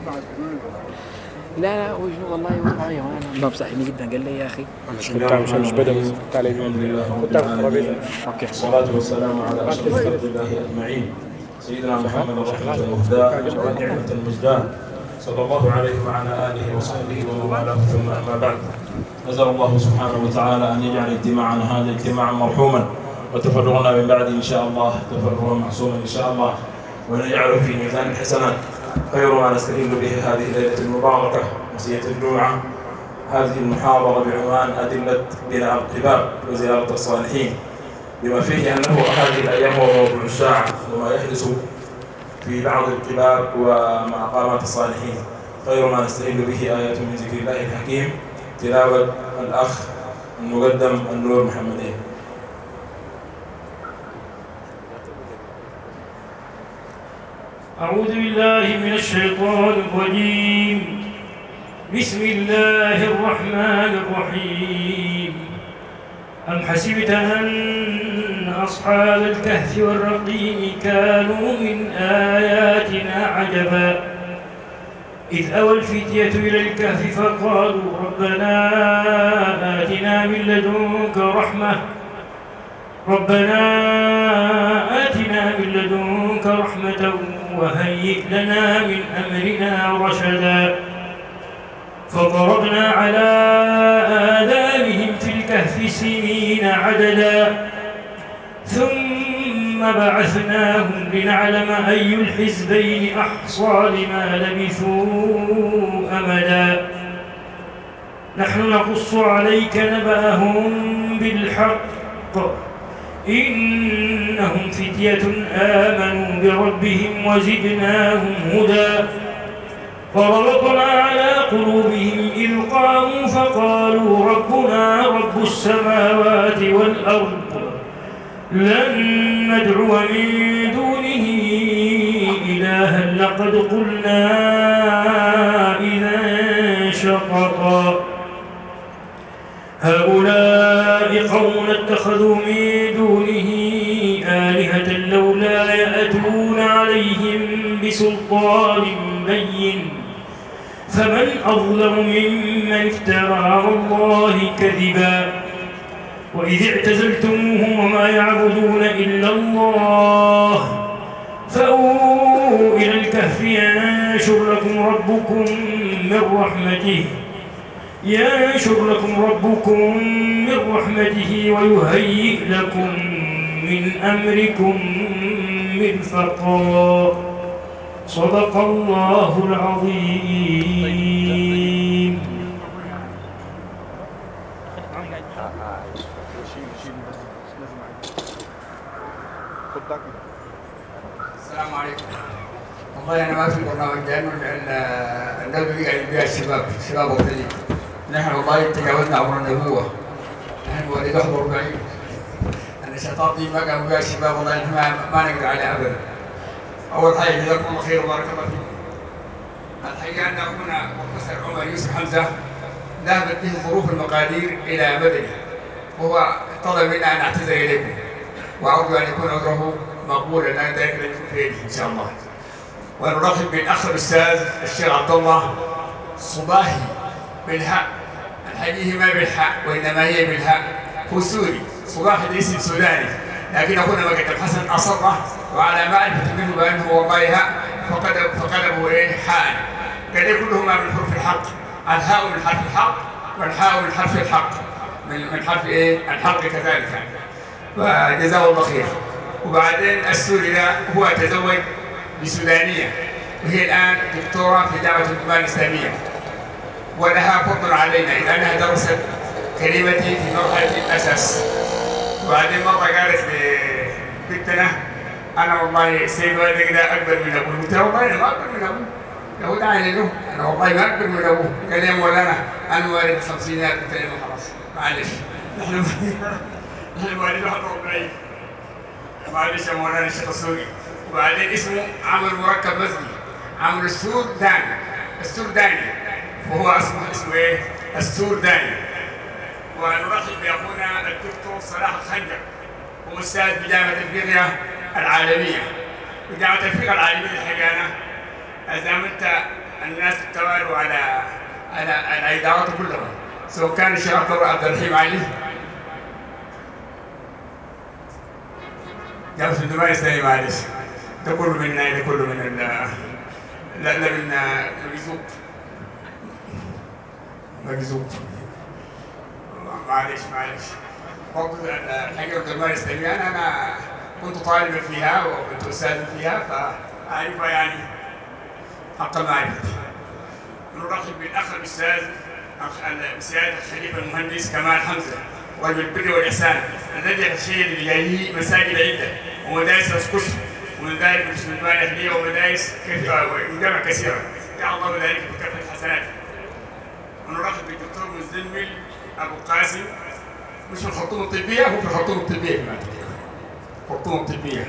لا والله ما بصحيني جدا. قال لي يا اخي مش بدل تعليم والصلاة والسلام على أشرف خلق الله أجمعين سيدنا محمد رحمة المهداة ونعمة المزداة صلى الله عليه وعلى آله وصحبه ومن والاه ثم أما بعد. نسأل الله سبحانه وتعالى أن يجعل اجتماعنا هذا اجتماعا مرحوما وتفرغنا من بعده إن شاء الله تفرغا معصوما إن شاء الله، ونجعله في ميزان الحسنات. خير ما نستهل به هذه الليلة المباركة مسية الجمعة هذه المحاضرة بعنوان أدلة بناء القباب وزيارة الصالحين، بما فيه أنه هذه الأيام هو موضوع الساعة وما يحدث في بعض القباب ومقامات الصالحين. خير ما نستهل به آيات من ذكر الله الحكيم. تلاوة الأخ المقدم النور محمدين. أعوذ بالله من الشيطان الرجيم. بسم الله الرحمن الرحيم. أم حسبت أن أصحاب الكهف والرقيم كانوا من آياتنا عجبا إذ أوى الفتية إلى الكهف فقالوا ربنا آتنا من لدنك رحمة وهيئ لنا من أمرنا رشدا فضربنا على آذانهم في الكهف سنين عددا ثم بعثناهم لنعلم أي الحزبين أحصى لما لبثوا أمدا نحن نقص عليك نبأهم بالحق إنهم فتية آمنوا بربهم وزدناهم هدى فربطنا على قلوبهم إذ قاموا فقالوا ربنا رب السماوات والأرض لن ندعو من دونه إلها لقد قلنا إذا شططا هؤلاء قوم اتخذوا من دونه آلهة لولا يأتون عليهم بسلطان بين فمن أظلم ممن افترى على الله كذبا وإذ اعتزلتموهم وما يعبدون إلا الله فأووا إلى الكهف ينشر لكم ربكم من رحمته ويهيئ لكم من أمركم مرفقا صدق الله العظيم. السلام عليكم. والله أنا ما في برنامج لأنه النبي قال بها الشباب وقتلي. نحن والله تجاوزنا عمر النبوة. نحن ولد أحضر بعيد. أنا شطارتي ما قاموا بها الشباب والله نحن ما نقدر عليها أبدا. أول حاجة جزاكم الله خير وبارك الله فيكم. الحقيقة أن أخونا بروفيسور عمر يوسف حمزة ذهبت به ظروف المقادير إلى مدني وهو طلب منا أن نعتذر إليكم وأرجو أن يكون عذره مقبولا لأن ذلك لن يكون في إن شاء الله. ونرحب بالأخ الأستاذ الشيخ عبد الله صباحي بالهاء. الحقيقة ما بالحاء وإنما هي بالهاء. هو سوري صباحي الاسم سوداني لكن أخونا مقدم حسن أصره وعلى معرفة منه بأنه والله هاء فقلبوا إيه حاء. قال كلهما من حرف الحق. الهاء من حرف الحق والحاء من حرف الحق من حرف إيه الحق كذلك. فجزاه الله خير. وبعدين السوري ده هو تزوج بسودانية وهي الآن دكتورة في جامعة الجامعة الإسلامية ولها فضل علينا إذ أنها درست كلمتي في مرحلة الأساس. وبعدين مرة قالت لبنتنا أنا والله سيد والدي كده أكبر من أبوي. قلت له والله أنا ما أكبر من أبوي. له داعي له أنا والله ما أكبر من أبوه. قال لي مولانا أنا مواليد الخمسينات. قلت له خلاص معلش نحن مواليد 41 معلش يا مولانا الشيخ السوري. وبعدين اسمه عمل مركب مزني عمل السورداني وهو اسمه ايه السورداني. ونرحب باخونا الدكتور صلاح الخنجر هو استاذ بجامعه الفقه العالميه. وجامعه الفقه العالميه الحقيقه اذا انت الناس التوالوا على إدارته كلها، سواء كان الشيخ عبد الرحيم علي جاب في الدماء الإسلامي معلش، ده كله منا، ده كله من لا من مجذوب معلش برضه الحاجة الدماء الإسلامية أنا كنت طالبا فيها وكنت أستاذ فيها فأعرفها يعني حق معرفتي. نرحب بالأخ الأستاذ سيادة الخليفة المهندس كمال حمزة رجل البر والإحسان الذي الشيء اللي جايه مساجد عدة ومدارس الكشف ومدارس المسلمين الأهلية ومدارس وجامع كثيرة، يا الله ذلك بكثرة حسناته. ونرحب بالدكتور مزمل أبو قاسم، مش في الخرطوم الطبية، هو في الخرطوم الطبية كمان، الخرطوم الطبية.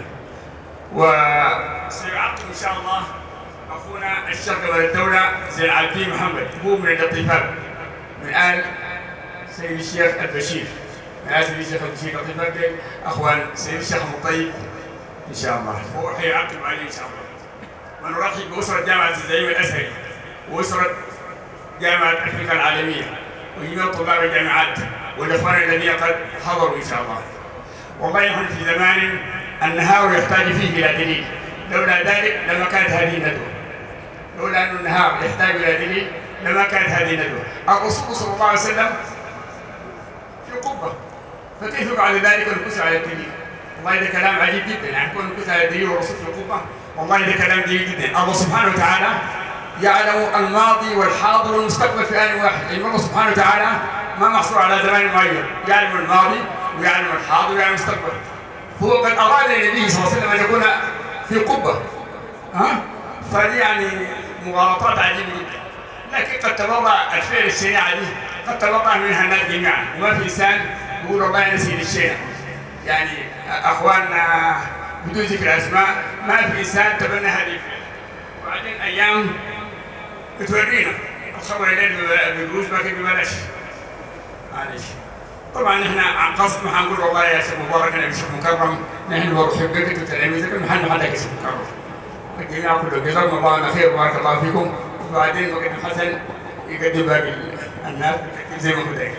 وسيعقب إن شاء الله أخونا الشيخ قبل الدولة زين العابدين محمد، هو من اللطيفات من آل سيد الشيخ البشير، من آل سيد الشيخ البشير لطيفات أخوان سيد الشيخ المطيب إن شاء الله، هو حيعقب عليه إن شاء الله. ونرحب بأسرة جامعة الزعيم الأزهري وأسرة جامعة أفريقيا العالمية وجميع طلاب الجامعات والإخوان الذين قد حضروا إن شاء الله. والله نحن في زمان النهار يحتاج فيه إلى دليل، لولا ذلك لما كانت هذه الندوة، لولا أن النهار يحتاج إلى دليل لما كانت هذه الندوة. الرسول صلى الله عليه وسلم في قبة، فكيف بعد ذلك نكس على الدليل؟ والله ده كلام عجيب جدا، يعني كون نكس على الدليل والرسول في قبة، والله ده كلام جيد جدا. الله سبحانه وتعالى يعلم الماضي والحاضر والمستقبل في آن واحد، يعني الله سبحانه وتعالى ما محصور على زمان معين، يعلم الماضي ويعلم الحاضر ويعلم المستقبل. هو قد أراد النبي صلى الله عليه وسلم أن يكون في قبة، فدي يعني مغالطات عجيبة جدا، لكن قد تبرع الفعل الشنيعة دي قد تبرع منها الناس جميعا، وما في إنسان يقول والله نسيت الشيء. يعني أخواننا بدون ذكر أسماء ما في إنسان تبنى هذه الفعل. وبعدين أيام بتورينا الخبر الليل بالجلوس ما كان ببلاش، معلش. طبعا نحن عن قصد ما حنقول والله يا شيخ مبارك انا شيخ مكرم، نحن نحبك وتلاميذك، المحل محلك يا شيخ مكرم. الجميع كله جزاكم الله خير وبارك الله فيكم. وبعدين مقدم حسن يقدم باقي الناس زي ما بدأ.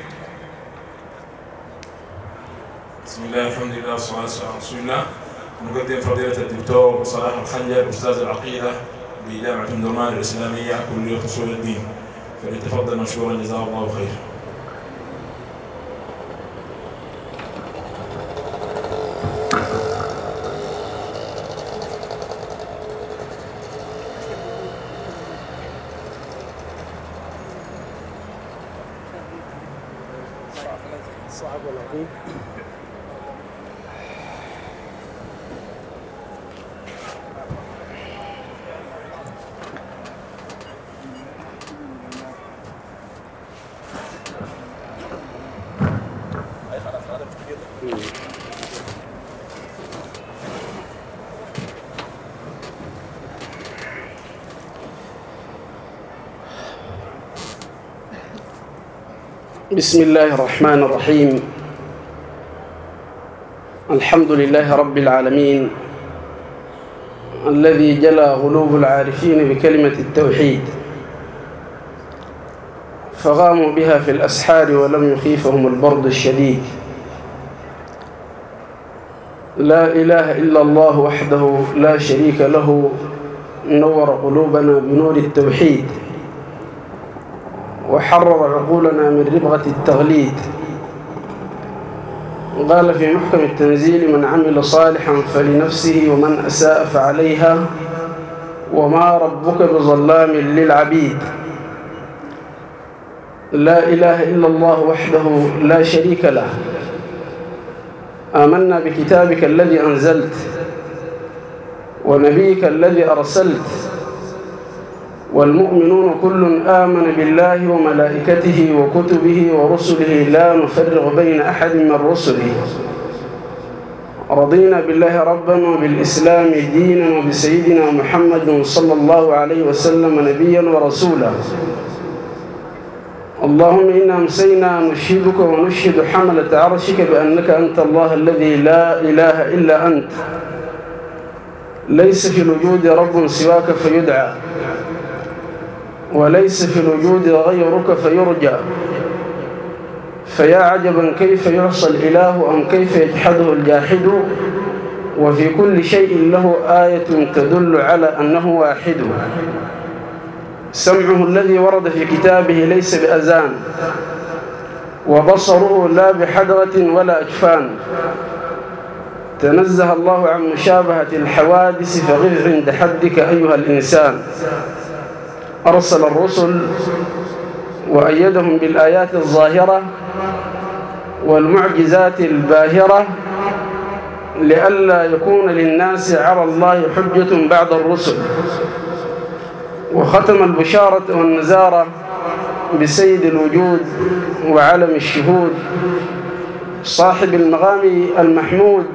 بسم الله الحمد لله والصلاة والسلام على رسول الله. نقدم فضيلة الدكتور صلاح الخنجر أستاذ العقيدة بجامعة أم درمان الإسلامية كلية أصول الدين، فليتفضل مشكورا جزاه الله خير. صعب والعظيم. بسم الله الرحمن الرحيم. الحمد لله رب العالمين الذي جلى غلوب العارفين بكلمة التوحيد، فغاموا بها في الأسحار ولم يخيفهم البرد الشديد. لا إله إلا الله وحده لا شريك له، نور قلوبنا بنور التوحيد وحرر عقولنا من ربغة التغليد. قال في محكم التنزيل: من عمل صالحا فلنفسه ومن أساء فعليها وما ربك بظلام للعبيد. لا إله إلا الله وحده لا شريك له. آمنا بكتابك الذي أنزلت ونبيك الذي أرسلت، والمؤمنون كل آمن بالله وملائكته وكتبه ورسله لا نفرق بين أحد من رسله. رضينا بالله ربا وبالإسلام دينا وبسيدنا محمد صلى الله عليه وسلم نبيا ورسولا. اللهم إنا أمسينا نشهدك ونشهد حملة عرشك بأنك أنت الله الذي لا إله إلا أنت، ليس في الوجود رب سواك فيدعى، وليس في الوجود غيرك فيرجى. فيا عجبا كيف يعصى الإله أم كيف يجحده الجاحد، وفي كل شيء له آية تدل على أنه واحد. سمعه الذي ورد في كتابه ليس بأذان، وبصره لا بحدرة ولا أجفان. تنزه الله عن مشابهة الحوادث فغف عند حدك أيها الإنسان. أرسل الرسل وأيدهم بالآيات الظاهرة والمعجزات الباهرة لئلا يكون للناس على الله حجة بعد الرسل. وختم البشارة والنزارة بسيد الوجود وعلم الشهود صاحب المغام المحمود،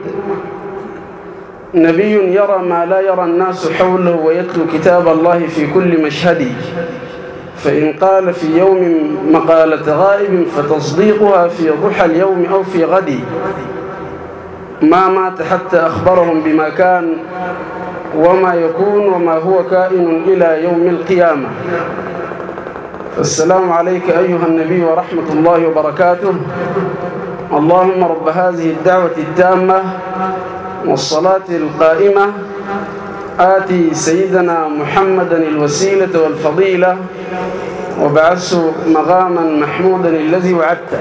نبي يرى ما لا يرى الناس حوله ويتلو كتاب الله في كل مشهد. فإن قال في يوم مقالة غائب فتصديقها في ضحى اليوم أو في غد. ما مات حتى أخبرهم بما كان وما يكون وما هو كائن إلى يوم القيامة. فالسلام عليك أيها النبي ورحمة الله وبركاته. اللهم رب هذه الدعوة التامة والصلاة القائمة آتي سيدنا محمدا الوسيلة والفضيلة وبعثه مقاما محمودا الذي وعدته.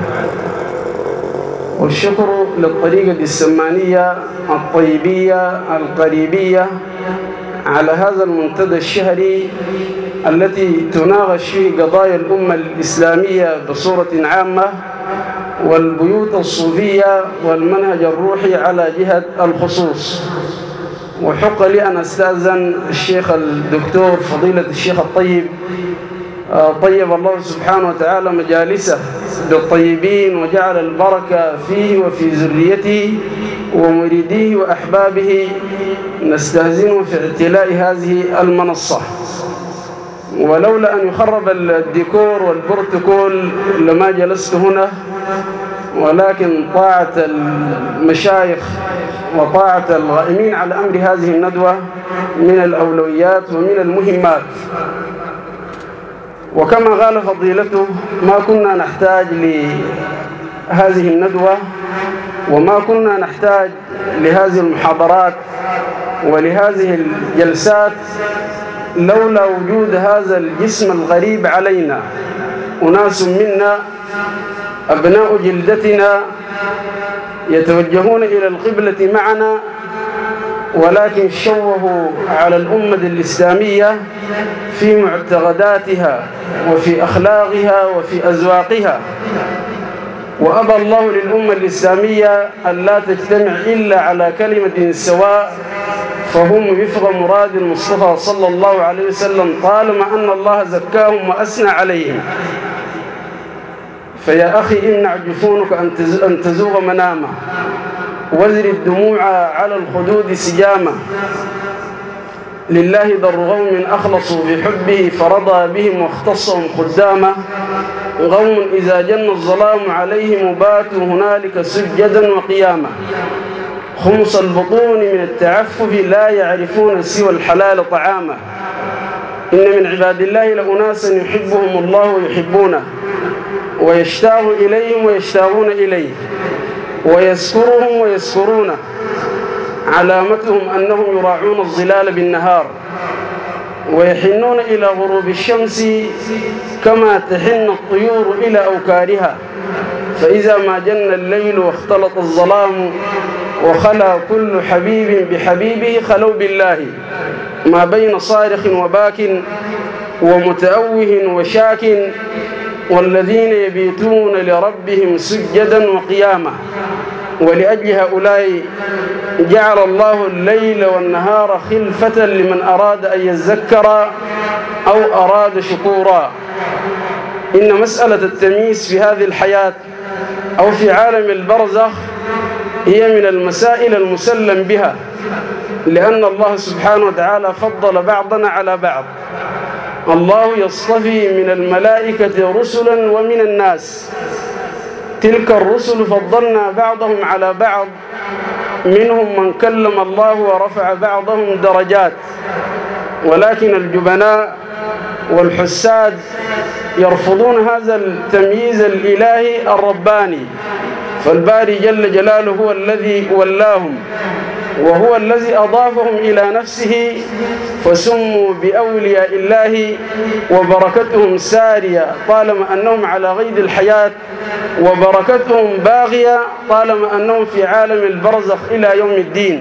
والشكر للطريقة السمانية الطيبية القريبية على هذا المنتدى الشهري التي تناقش فيه قضايا الأمة الإسلامية بصورة عامة، والبيوت الصوفية والمنهج الروحي على جهة الخصوص. وحق لي أن أستأذن الشيخ الدكتور فضيلة الشيخ الطيب، طيب الله سبحانه وتعالى مجالسه بالطيبين وجعل البركة فيه وفي ذريته ومريديه وأحبابه، نستأذنه في اعتلاء هذه المنصة. ولولا أن يخرب الديكور والبروتوكول لما جلست هنا، ولكن طاعة المشايخ وطاعة الغائمين على أمر هذه الندوة من الأولويات ومن المهمات. وكما قال فضيلته ما كنا نحتاج لهذه الندوة وما كنا نحتاج لهذه المحاضرات ولهذه الجلسات لولا وجود هذا الجسم الغريب علينا. أناس منا أبناء جلدتنا يتوجهون إلى القبلة معنا، ولكن شوهوا على الأمة الإسلامية في معتقداتها وفي أخلاقها وفي أذواقها. وأبى الله للأمة الإسلامية أن لا تجتمع إلا على كلمة سواء، فهم وفق مراد المصطفى صلى الله عليه وسلم طالما أن الله زكاهم وأثنى عليهم. فيا أخي امنع جفونك أن تزوغ منامه، وزر الدموع على الخدود سجامه. لله در قوم أخلصوا في حبه فرضى بهم واختصهم خدامه. قوم إذا جن الظلام عليهم باتوا هنالك سجدا وقياما. خمس البطون من التعفف لا يعرفون سوى الحلال طعامه. إن من عباد الله لأناسا يحبهم الله ويحبونه، ويشتاق إليهم ويشتاقون إليه، ويذكرهم ويذكرونه. علامتهم أنهم يراعون الظلال بالنهار ويحنون إلى غروب الشمس كما تحن الطيور إلى أوكارها. فإذا ما جن الليل واختلط الظلام وخلى كل حبيب بحبيبه خلوا بالله، ما بين صارخ وباك ومتأوه وشاك، والذين يبيتون لربهم سجدا وقياما. ولأجل هؤلاء جعل الله الليل والنهار خلفة لمن أراد أن يذكر أو أراد شكورا. إن مسألة التمييز في هذه الحياة أو في عالم البرزخ هي من المسائل المسلم بها، لأن الله سبحانه وتعالى فضل بعضنا على بعض. الله يصطفي من الملائكة رسلا ومن الناس. تلك الرسل فضلنا بعضهم على بعض، منهم من كلم الله ورفع بعضهم درجات. ولكن الجبناء والحساد يرفضون هذا التمييز الإلهي الرباني، فالباري جل جلاله هو الذي ولاهم وهو الذي أضافهم إلى نفسه فسموا بأولياء الله، وبركتهم سارية طالما أنهم على قيد الحياة، وبركتهم باغية طالما أنهم في عالم البرزخ إلى يوم الدين،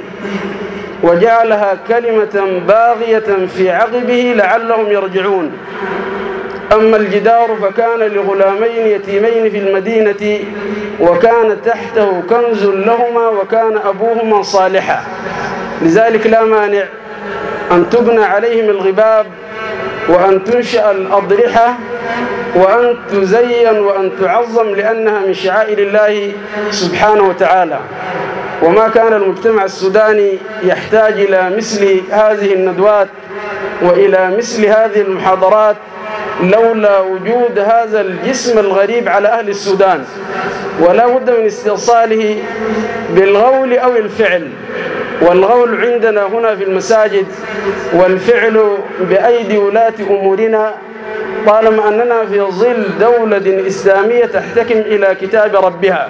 وجعلها كلمة باغية في عقبه لعلهم يرجعون. أما الجدار فكان لغلامين يتيمين في المدينة وكان تحته كنز لهما وكان أبوهما صالحا، لذلك لا مانع أن تبنى عليهم الغباب وأن تنشأ الأضرحة وأن تزين وأن تعظم لأنها من شعائر الله سبحانه وتعالى. وما كان المجتمع السوداني يحتاج إلى مثل هذه الندوات وإلى مثل هذه المحاضرات لولا وجود هذا الجسم الغريب على أهل السودان، ولا بد من استئصاله بالقول أو الفعل. والقول عندنا هنا في المساجد والفعل بأيدي ولاة أمورنا، طالما أننا في ظل دولة إسلامية تحتكم إلى كتاب ربها.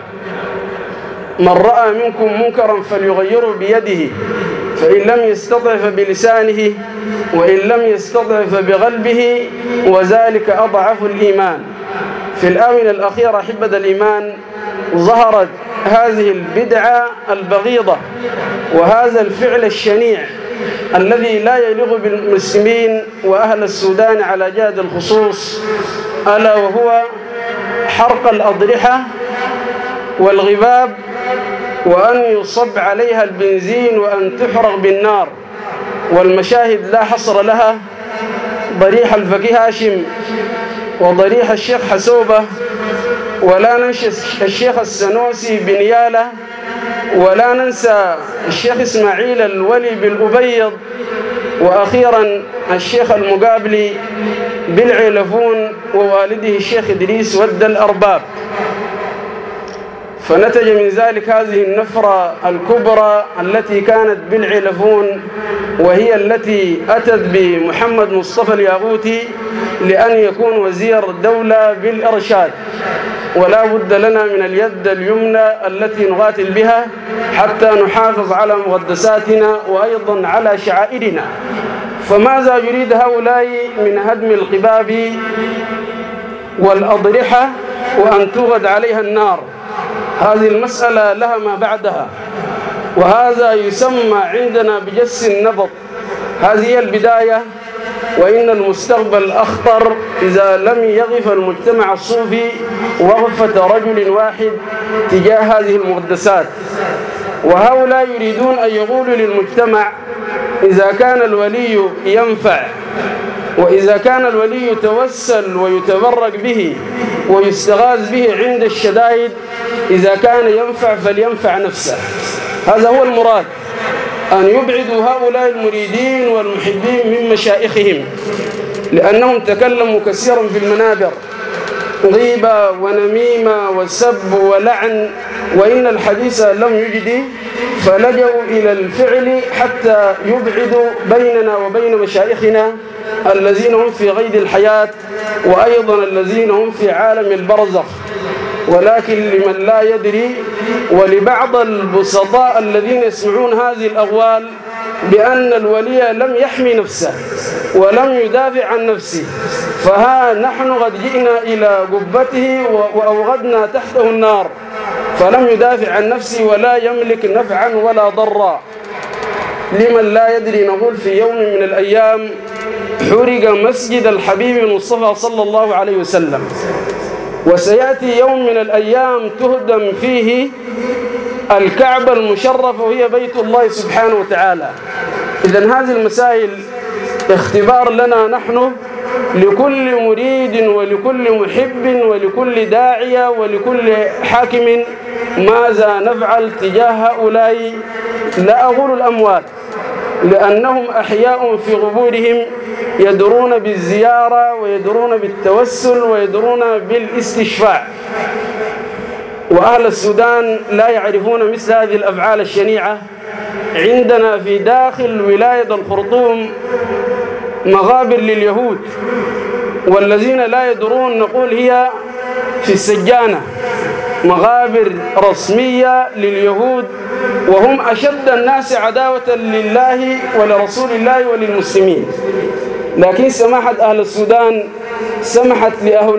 من رأى منكم منكرا فليغيره بيده، فإن لم يستطع فبلسانه، وإن لم يستطع فبقلبه، وذلك أضعف الإيمان. في الآونة الأخيرة أحبة الإيمان ظهرت هذه البدعة البغيضة وهذا الفعل الشنيع الذي لا يليق بالمسلمين وأهل السودان على جهة الخصوص، ألا وهو حرق الأضرحة والغباب وأن يصب عليها البنزين وأن تحرق بالنار. والمشاهد لا حصر لها، ضريح الفقيه هاشم وضريح الشيخ حسوبة، ولا ننسى الشيخ السنوسي بنيالة، ولا ننسى الشيخ إسماعيل الولي بالأبيض، وأخيرا الشيخ المقابلي بالعلفون ووالده الشيخ إدريس ود الأرباب. فنتج من ذلك هذه النفرة الكبرى التي كانت بالعلفون، وهي التي أتت بمحمد مصطفى الياغوتي لأن يكون وزير الدولة بالإرشاد. ولا بد لنا من اليد اليمنى التي نقاتل بها حتى نحافظ على مقدساتنا وأيضا على شعائرنا. فماذا يريد هؤلاء من هدم القباب والأضرحة وأن توغد عليها النار؟ هذه المسألة لها ما بعدها، وهذا يسمى عندنا بجس النبط. هذه هي البداية، وإن المستقبل أخطر إذا لم يقف المجتمع الصوفي وقفة رجل واحد تجاه هذه المقدسات. وهؤلاء يريدون أن يقولوا للمجتمع إذا كان الولي ينفع، وإذا كان الولي يتوسل ويتبرك به ويستغاث به عند الشدائد، إذا كان ينفع فلينفع نفسه. هذا هو المراد، أن يبعدوا هؤلاء المريدين والمحبين من مشائخهم، لأنهم تكلموا كثيرا في المنابر غيبة ونميمة وسب ولعن، وإن الحديث لم يجدي، فلجأوا إلى الفعل حتى يبعدوا بيننا وبين مشايخنا الذين هم في قيد الحياة وأيضا الذين هم في عالم البرزخ. ولكن لمن لا يدري ولبعض البسطاء الذين يسمعون هذه الأقوال بأن الولي لم يحمي نفسه ولم يدافع عن نفسه، فها نحن قد جئنا إلى قبته وأوغدنا تحته النار، فلم يدافع عن نفسه ولا يملك نفعا ولا ضرا. لمن لا يدري نقول في يوم من الأيام حرق مسجد الحبيب المصطفى صلى الله عليه وسلم، وسيأتي يوم من الأيام تهدم فيه الكعبة المشرفة وهي بيت الله سبحانه وتعالى. إذن هذه المسائل اختبار لنا نحن لكل مريد ولكل محب ولكل داعية ولكل حاكم، ماذا نفعل تجاه هؤلاء؟ لا أقول الأموات، لأنهم أحياء في قبورهم يدرون بالزيارة ويدرون بالتوسل ويدرون بالاستشفاع، وأهل السودان لا يعرفون مثل هذه الأفعال الشنيعة. عندنا في داخل ولاية الخرطوم مغابر لليهود والذين لا يدرون نقول هي في السجانة، مغابر رسمية لليهود، وهم أشد الناس عداوة لله ولرسول الله وللمسلمين. لكن سماحة أهل السودان سمحت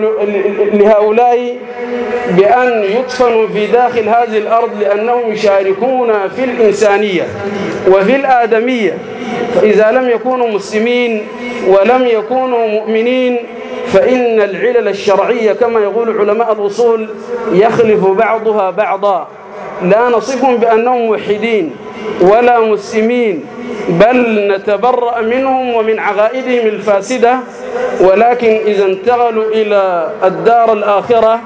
لهؤلاء بأن يدفنوا في داخل هذه الأرض لأنهم يشاركون في الإنسانية وفي الآدمية. فإذا لم يكونوا مسلمين ولم يكونوا مؤمنين فإن العلل الشرعية كما يقول علماء الأصول يخلف بعضها بعضا. لا نصفهم بأنهم موحدين ولا مسلمين، بل نتبرأ منهم ومن عقائدهم الفاسدة، ولكن إذا انتقلوا إلى الدار الآخرة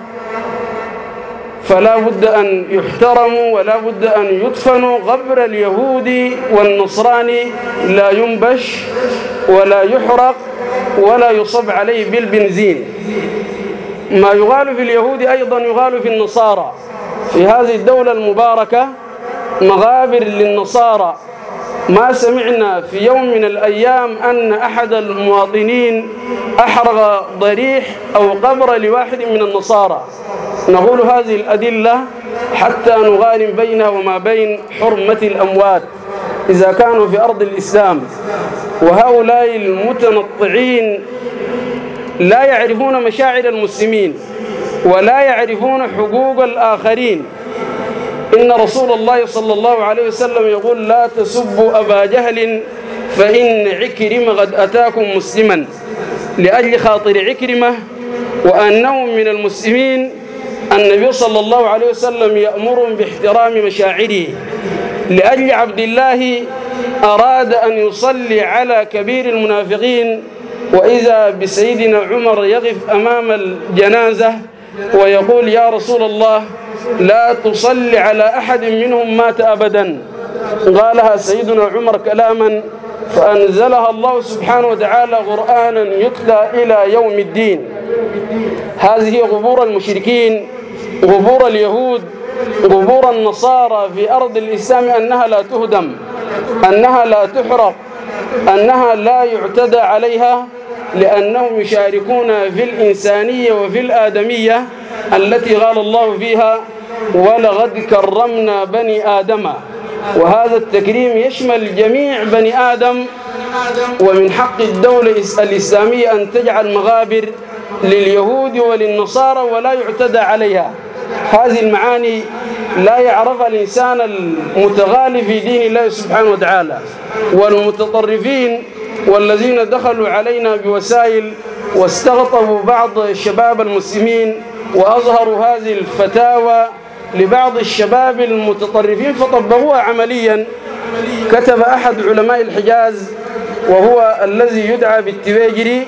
فلا بد أن يحترموا ولا بد أن يدفنوا. قبر اليهودي والنصراني لا ينبش ولا يحرق ولا يصب عليه بالبنزين. ما يغال في اليهود أيضا يغال في النصارى. في هذه الدولة المباركة مغابر للنصارى، ما سمعنا في يوم من الأيام أن أحد المواطنين أحرق ضريح أو قبر لواحد من النصارى. نقول هذه الأدلة حتى نقارن بينها وما بين حرمة الأموات إذا كانوا في أرض الإسلام. وهؤلاء المتنطعين لا يعرفون مشاعر المسلمين ولا يعرفون حقوق الآخرين. إن رسول الله صلى الله عليه وسلم يقول: لا تسبوا أبا جهل فإن عكرمة قد أتاكم مسلما. لأجل خاطر عكرمة وأنه من المسلمين النبي صلى الله عليه وسلم يأمرهم باحترام مشاعره. لأجل عبد الله أراد أن يصلي على كبير المنافقين، وإذا بسيدنا عمر يقف أمام الجنازة ويقول: يا رسول الله لا تصلي على أحد منهم مات أبدا. قالها سيدنا عمر كلاما فأنزلها الله سبحانه وتعالى قرآنا يتلى إلى يوم الدين. هذه قبور المشركين، قبور اليهود، قبور النصارى في أرض الإسلام أنها لا تهدم، أنها لا تحرق، أنها لا يعتدى عليها، لأنهم يشاركون في الإنسانية وفي الآدمية التي قال الله فيها: ولقد كرمنا بني آدم. وهذا التكريم يشمل جميع بني آدم. ومن حق الدولة الإسلامية أن تجعل مغابر لليهود وللنصارى ولا يعتدى عليها. هذه المعاني لا يعرفها الإنسان المتغالي في دين الله سبحانه وتعالى. والمتطرفين والذين دخلوا علينا بوسائل واستغطبوا بعض شباب المسلمين وأظهروا هذه الفتاوى لبعض الشباب المتطرفين فطبقوها عمليا. كتب أحد علماء الحجاز وهو الذي يدعى بالتويجري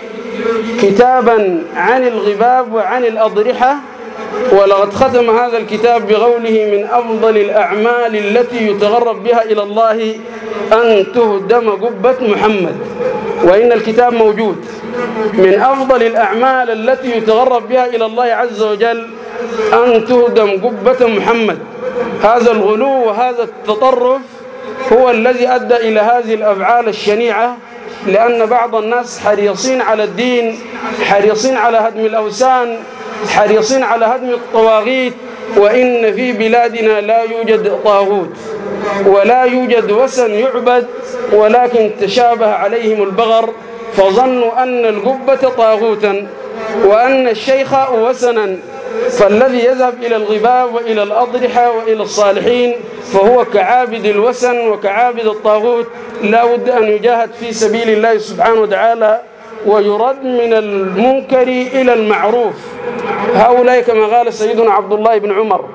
كتابا عن الغباب وعن الأضرحة، ولقد ختم هذا الكتاب بقوله: من أفضل الأعمال التي يتغرب بها إلى الله أن تهدم قبة محمد. وإن الكتاب موجود. من أفضل الأعمال التي يتغرب بها إلى الله عز وجل أن تهدم قبة محمد. هذا الغلو وهذا التطرف هو الذي أدى إلى هذه الأفعال الشنيعة، لأن بعض الناس حريصين على الدين، حريصين على هدم الأوثان، حريصين على هدم الطواغيت. وإن في بلادنا لا يوجد طاغوت ولا يوجد وثن يعبد، ولكن تشابه عليهم البغر فظنوا أن القبة طاغوتا وأن الشيخ وثنا. فالذي يذهب إلى الغباب وإلى الأضرحة وإلى الصالحين فهو كعابد الوثن وكعابد الطاغوت. لا بد أن يجاهد في سبيل الله سبحانه وتعالى ويرد من المنكر إلى المعروف. هؤلاء كما قال سيدنا عبد الله بن عمر: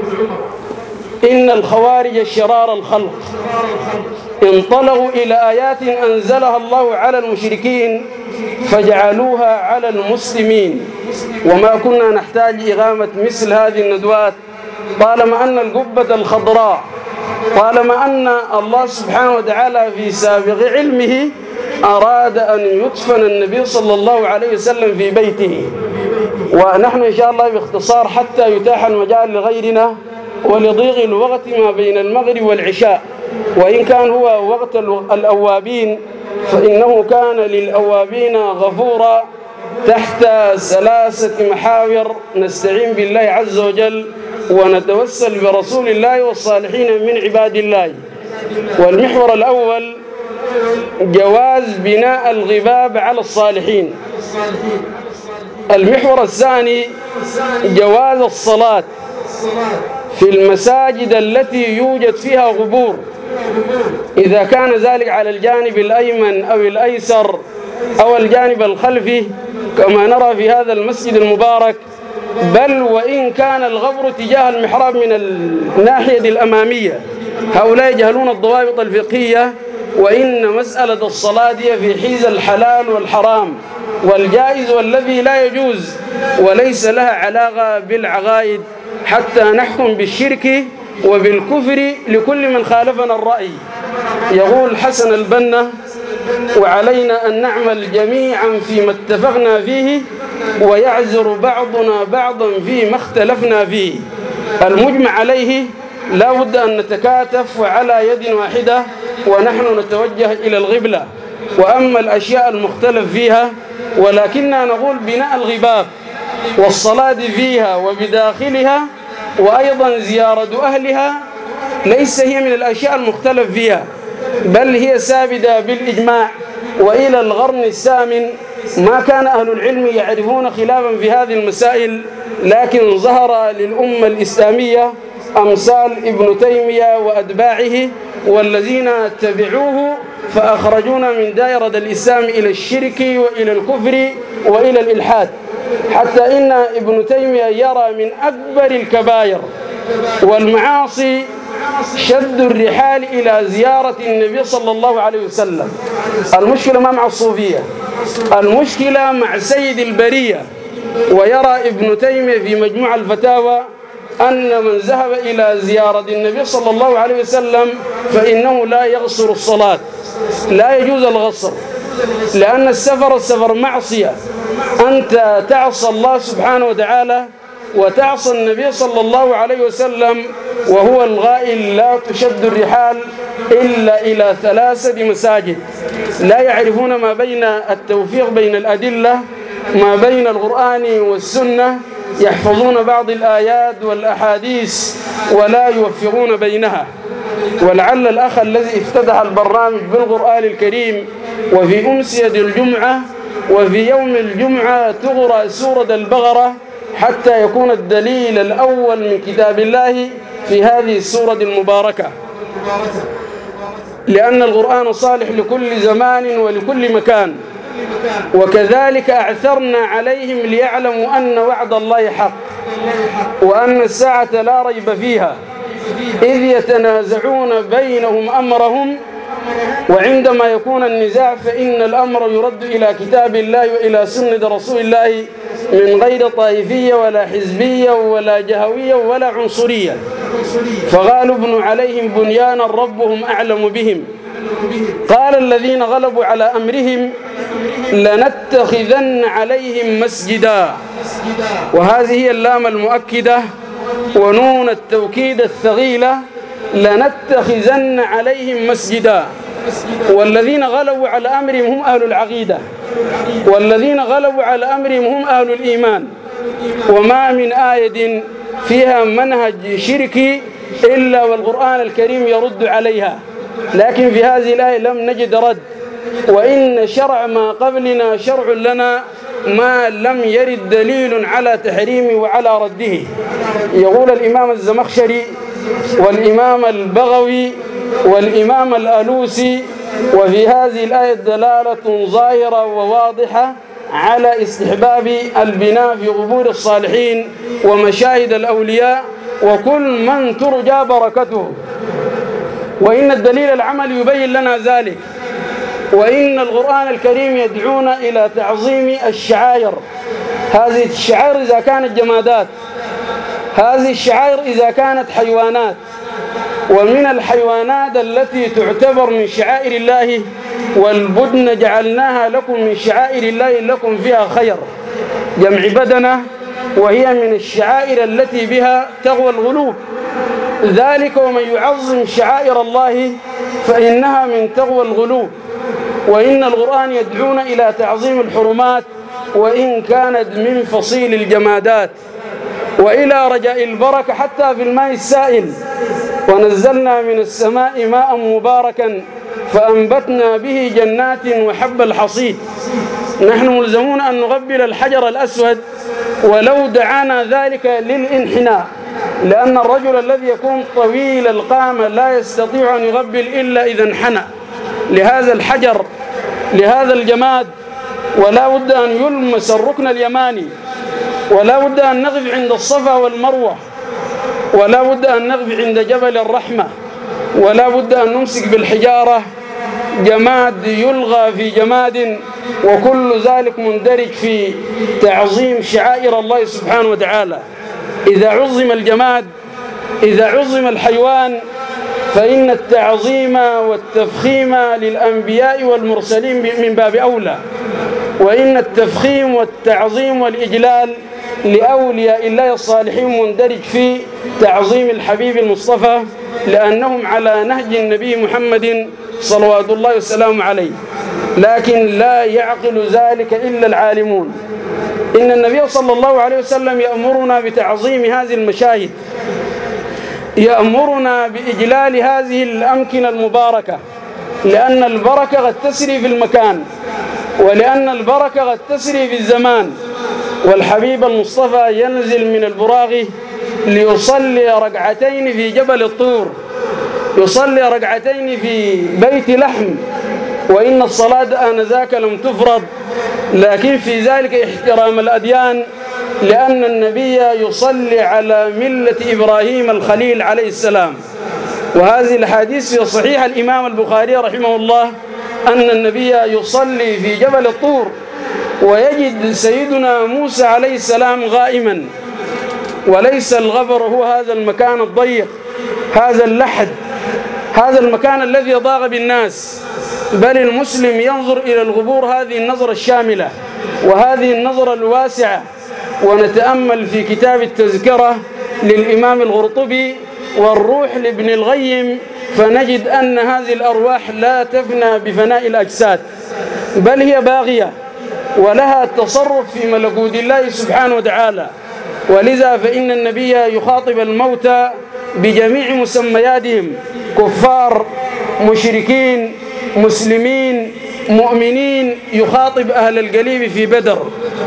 إن الخوارج شرار الخلق انطلقوا إلى آيات أنزلها الله على المشركين فجعلوها على المسلمين. وما كنا نحتاج إقامة مثل هذه الندوات طالما أن القبة الخضراء، طالما أن الله سبحانه وتعالى في سابق علمه أراد أن يدفن النبي صلى الله عليه وسلم في بيته. ونحن إن شاء الله باختصار حتى يتاح المجال لغيرنا ولضيق الوقت ما بين المغرب والعشاء، وإن كان هو وقت الأوابين فإنه كان للأوابين غفورا تحت 3 محاور نستعين بالله عز وجل ونتوسل برسول الله والصالحين من عباد الله. والمحور الأول جواز بناء الغباب على الصالحين. المحور الثاني جواز الصلاة في المساجد التي يوجد فيها غبور، إذا كان ذلك على الجانب الأيمن أو الأيسر أو الجانب الخلفي كما نرى في هذا المسجد المبارك، بل وإن كان الغبر تجاه المحراب من الناحية الأمامية. هؤلاء يجهلون الضوابط الفقهية، وإن مسألة الصلاة في حيز الحلال والحرام والجائز والذي لا يجوز، وليس لها علاقة بالعقائد حتى نحكم بالشرك وبالكفر لكل من خالفنا الرأي. يقول حسن البنا: وعلينا أن نعمل جميعا فيما اتفقنا فيه ويعذر بعضنا بعضا فيما اختلفنا فيه. المجمع عليه لا بد أن نتكاتف وعلى يد واحدة ونحن نتوجه إلى القبلة. وأما الأشياء المختلف فيها ولكننا نقول بناء الغباب والصلاة فيها وبداخلها وأيضا زيارة أهلها ليس هي من الأشياء المختلف فيها، بل هي ثابتة بالإجماع. وإلى القرن الثامن ما كان أهل العلم يعرفون خلافا في هذه المسائل، لكن ظهر للأمة الإسلامية أمثال ابن تيمية وأتباعه والذين تبعوه فأخرجونا من دائرة الإسلام إلى الشرك وإلى الكفر وإلى الإلحاد، حتى إن ابن تيمية يرى من أكبر الكبائر والمعاصي شد الرحال إلى زيارة النبي صلى الله عليه وسلم. المشكلة ما مع الصوفية، المشكلة مع سيد البرية. ويرى ابن تيمية في مجموع الفتاوى أن من ذهب إلى زيارة النبي صلى الله عليه وسلم فإنه لا يغصر الصلاة، لا يجوز الغصر، لأن السفر معصية. أنت تعصى الله سبحانه وتعالى وتعصى النبي صلى الله عليه وسلم، وهو الغائل: لا تشد الرحال إلا إلى 3 مساجد. لا يعرفون ما بين التوفيق بين الأدلة، ما بين القرآن والسنة، يحفظون بعض الآيات والأحاديث ولا يوفقون بينها. ولعل الأخ الذي افتتح البرنامج بالقرآن الكريم وفي أمسية الجمعة وفي يوم الجمعة تقرأ سورة البقرة حتى يكون الدليل الأول من كتاب الله في هذه السورة المباركة، لأن القرآن صالح لكل زمان ولكل مكان. وكذلك أعثرنا عليهم ليعلموا أن وعد الله حق وأن الساعة لا ريب فيها إذ يتنازعون بينهم أمرهم، وعندما يكون النزاع فإن الأمر يرد إلى كتاب الله وإلى سنة رسول الله من غير طائفية ولا حزبية ولا جهوية ولا عنصرية. فغالوا ابن عليهم بنيانا ربهم أعلم بهم. قال الذين غلبوا على أمرهم لنتخذن عليهم مسجدا، وهذه هي اللام المؤكدة ونون التوكيد الثقيلة: لنتخذن عليهم مسجدا. والذين غلبوا على أمرهم هم أهل العقيدة، والذين غلبوا على أمرهم هم أهل الإيمان. وما من آية فيها منهج شركي إلا والقرآن الكريم يرد عليها، لكن في هذه الآية لم نجد رد. وإن شرع ما قبلنا شرع لنا ما لم يرد دليل على تحريمه وعلى رده. يقول الإمام الزمخشري والإمام البغوي والإمام الألوسي: وفي هذه الآية دلالة ظاهرة وواضحة على استحباب البناء في قبور الصالحين ومشاهد الأولياء وكل من ترجى بركته. وإن الدليل العمل يبين لنا ذلك. وإن القرآن الكريم يدعونا إلى تعظيم الشعائر. هذه الشعائر إذا كانت جمادات، هذه الشعائر إذا كانت حيوانات. ومن الحيوانات التي تعتبر من شعائر الله: والبدن جعلناها لكم من شعائر الله لكم فيها خير، جمع بدنة، وهي من الشعائر التي بها تقوى القلوب. ذلك ومن يعظم شعائر الله فإنها من تقوى القلوب. وإن القرآن يدعونا إلى تعظيم الحرمات وإن كانت من فصيل الجمادات، وإلى رجاء البركة حتى في الماء السائل. ونزلنا من السماء ماء مباركا فأنبتنا به جنات وحب الحصيد. نحن ملزمون أن نقبل الحجر الأسود ولو دعانا ذلك للانحناء، لأن الرجل الذي يكون طويل القامة لا يستطيع أن يقبل إلا إذا انحنى لهذا الحجر، لهذا الجماد. ولا بد أن يلمس الركن اليماني، ولا بد أن نقف عند الصفا والمروة، ولا بد أن نقف عند جبل الرحمة، ولا بد أن نمسك بالحجارة. جماد يلغى في جماد، وكل ذلك مندرج في تعظيم شعائر الله سبحانه وتعالى. إذا عظم الجماد، إذا عظم الحيوان، فإن التعظيم والتفخيم للأنبياء والمرسلين من باب أولى، وإن التفخيم والتعظيم والإجلال لأولياء الله الصالحين مندرج في تعظيم الحبيب المصطفى، لأنهم على نهج النبي محمد صلوات الله والسلام عليه. لكن لا يعقل ذلك إلا العالمون. إن النبي صلى الله عليه وسلم يأمرنا بتعظيم هذه المشاهد، يأمرنا بإجلال هذه الأمكنة المباركة، لأن البركة قد تسري في المكان، ولأن البركة قد تسري في الزمان. والحبيب المصطفى ينزل من البراغ ليصلي ركعتين في جبل الطور، يصلي ركعتين في بيت لحم، وإن الصلاة آنذاك لم تفرض، لكن في ذلك احترام الأديان، لأن النبي يصلي على ملة إبراهيم الخليل عليه السلام. وهذه الحديث في صحيح الإمام البخاري رحمه الله أن النبي يصلي في جبل الطور، ويجد سيدنا موسى عليه السلام غائما، وليس الغبر هو هذا المكان الضيق، هذا اللحد، هذا المكان الذي ضاق بالناس، بل المسلم ينظر إلى الغبور هذه النظرة الشاملة وهذه النظرة الواسعة. ونتأمل في كتاب التذكرة للإمام الغرطبي والروح لابن الغيم، فنجد أن هذه الأرواح لا تفنى بفناء الأجساد، بل هي باغية ولها التصرف في ملكوت الله سبحانه وتعالى. ولذا فإن النبي يخاطب الموتى بجميع مسمياتهم: كفار، مشركين، مسلمين، مؤمنين. يخاطب أهل القليب في بدر.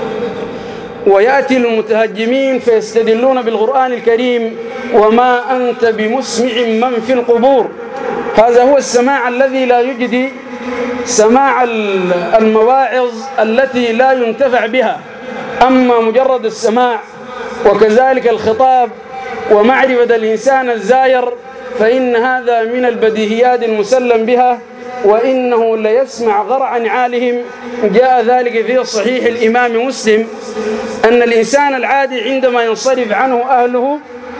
ويأتي المتهجمين فيستدلون بالقرآن الكريم: وما أنت بمسمع من في القبور. هذا هو السماع الذي لا يجدي، سماع المواعظ التي لا ينتفع بها. أما مجرد السماع وكذلك الخطاب ومعرفة الإنسان الزاير فإن هذا من البديهيات المسلم بها، وإنه ليسمع غرع نعالهم. جاء ذلك في صحيح الإمام مسلم أن الإنسان العادي عندما ينصرف عنه أهله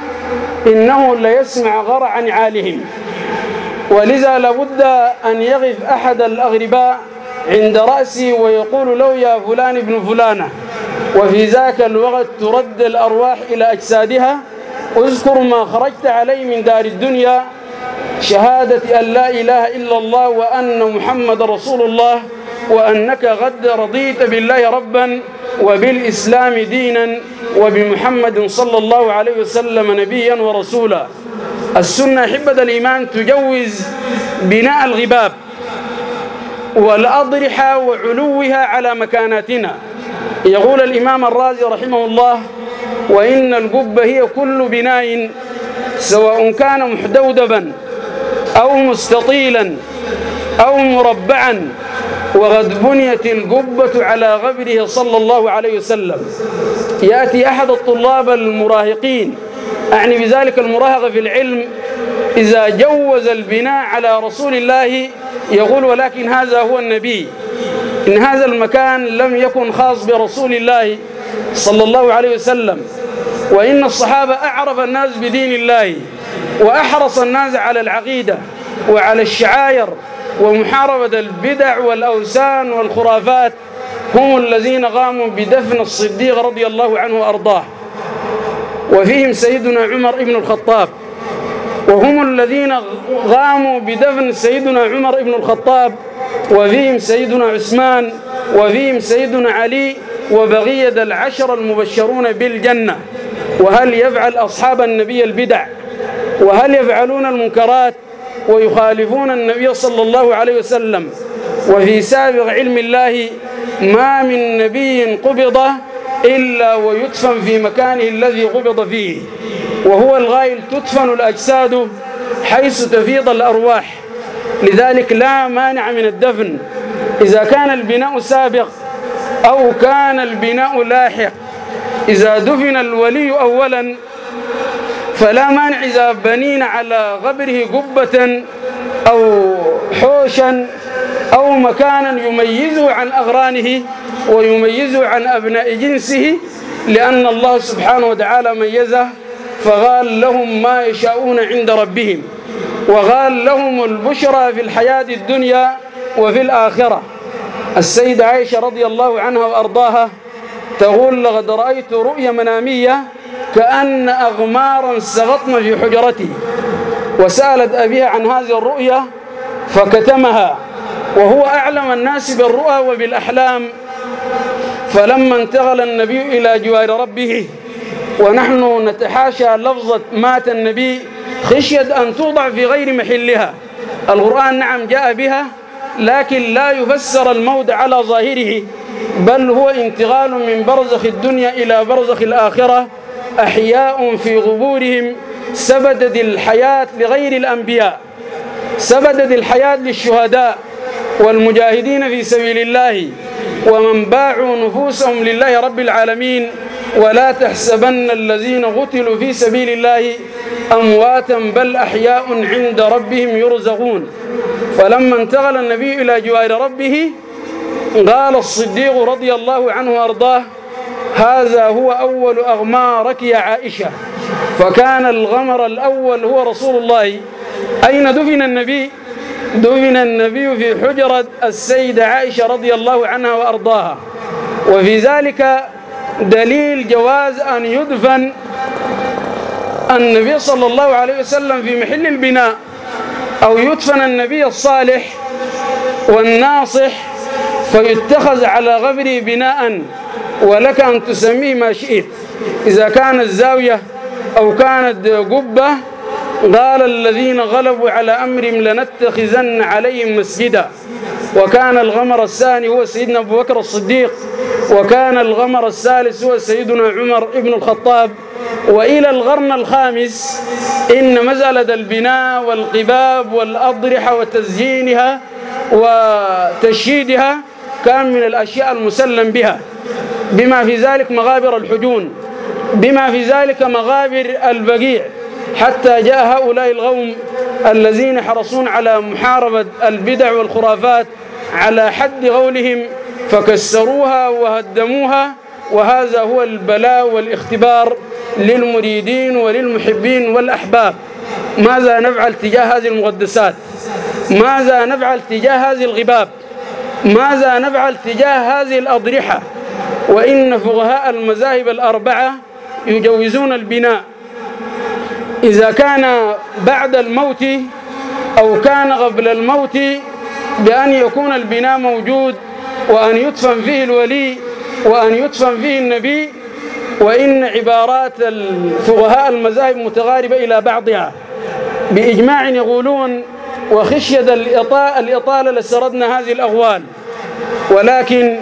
إنه ليسمع غرع نعالهم. ولذا لابد أن يقف أحد الأغرباء عند رأسي ويقول له: يا فلان ابن فلانة. وفي ذاك الوقت ترد الأرواح إلى أجسادها: اذكر ما خرجت عليه من دار الدنيا، شهادة أن لا إله إلا الله وأن محمد رسول الله، وأنك قد رضيت بالله ربا وبالإسلام دينا وبمحمد صلى الله عليه وسلم نبيا ورسولا. السنة حبة الإيمان تجوز بناء الغباب والأضرحة وعلوها على مكاناتنا. يقول الإمام الرازي رحمه الله: وإن القبة هي كل بناء سواء كان محدودبا أو مستطيلا أو مربعا، وقد بنيت القبة على غبره صلى الله عليه وسلم. يأتي أحد الطلاب المراهقين، أعني بذلك المراهقة في العلم، إذا جوز البناء على رسول الله يقول: ولكن هذا هو النبي، إن هذا المكان لم يكن خاص برسول الله صلى الله عليه وسلم. وإن الصحابة أعرف الناس بدين الله وأحرص الناس على العقيدة وعلى الشعائر ومحاربة البدع والأوثان والخرافات. هم الذين قاموا بدفن الصديق رضي الله عنه وأرضاه، وفيهم سيدنا عمر بن الخطاب. وهم الذين قاموا بدفن سيدنا عمر بن الخطاب، وفيهم سيدنا عثمان، وفيهم سيدنا علي، وبقية العشر المبشرون بالجنة. وهل يفعل أصحاب النبي البدع؟ وهل يفعلون المنكرات ويخالفون النبي صلى الله عليه وسلم؟ وفي سابق علم الله ما من نبي قبض إلا ويدفن في مكانه الذي قبض فيه، وهو الغائل تدفن الأجساد حيث تفيض الأرواح، لذلك لا مانع من الدفن إذا كان البناء سابق أو كان البناء لاحق. إذا دفن الولي أولا فلا مانع إذا بنينا على قبره قبة أو حوشا أو مكانا يميزه عن أغرانه ويميزه عن أبناء جنسه، لأن الله سبحانه وتعالى ميزه فقال لهم ما يشاءون عند ربهم، وقال لهم البشرى في الحياة الدنيا وفي الآخرة. السيدة عائشة رضي الله عنها وأرضاها تقول: لقد رأيت رؤيا منامية كأن أغمارا سقطن في حجرتي، وسألت أبيها عن هذه الرؤيا فكتمها، وهو أعلم الناس بالرؤى وبالأحلام. فلما انتقل النبي إلى جوار ربه، ونحن نتحاشى لفظة مات النبي خشية أن توضع في غير محلها، القرآن نعم جاء بها لكن لا يفسر الموت على ظاهره، بل هو انتقال من برزخ الدنيا إلى برزخ الآخرة، أحياء في قبورهم سبدت الحياة لغير الأنبياء، سبدت الحياة للشهداء والمجاهدين في سبيل الله ومن باعوا نفوسهم لله رب العالمين. ولا تحسبن الذين قتلوا في سبيل الله أمواتا بل أحياء عند ربهم يرزقون. فلما انتقل النبي إلى جوار ربه قال الصديق رضي الله عنه وأرضاه: هذا هو أول أغمارك يا عائشة. فكان الغمر الأول هو رسول الله. أين دفن النبي؟ دفن النبي في حجرة السيدة عائشة رضي الله عنها وأرضاها. وفي ذلك دليل جواز أن يدفن النبي صلى الله عليه وسلم في محل البناء، أو يدفن النبي الصالح والناصح فيتخذ على قبره بناء، ولك أن تسميه ما شئت، إذا كانت زاوية أو كانت قبة. قال: الذين غلبوا على أمرهم لنتخذن عليهم مسجدا. وكان الغمر الثاني هو سيدنا أبو بكر الصديق، وكان الغمر الثالث هو سيدنا عمر ابن الخطاب. وإلى القرن الخامس إن مسألة البناء والقباب والأضرحة وتزيينها وتشييدها كان من الأشياء المسلم بها، بما في ذلك مغابر الحجون، بما في ذلك مغابر البقيع، حتى جاء هؤلاء القوم الذين يحرصون على محاربة البدع والخرافات على حد قولهم فكسروها وهدموها. وهذا هو البلاء والاختبار للمريدين وللمحبين والأحباب. ماذا نفعل تجاه هذه المقدسات؟ ماذا نفعل تجاه هذه الغباب؟ ماذا نفعل تجاه هذه الأضرحة؟ وإن فقهاء المذاهب الأربعة يجوزون البناء إذا كان بعد الموت أو كان قبل الموت، بأن يكون البناء موجود وأن يدفن فيه الولي وأن يدفن فيه النبي. وإن عبارات الفقهاء المذاهب متقاربة إلى بعضها بإجماع يقولون: وخشية الإطالة لسردنا هذه الأقوال، ولكن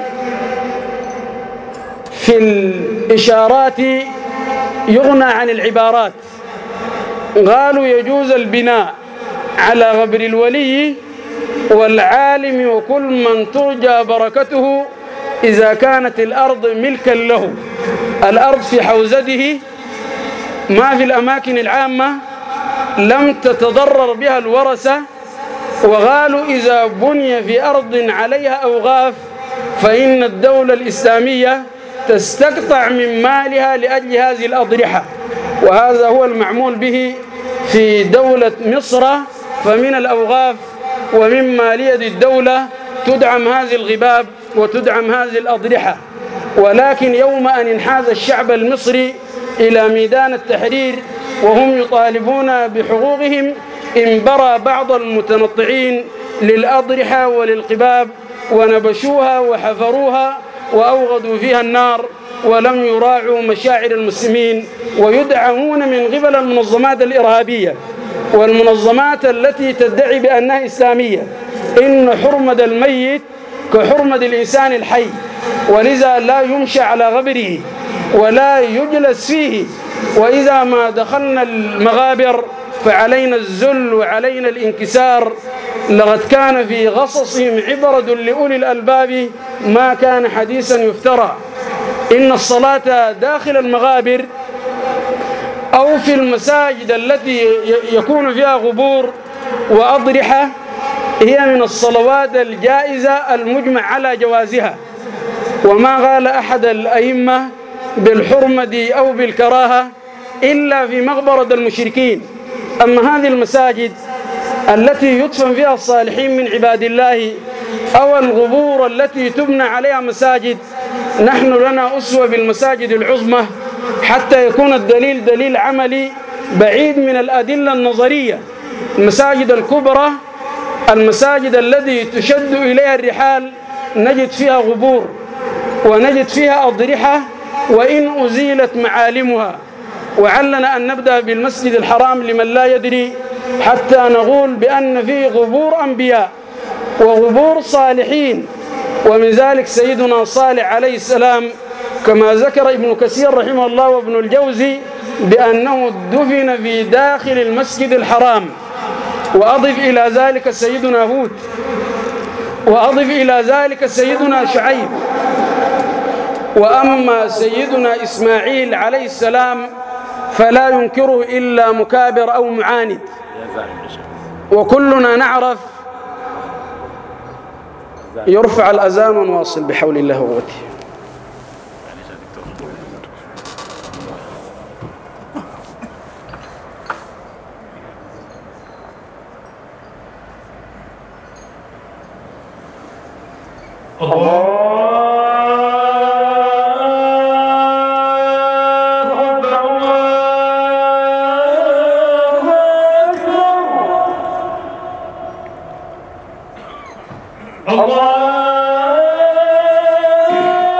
في الإشارات يغنى عن العبارات. قالوا: يجوز البناء على قبر الولي والعالم وكل من ترجى بركته إذا كانت الأرض ملكا له، الأرض في حوزته ما في الأماكن العامة لم تتضرر بها الورثة. وقالوا: إذا بني في أرض عليها أوقاف فإن الدولة الإسلامية تستقطع من مالها لأجل هذه الأضرحة، وهذا هو المعمول به في دولة مصر. فمن الأوقاف ومن مالية الدولة تدعم هذه الغباب وتدعم هذه الأضرحة. ولكن يوم أن انحاز الشعب المصري إلى ميدان التحرير وهم يطالبون بحقوقهم، انبرى بعض المتنطعين للأضرحة وللقباب ونبشوها وحفروها وأوغدوا فيها النار ولم يراعوا مشاعر المسلمين، ويدعمون من قبل المنظمات الإرهابية والمنظمات التي تدعي بأنها إسلامية. إن حرمة الميت كحرمة الإنسان الحي، ولذا لا يمشى على غبره ولا يجلس فيه. وإذا ما دخلنا المغابر فعلينا الذل وعلينا الانكسار. لقد كان في غصصهم عبرة لأولي الألباب ما كان حديثا يفترى. إن الصلاة داخل المغابر أو في المساجد التي يكون فيها غبور وأضرحة هي من الصلوات الجائزة المجمع على جوازها، وما قال أحد الأئمة بالحرمة أو بالكراهة إلا في مقبرة المشركين. أما هذه المساجد التي يدفن فيها الصالحين من عباد الله أو الغبور التي تبنى عليها مساجد، نحن لنا أسوة بالمساجد العظمى حتى يكون الدليل دليل عملي بعيد من الأدلة النظرية. المساجد الكبرى، المساجد التي تشد إليها الرحال، نجد فيها غبور ونجد فيها أضرحة وإن أزيلت معالمها. وعلنا أن نبدأ بالمسجد الحرام لمن لا يدري حتى نقول بأن فيه غبور أنبياء وغبور صالحين، ومن ذلك سيدنا صالح عليه السلام كما ذكر ابن كثير رحمه الله وابن الجوزي بأنه دفن في داخل المسجد الحرام. وأضف إلى ذلك سيدنا هود، وأضف إلى ذلك سيدنا شعيب. وأما سيدنا إسماعيل عليه السلام فلا ينكره إلا مكابر أو معاند، وكلنا نعرف. يرفع الأذان ونواصل بحول الله وقوته. الله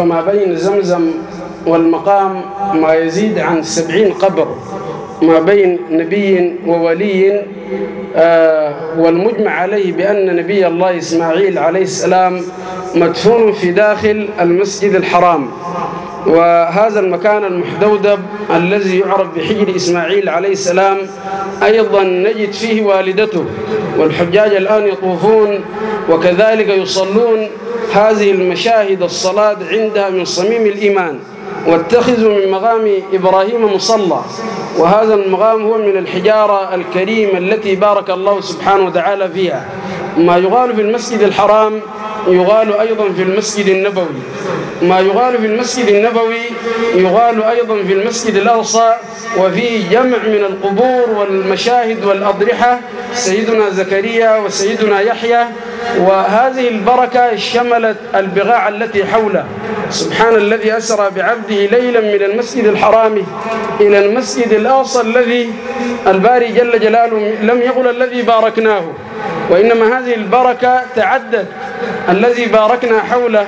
فما بين زمزم والمقام ما يزيد عن 70 قبر ما بين نبي وولي، والمجمع عليه بأن نبي الله إسماعيل عليه السلام مدفون في داخل المسجد الحرام. وهذا المكان المحدودب الذي يعرف بحجر إسماعيل عليه السلام أيضا نجد فيه والدته، والحجاج الآن يطوفون وكذلك يصلون هذه المشاهد الصلاة عندها من صميم الإيمان. واتخذوا من مقام إبراهيم مصلى، وهذا المقام هو من الحجارة الكريمة التي بارك الله سبحانه وتعالى فيها. ما يقال في المسجد الحرام يقال أيضا في المسجد النبوي، ما يقال في المسجد النبوي يقال أيضا في المسجد الأقصى، وفيه جمع من القبور والمشاهد والأضرحة، سيدنا زكريا وسيدنا يحيى. وهذه البركة شملت البقاع التي حوله. سبحان الذي أسرى بعبده ليلا من المسجد الحرام إلى المسجد الأقصى الذي الباري جل جلاله لم يقل الذي باركناه، وإنما هذه البركة تعدد الذي باركنا حوله.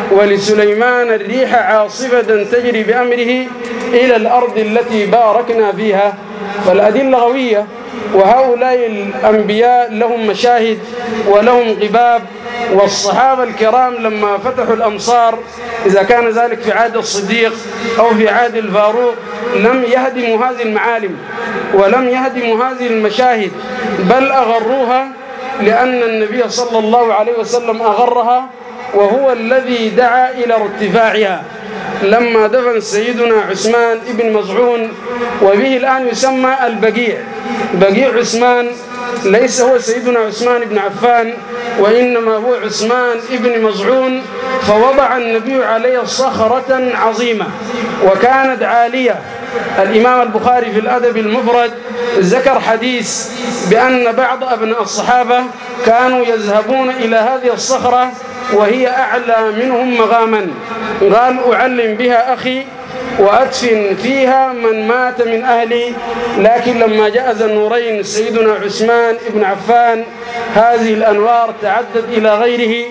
ولسليمان الريح عاصفة تجري بأمره إلى الأرض التي باركنا فيها. فالأدلة قوية، وهؤلاء الأنبياء لهم مشاهد ولهم قباب. والصحابة الكرام لما فتحوا الأمصار، إذا كان ذلك في عهد الصديق أو في عهد الفاروق، لم يهدموا هذه المعالم ولم يهدموا هذه المشاهد، بل أغروها، لأن النبي صلى الله عليه وسلم أغرها، وهو الذي دعا إلى ارتفاعها. لما دفن سيدنا عثمان ابن مزعون، وبه الآن يسمى البقيع، بقيع عثمان، ليس هو سيدنا عثمان بن عفان، وإنما هو عثمان ابن مزعون. فوضع النبي عليه صخرة عظيمة وكانت عالية. الإمام البخاري في الأدب المفرد ذكر حديث بأن بعض أبناء الصحابة كانوا يذهبون إلى هذه الصخرة وهي أعلى منهم مقاما، قال أعلم بها أخي وأدفن فيها من مات من أهلي. لكن لما جاء ذا النورين سيدنا عثمان بن عفان، هذه الأنوار تعدد إلى غيره،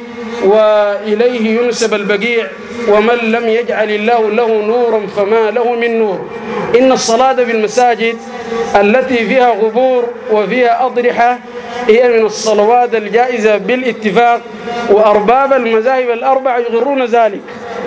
وإليه ينسب البقيع. ومن لم يجعل الله له نورا فما له من نور. إن الصلاة بالمساجد التي فيها قبور وفيها أضرحة هي من الصلوات الجائزة بالاتفاق، وأرباب المذاهب الأربعة يغرون ذلك.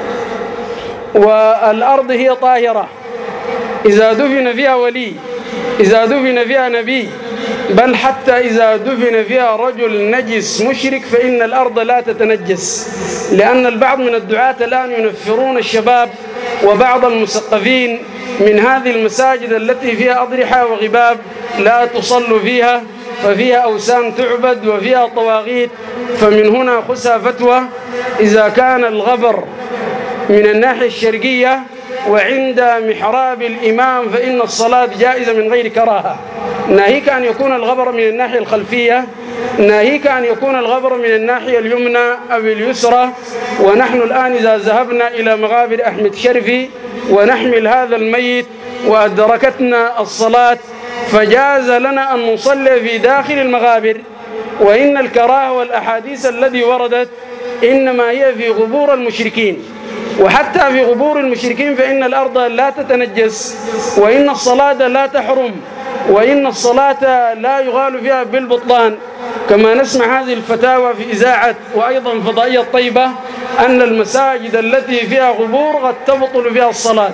والأرض هي طاهرة إذا دفن فيها ولي، إذا دفن فيها نبي، بل حتى إذا دفن فيها رجل نجس مشرك فإن الأرض لا تتنجس. لأن البعض من الدعاة الآن ينفرون الشباب وبعض المثقفين من هذه المساجد التي فيها أضرحة وغباب لا تصل فيها، ففيها أوثان تعبد وفيها طواغيت. فمن هنا خذها فتوى: إذا كان الغبر من الناحية الشرقية وعند محراب الإمام فإن الصلاة جائزة من غير كراهة، ناهيك أن يكون الغبر من الناحية الخلفية، ناهيك أن يكون الغبر من الناحية اليمنى أو اليسرى. ونحن الآن إذا ذهبنا إلى مغابر أحمد شرفي ونحمل هذا الميت وأدركتنا الصلاة، فجاز لنا أن نصلي في داخل المغابر. وإن الكراهة والأحاديث التي وردت إنما هي في قبور المشركين، وحتى في قبور المشركين فإن الأرض لا تتنجس، وإن الصلاة لا تحرم، وإن الصلاة لا يغال فيها بالبطلان. كما نسمع هذه الفتاوى في إذاعة وأيضا فضائية طيبة أن المساجد التي فيها قبور قد تبطل فيها الصلاة.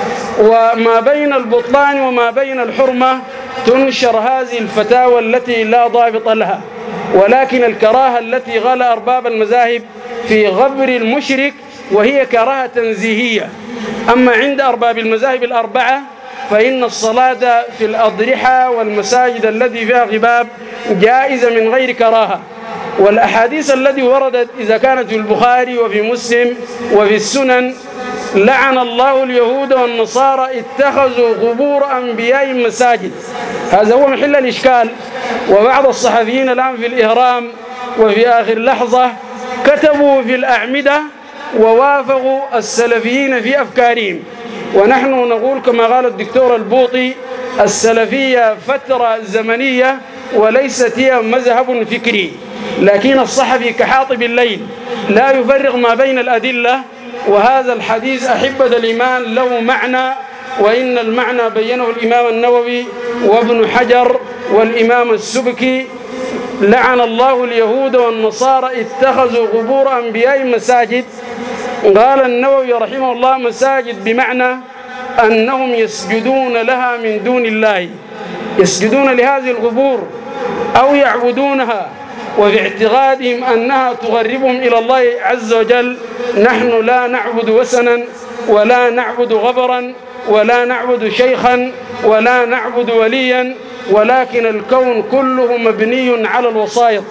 وما بين البطلان وما بين الحرمة تنشر هذه الفتاوى التي لا ضابط لها. ولكن الكراهة التي غلى أرباب المذاهب في غبر المشرك وهي كراهة تنزيهية. أما عند أرباب المذاهب الأربعة فإن الصلاة في الأضرحة والمساجد التي فيها غباب جائزة من غير كراهة. والأحاديث التي وردت إذا كانت في البخاري وفي مسلم وفي السنن: لعن الله اليهود والنصارى اتخذوا قبور أنبيائهم مساجد. هذا هو محل الإشكال. وبعض الصحفيين الآن في الإهرام وفي آخر لحظة كتبوا في الأعمدة ووافقوا السلفيين في أفكارهم. ونحن نقول كما قال الدكتور البوطي: السلفية فترة زمنية وليست هي مذهب فكري. لكن الصحفي كحاطب الليل لا يفرق ما بين الأدلة وهذا الحديث أحبة الإيمان له معنى، وإن المعنى بينه الإمام النووي وابن حجر والإمام السبكي. لعن الله اليهود والنصارى اتخذوا قبور أنبياء مساجد. قال النووي رحمه الله مساجد بمعنى أنهم يسجدون لها من دون الله، يسجدون لهذه القبور أو يعبدونها، وفي اعتقادهم أنها تقربهم إلى الله عز وجل. نحن لا نعبد وثنا ولا نعبد غبرا ولا نعبد شيخا ولا نعبد وليا، ولكن الكون كله مبني على الوسائط.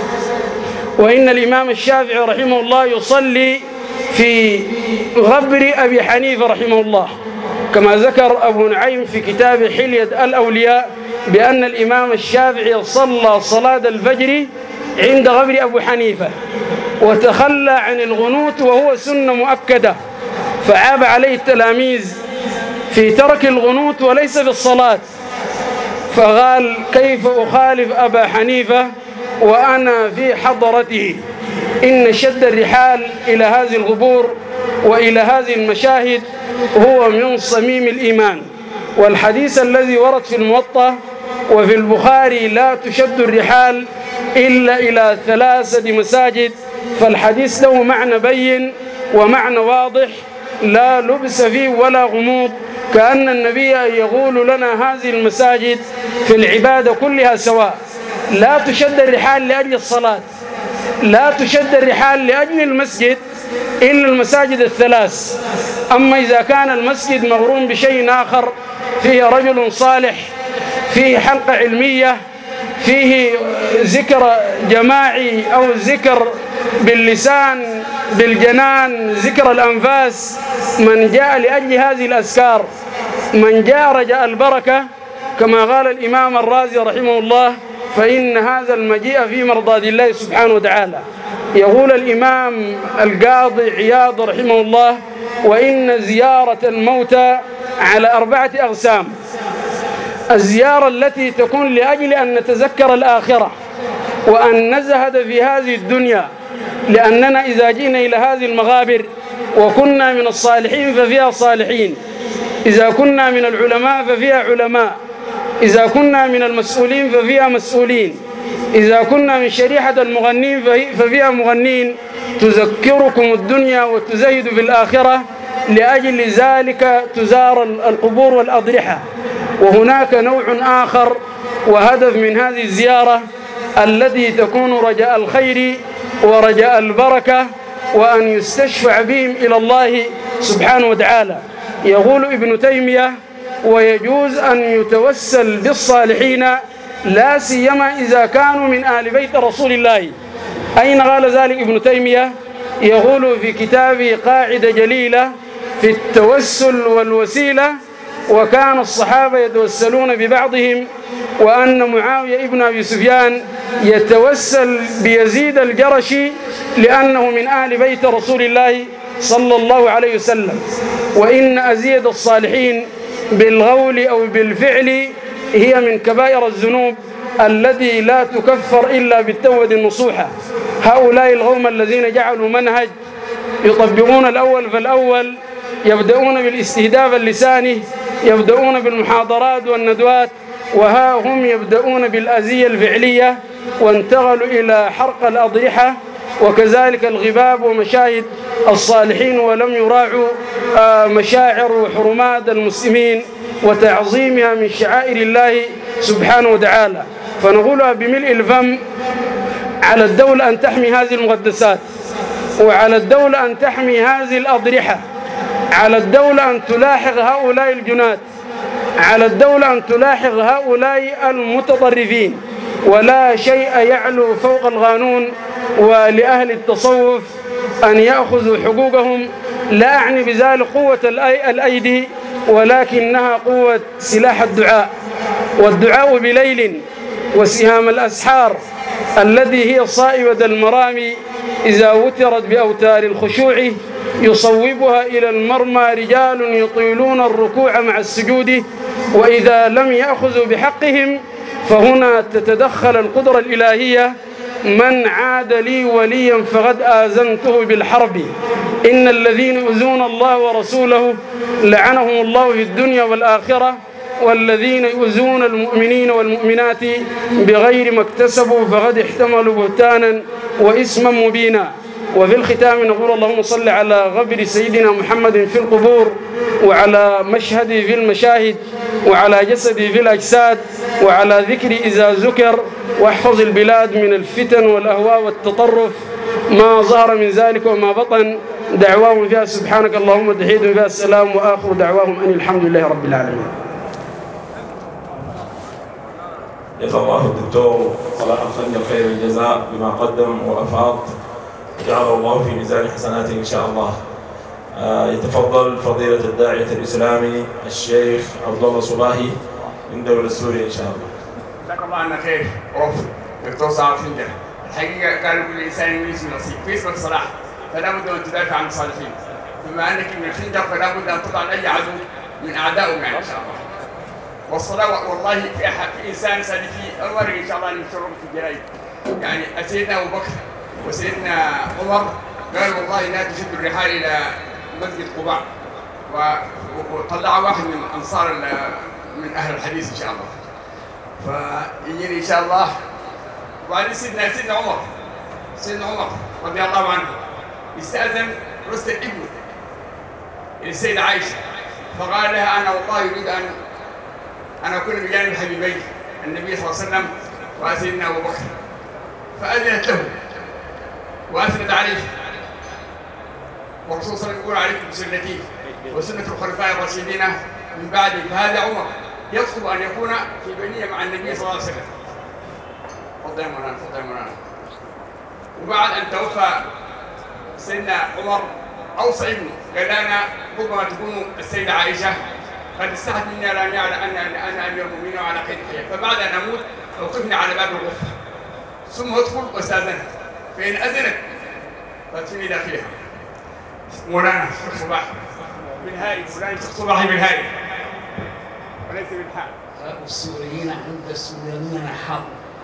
وإن الإمام الشافعي رحمه الله يصلي في غبر أبي حنيفة رحمه الله، كما ذكر أبو نعيم في كتاب حلية الأولياء بأن الإمام الشافعي صلى صلاة الفجر عند غبر أبو حنيفة وتخلى عن الغنوت وهو سنة مؤكدة، فعاب عليه التلاميذ في ترك الغنوت وليس في الصلاة، فقال كيف أخالف أبا حنيفة وأنا في حضرته؟ إن شد الرحال إلى هذه القبور وإلى هذه المشاهد هو من صميم الإيمان. والحديث الذي ورد في الموطأ وفي البخاري لا تشد الرحال إلا إلى 3 مساجد، فالحديث له معنى بين ومعنى واضح لا لبس فيه ولا غموض، كأن النبي يقول لنا هذه المساجد في العبادة كلها سواء. لا تشد الرحال لأجل الصلاة، لا تشد الرحال لأجل المسجد إلا المساجد ال3. أما إذا كان المسجد مغروم بشيء آخر، فيه رجل صالح، فيه حلقة علمية، فيه ذكر جماعي أو ذكر باللسان بالجنان، ذكر الأنفاس، من جاء لأجل هذه الأذكار، من جاء رجاء البركة كما قال الإمام الرازي رحمه الله، فإن هذا المجيء في مرضات الله سبحانه وتعالى. يقول الإمام القاضي عياض رحمه الله: وإن زيارة الموتى على 4 أقسام: الزيارة التي تكون لأجل أن نتذكر الآخرة وأن نزهد في هذه الدنيا، لأننا إذا جئنا إلى هذه المغابر وكنا من الصالحين ففيها صالحين، إذا كنا من العلماء ففيها علماء، إذا كنا من المسؤولين ففيها مسؤولين، إذا كنا من شريحة المغنين ففيها مغنين، تذكركم الدنيا وتزهد في الآخرة. لأجل ذلك تزار القبور والأضرحة. وهناك نوع آخر وهدف من هذه الزيارة التي تكون رجاء الخير ورجاء البركة وأن يستشفع بهم إلى الله سبحانه وتعالى. يقول ابن تيمية: ويجوز أن يتوسل بالصالحين لا سيما إذا كانوا من آل بيت رسول الله. أين قال ذلك ابن تيمية؟ يقول في كتابه قاعدة جليلة في التوسل والوسيلة: وكان الصحابة يتوسلون ببعضهم، وأن معاوية ابن أبي سفيان يتوسل بيزيد الجرشي لأنه من آل بيت رسول الله صلى الله عليه وسلم. وإن أزيد الصالحين بالقول أو بالفعل هي من كبائر الذنوب التي لا تكفر إلا بالتوبة النصوحة. هؤلاء القوم الذين جعلوا منهج يطبقون الأول فالأول، يبدأون بالاستهداف اللساني، يبدأون بالمحاضرات والندوات، وها هم يبدأون بالأذية الفعلية، وانتقلوا إلى حرق الأضرحة وكذلك الغباب ومشاهد الصالحين، ولم يراعوا مشاعر وحرمات المسلمين وتعظيمها من شعائر الله سبحانه وتعالى. فنقولها بملء الفم: على الدولة أن تحمي هذه المقدسات، وعلى الدولة أن تحمي هذه الأضرحة، على الدولة أن تلاحق هؤلاء الجنات، على الدولة أن تلاحق هؤلاء المتطرفين. ولا شيء يعلو فوق القانون، ولأهل التصوف أن يأخذوا حقوقهم. لا أعني بذلك قوة الأيدي، ولكنها قوة سلاح الدعاء، والدعاء بليل وسهام الأسحار التي هي صائبة المرامي إذا وترت بأوتار الخشوع يصوبها إلى المرمى رجال يطيلون الركوع مع السجود، وإذا لم يأخذوا بحقهم فهنا تتدخل القدرة الإلهية من عاد لي وليا فقد آذنته بالحرب إن الذين يؤذون الله ورسوله لعنهم الله في الدنيا والآخرة والذين يؤذون المؤمنين والمؤمنات بغير ما اكتسبوا فقد احتملوا بهتانا وإثما مبينا. وفي الختام نقول اللهم صل على غبر سيدنا محمد في القبور وعلى مشهده في المشاهد وعلى جسده في الأجساد وعلى ذكر إذا ذكر، واحفظ البلاد من الفتن والأهواء والتطرف ما ظهر من ذلك وما بطن. دعواهم فيها سبحانك اللهم تحييهم فيها السلام وآخر دعواهم أن الحمد لله رب العالمين. جزا الله الدكتور صلاح الخليل خير الجزاء بما قدم وأفاض، جعله الله في ميزان حسناته إن شاء الله. يتفضل فضيلة الداعية الإسلامي الشيخ عبد الله صباحي من دولة سوريا إن شاء الله. جزاك الله عنا خير ورفض دكتور صلاح الخليل. الحقيقة قالوا كل إنسان يميز من نصيب في اسم الصلاح، فلا بد أن تدافع عن الصالحين، بما أنك من الخنجر فلا بد أن تطلع أي عدو من أعدائهم يعني إن شاء الله. والصلاة والله في إنسان سالكي أمر إن شاء الله أن يشرب في الجرائد، يعني سيدنا أبو بكر وسيدنا عمر قال والله لا تشد الرحال إلى مسجد قباء، وطلع واحد من أنصار من أهل الحديث إن شاء الله، فيجيني إن شاء الله. وبعدين سيدنا عمر رضي الله عنه استأذن رسل ابنه السيدة عائشة، فقال لها أنا والله يريد أن أكون بجانب حبيبي النبي صلى الله عليه وسلم وسيدنا أبو بكر، فأذنت له وأثنت عليه. والرسول صلى الله عليه وسلم يقول عليكم بسنتي وسنة الخلفاء الراشدين من بعدي، فهذا عمر يطلب أن يكون في بنية مع النبي صلى الله عليه وسلم. تفضل يا مولانا. وبعد أن توفى سيدنا عمر أوصى ابنه قال أنا ربما تكون السيدة عائشة قد استحت مني أن أعلم أنا أمير المؤمنين وعلى قيد الحياة، فبعد أن أموت أوقفني على باب الغرفة ثم أدخل واستأذنت، فإن أذنت فأدخلني داخلها. مولانا الشيخ صباحي بالهاء، فلان الشيخ صباحي بالهاء وليس بالحاء. السوريين عند السودانيين حق.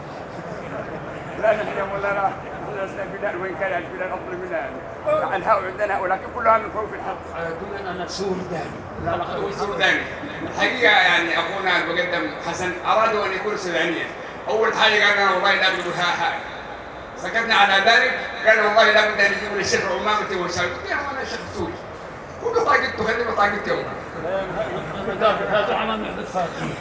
لا نحن يا مولانا لسنا بلاد، وإن كان البلاد أفضل منا الهاء عندنا، ولكن كلها من فوق الحق. دون أن سوداني. لا سوداني. الحقيقة يعني أخونا المقدم حسن أرادوا أن يكون سودانيا. أول حاجة قال أنا والله لا بد هاء، سكتنا على ذلك، قال والله لا بد أن يجيبوا للشيخ عمامة والشاوي. قلت يا مولانا الشيخ سوري كل طاقته خلي بطاقته يوم. هذا عمام يحدث فاتي.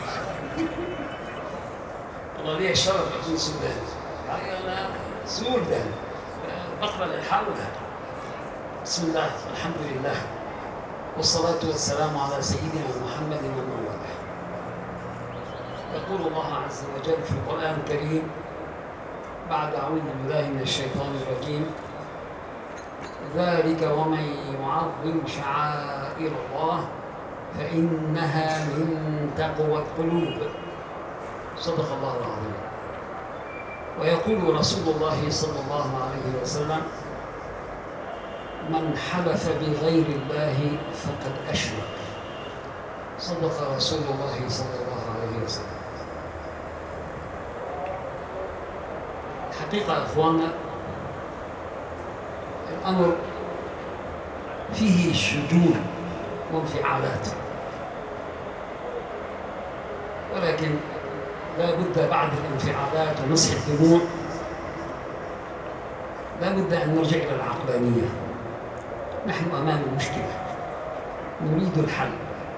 والله لي الشرف أكون سوداني. أنا سوداني بقبل الحال. بسم الله الحمد لله والصلاة والسلام على سيدنا محمد ومن والاه. يقول الله عز وجل في القرآن الكريم بعد أعوذ بالله من الشيطان الرجيم: ذلك ومن يعظم شعائر الله فإنها من تقوى القلوب. صدق الله العظيم. ويقول رسول الله صلى الله عليه وسلم: من حلف بغير الله فقد أشرك. صدق رسول الله صلى الله عليه وسلم. حقيقة أخواننا الأمر فيه شجون وانفعالات، ولكن لا بد بعد الانفعالات ونصح الدموع لا بد أن نرجع إلى العقلانية. نحن أمام مشكلة نريد الحل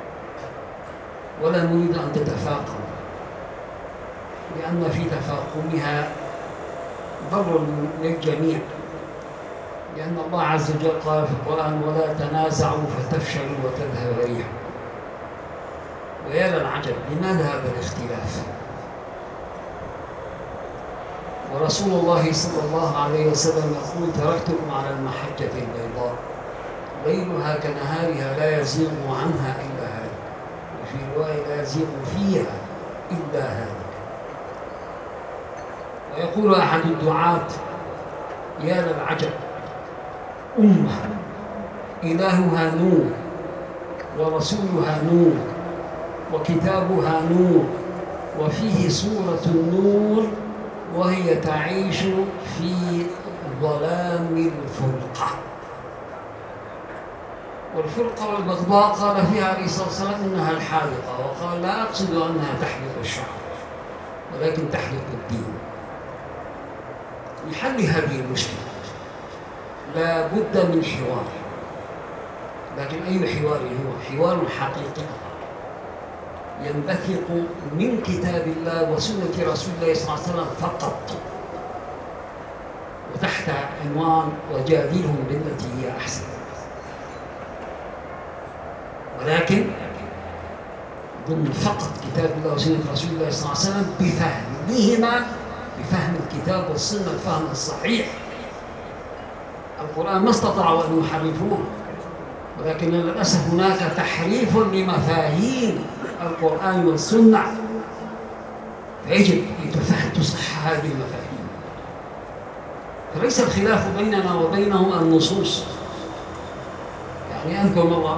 ولا نريد أن تتفاقم، لأن في تفاقمها ضر للجميع، لأن الله عز وجل قال في القرآن: ولا تنازعوا فتفشلوا وتذهب ريحكم. ويا للعجب لماذا هذا الاختلاف؟ ورسول الله صلى الله عليه وسلم يقول: تركتكم على المحجة البيضاء ليلها كنهارها لا يزيغ عنها إلا هذا، وفي رواية لا يزيغ فيها إلا هذا. ويقول أحد الدعاة: يا للعجب أمة إلهها نور ورسولها نور وكتابها نور وفيه سورة النور وهي تعيش في ظلام الفرقة. والفرقة والبغضاء قال فيها عليه الصلاة والسلام إنها الحالقة، وقال لا أقصد أنها تحلق الشعر ولكن تحلق الدين. لحل هذه المشكلة لا بد من حوار، لكن أي حوار هو؟ حوار حقيقي ينبثق من كتاب الله وسنة رسول الله صلى الله عليه وسلم فقط، وتحت عنوان وجادلهم بالتي هي أحسن. ولكن ضمن فقط كتاب الله وسنة رسول الله صلى الله عليه وسلم بفهمهما، بفهم الكتاب والسنة الفهم الصحيح. القرآن ما استطاعوا أن يحرفوه، ولكن للأسف هناك تحريف لمفاهيم القرآن والسنة، فيجب أن تصح هذه المفاهيم. فليس الخلاف بيننا وبينهم النصوص. يعني أذكر مرة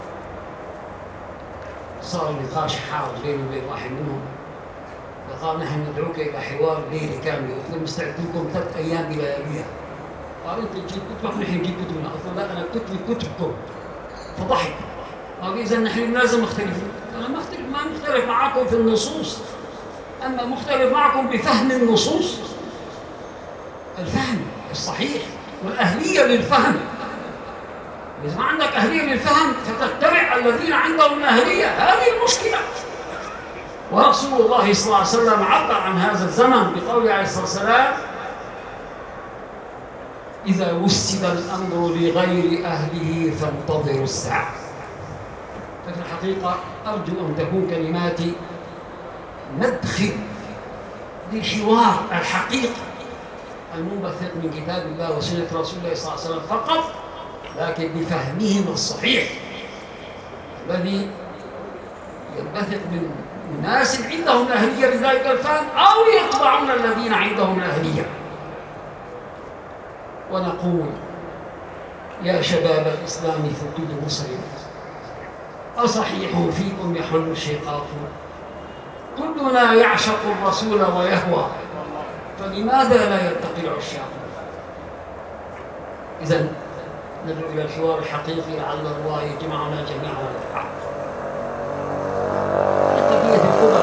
صار نقاش حار بيني وبين واحد منهم، فقال نحن ندعوك إلى حوار ليلي كامل، قلت له مستعد لكم 3 أيام بلياليها. قال أنت تجيب كتبك ونحن نجيب كتبنا. قلت له لا، أنا كتبي كتبكم. فضحك. قال إذا نحن لازم مختلفين. أنا ما مختلف معكم في النصوص، أما مختلف معكم بفهم النصوص، الفهم الصحيح والأهلية للفهم. إذا ما عندك أهلية للفهم فتتبع الذين عندهم الأهلية، هذه المشكلة. ورسول الله صلى الله عليه وسلم عبر عن هذا الزمن بقوله عليه الصلاة والسلام: إذا وسد الأمر لغير أهله فانتظروا الساعة. ففي الحقيقة أرجو أن تكون كلماتي مدخل للحوار الحقيقي المنبثق من كتاب الله وسنة رسول الله صلى الله عليه وسلم فقط، لكن بفهمهم الصحيح الذي ينبثق من ناس عندهم الأهلية لذلك الفهم أو يتبعون الذين عندهم الأهلية. ونقول يا شباب الإسلام في كل مسلم، أصحيح فيكم يحل الشقاق؟ كلنا يعشق الرسول ويهوى، فلماذا لا يلتقي العشاق؟ إذن ندعو إلى الحوار الحقيقي لعل الله يجمعنا جميعا على الحق. قضية الكبر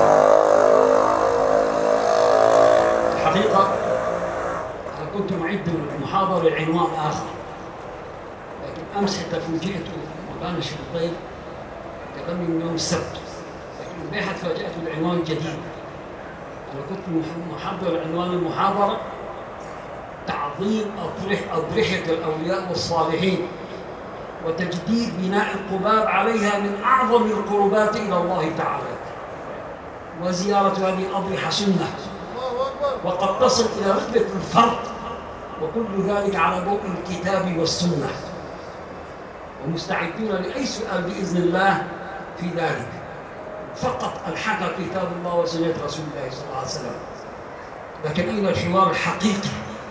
الحقيقة أنا كنت معد المحاضرة لعنوان آخر، لكن أمس حتى فوجئت مولانا الشيخ الطيب تكلمني من يوم السبت، لكن البارحة تفاجأت بالعنوان الجديد. أنا كنت محضر عنوان المحاضرة تعظيم أضرحة الأولياء والصالحين وتجديد بناء القباب عليها من أعظم القربات إلى الله تعالى، وزيارة هذه الأضرحة سنة وقد تصل إلى رتبة الفرض، وكل ذلك على ضوء الكتاب والسنة، ومستعدون لأي سؤال بإذن الله في ذلك. فقط الحق كتاب الله وسنة رسول الله صلى الله عليه وسلم، لكن أين الحوار الحقيقي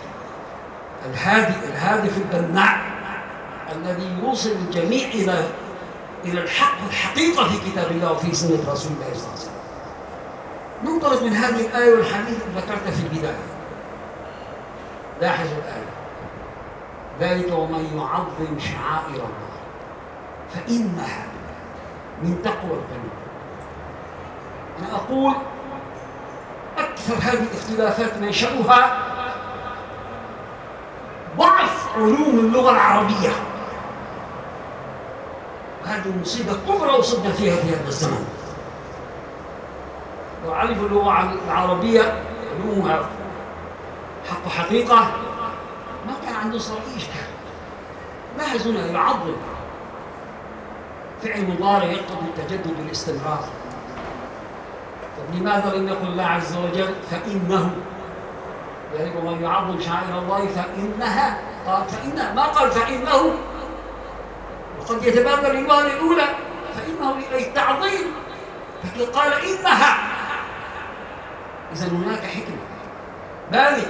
الهادف البناء الذي يوصل الجميع إلى الحق والحقيقة في كتاب الله وفي سنة رسول الله صلى الله عليه وسلم. ننطلق من هذه الآية والحديث التي ذكرتها في البداية. لاحظوا الآية: ذلك ومن يعظم شعائر الله فإنها من تقوى القلوب. أنا أقول أكثر هذه الاختلافات منشأها ضعف علوم اللغة العربية، وهذه مصيبة كبرى أصبنا فيها في هذا الزمن. لو عرفوا اللغة العربية علومها حق حقيقة ما كان عنده صار أي إشكال. لاحظوا هنا يعظم فعل مضارع يقتضي التجدد والاستمرار. طب لماذا لم يقل الله عز وجل فإنه؟ ذلك ومن يعظم شعائر الله فإنها، قال فإنها، ما قال فإنه. وقد يتبادر الرواية الأولى فإنه أي التعظيم، لكن قال إنها. إذا هناك حكمة بالغة،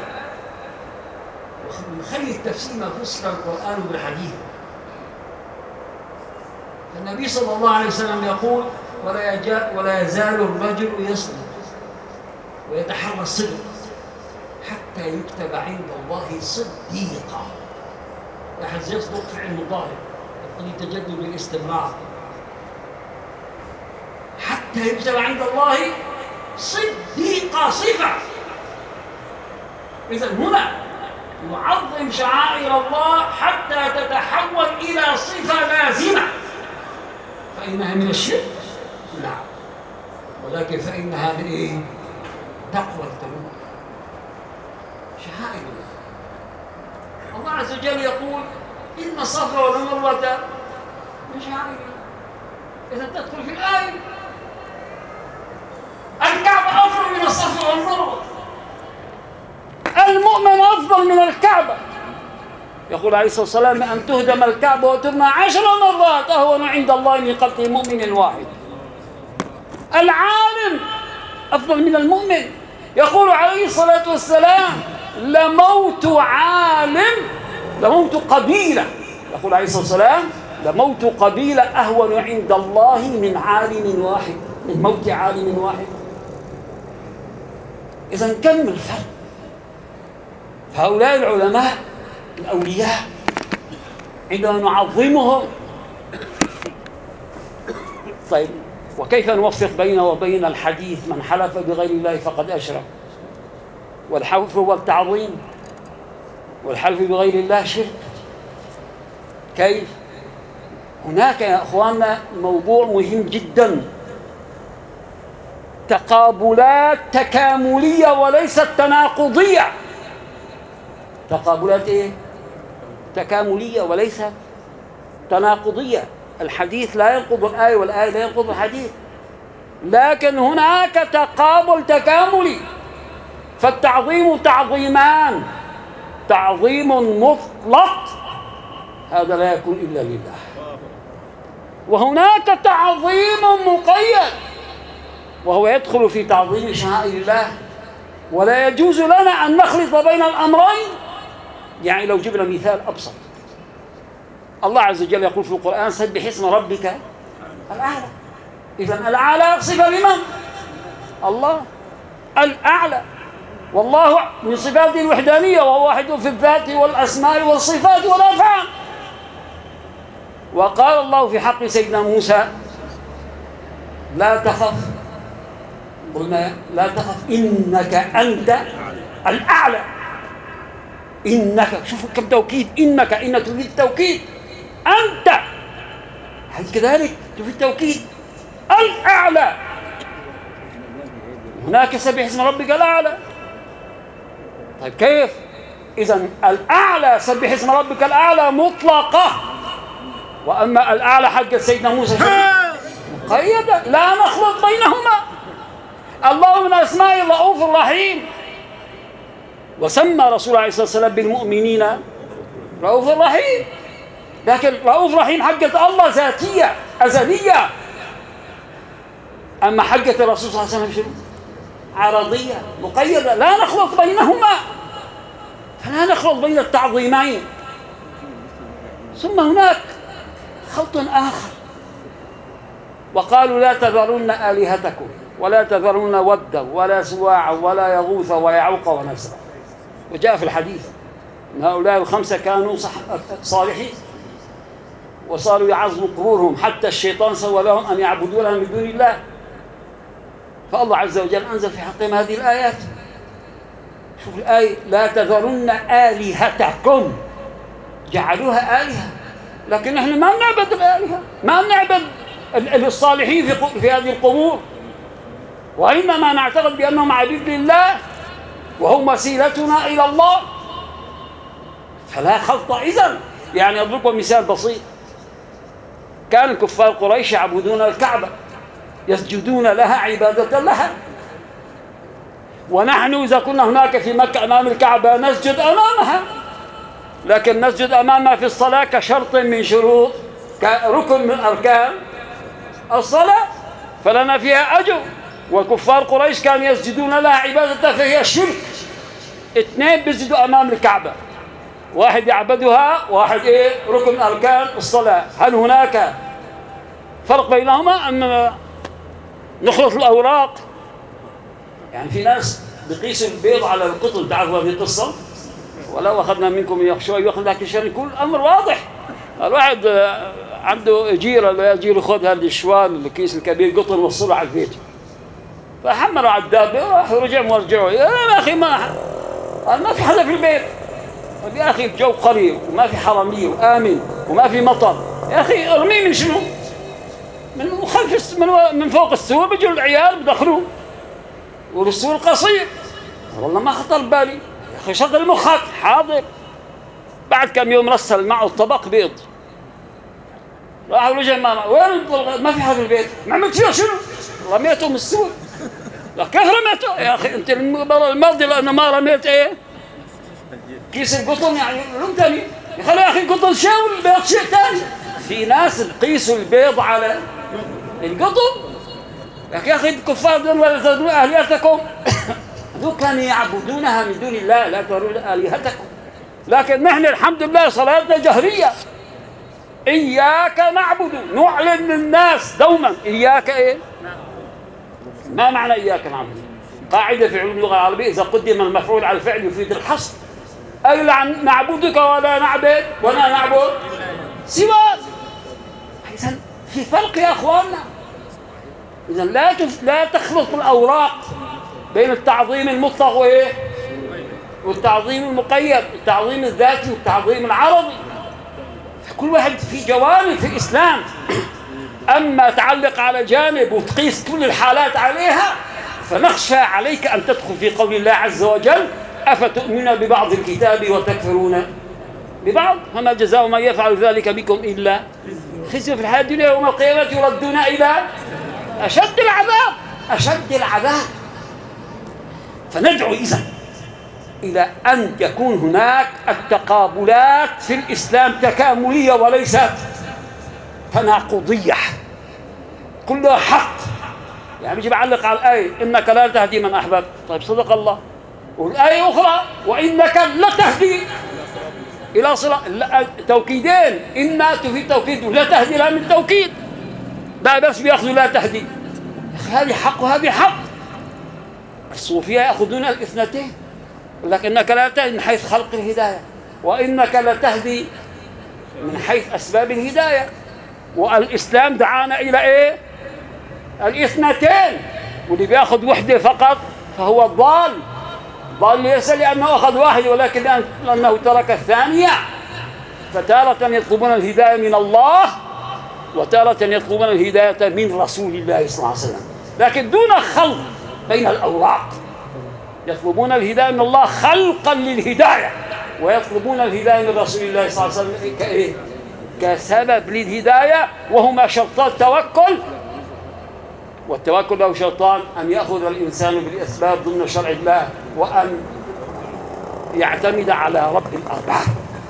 ومن خير التفسير ما فسر القرآن بالحديث. فالنبي صلى الله عليه وسلم يقول: ولا يزال الرجل يصدق ويتحرى الصدق حتى يكتب عند الله صديقا. لاحظ يصدق فعل مضارع يقتضي التجدد بالاستمرار. حتى يكتب عند الله صديقا صفة. إذا هنا يعظم شعائر الله حتى تتحول إلى صفة لازمة. فإنها من الشرك؟ لا، ولكن فإنها من إيه؟ تقوى القلوب. شعائر الله. الله عز وجل يقول إن الصفا والمروة من شعائر الله. إذا تدخل في الآية الكعبة أفضل من الصفا والمروة، المؤمن أفضل من الكعبة. يقول عليه الصلاة والسلام أن تهدم الكعبة وتبنى 10 مرات أهون عند الله من قتل مؤمن واحد. العالم أفضل من المؤمن. يقول عليه الصلاة والسلام لموت عالم لموت قبيلة، يقول عليه الصلاة والسلام لموت قبيلة أهون عند الله من عالم واحد، من موت عالم واحد. إذا كم الفرق؟ هؤلاء العلماء الأولياء عندما نعظمهم، طيب وكيف نوفق بينه وبين الحديث من حلف بغير الله فقد أشرك؟ والحلف هو التعظيم، والحلف بغير الله شرك. كيف؟ هناك يا أخواننا موضوع مهم جدا، تقابلات تكاملية وليست تناقضية. تقابلات إيه؟ تكاملية وليست تناقضية. الحديث لا ينقض الآية والآية لا ينقض الحديث، لكن هناك تقابل تكاملي. فالتعظيم تعظيمان، تعظيم مطلق هذا لا يكون إلا لله، وهناك تعظيم مقيد وهو يدخل في تعظيم شعائر الله. ولا يجوز لنا أن نخلط بين الأمرين. يعني لو جبنا مثال أبسط، الله عز وجل يقول في القرآن سبح اسم ربك الأعلى. إذن الأعلى صفة لمن؟ الله الأعلى، والله من صفاته الوحدانية وهو واحد في الذات والأسماء والصفات والأفعال. وقال الله في حق سيدنا موسى لا تخف، قلنا لا تخف إنك أنت الأعلى. إنك، شوفوا كم توكيد، إنك إن تفيد التوكيد، أنت هل كذلك تفيد التوكيد، الأعلى. هناك سبح اسم ربك الأعلى. طيب كيف؟ إذن الأعلى سبح اسم ربك الأعلى مطلقة، وأما الأعلى حق سيدنا موسى مقيدة، لا نخلط بينهما. الله من أسماء الرؤوف الرحيم، وسمى رسول عليه الصلاة والسلام بالمؤمنين رؤوف رحيم، لكن رؤوف رحيم حقة الله ذاتية أزلية، أما حقة الرسول صلى الله عليه وسلم شنو؟ عرضية مقيدة، لا نخلط بينهما. فلا نخلط بين التعظيمين. ثم هناك خلط آخر، وقالوا لا تذرن آلهتكم ولا تذرن ودا ولا سواعا ولا يغوث ويعوق ونسرا. وجاء في الحديث أن هؤلاء الخمسة كانوا صالحين وصاروا يعظموا قبورهم حتى الشيطان سوى لهم أن يعبدونها من دون الله. فالله عز وجل أنزل في حقهم هذه الآيات. شوف الآية لا تذرن آلهتكم، جعلوها آلهة، لكن نحن ما بنعبد الآلهة، ما بنعبد الصالحين في هذه القبور، وإنما نعتقد بأنهم عبيد لله وهم وسيلتنا إلى الله. فلا خلط. إذن يعني أضربكم مثال بسيط، كان الكفار قريش يعبدون الكعبة، يسجدون لها عبادة لها، ونحن إذا كنا هناك في مكة أمام الكعبة نسجد أمامها، لكن نسجد أمامها في الصلاة كشرط من شروط، كركن من أركان الصلاة، فلنا فيها أجر. وكفار قريش كانوا يسجدون لها عبادة فهي الشرك. اثنين بيسجدوا أمام الكعبة، واحد يعبدها واحد ركن أركان الصلاة. هل هناك فرق بينهما أم نخلط الأوراق؟ يعني في ناس بقيس البيض على القطن، تعرفوا هذه القصة؟ ولو أخذنا منكم يخشوا يأخذ لكن شان يكون الأمر واضح. الواحد عنده أجيرة يجي ياخذ هذه الشوال الكيس الكبير قطن وصله على البيت، فحملوا على الدابة وراح رجع مرجعوا. يا أخي ما في حدا في البيت. طيب يا أخي الجو قريب وما في حرامية وآمن وما في مطر، يا أخي ارميه من شنو؟ من خلف من فوق السور بيجوا العيال بدخلوه والسور قصير. والله ما خطر بالي يا أخي شغل مخك. حاضر. بعد كم يوم رسل معه طبق بيض، راح ورجع وين ما في حدا في البيت. ما عملت فيه شنو؟ رميته من السور. لا كيف رميته؟ يا أخي أنت المرة الماضية لأنه ما رميت إيه؟ كيس القطن يعني رمتني. يخلي يا أخي القطن شيء والبيض شيء ثاني. في ناس بقيسوا البيض على القطن. يا أخي الكفار دون ولا تدرون آلهتكم ذو كانوا يعبدونها من دون الله لا ترون آلهتكم. لكن نحن الحمد لله صلاتنا جهرية. إياك نعبد، نعلن للناس دوما إياك إيه؟ ما معنى إياك نعبد؟ قاعدة في علوم اللغة العربية إذا قدم المفعول على الفعل يفيد الحصر. أي نعبدك ولا نعبد ولا نعبد سواك. إذن في فرق يا أخواننا. إذن لا تخلط الأوراق بين التعظيم المطلق وإيه؟ والتعظيم المقيد، التعظيم الذاتي والتعظيم العرضي. كل واحد في جوانب في الإسلام. أما تعلق على جانب وتقيس كل الحالات عليها فنخشى عليك أن تدخل في قول الله عز وجل أفتؤمنون ببعض الكتاب وتكفرون ببعض فما جزاء من يفعل ذلك بكم إلا خزي في الحياة الدنيا ويوم القيامة يردون إلى أشد العذاب. أشد العذاب. فندعو إذن إلى أن يكون هناك التقابلات في الإسلام تكاملية وليست تناقضية، كلها حق. يعني بيجي بعلق على الآية إنك لا تهدي من أحببت. طيب صدق الله. والآية أخرى وإنك لتهدي إلى صراط. توكيدين، إن تفيد توكيد ولا تهدي لا من توكيد. لا بس بيأخذوا لا تهدي. هذه حق وهذه حق. الصوفية يأخذون الاثنتين، لكنك لا تهدي من حيث خلق الهداية، وإنك لتهدي من حيث أسباب الهداية. والإسلام دعانا إلى إيه؟ الاثنتين. واللي بيأخذ وحدة فقط فهو ضال. ضال ليس لأنه أخذ واحد ولكن لأنه ترك الثانية. فتارة يطلبون الهداية من الله وتارة يطلبون الهداية من رسول الله صلى الله عليه وسلم، لكن دون خلط بين الأوراق. يطلبون الهداية من الله خلقا للهداية، ويطلبون الهداية من رسول الله صلى الله عليه وسلم كإيه؟ كسبب للهداية. وهما شرطان التوكل. والتوكل له شرطان: أن يأخذ الإنسان بالأسباب ضمن شرع الله، وأن يعتمد على رب الأرباب.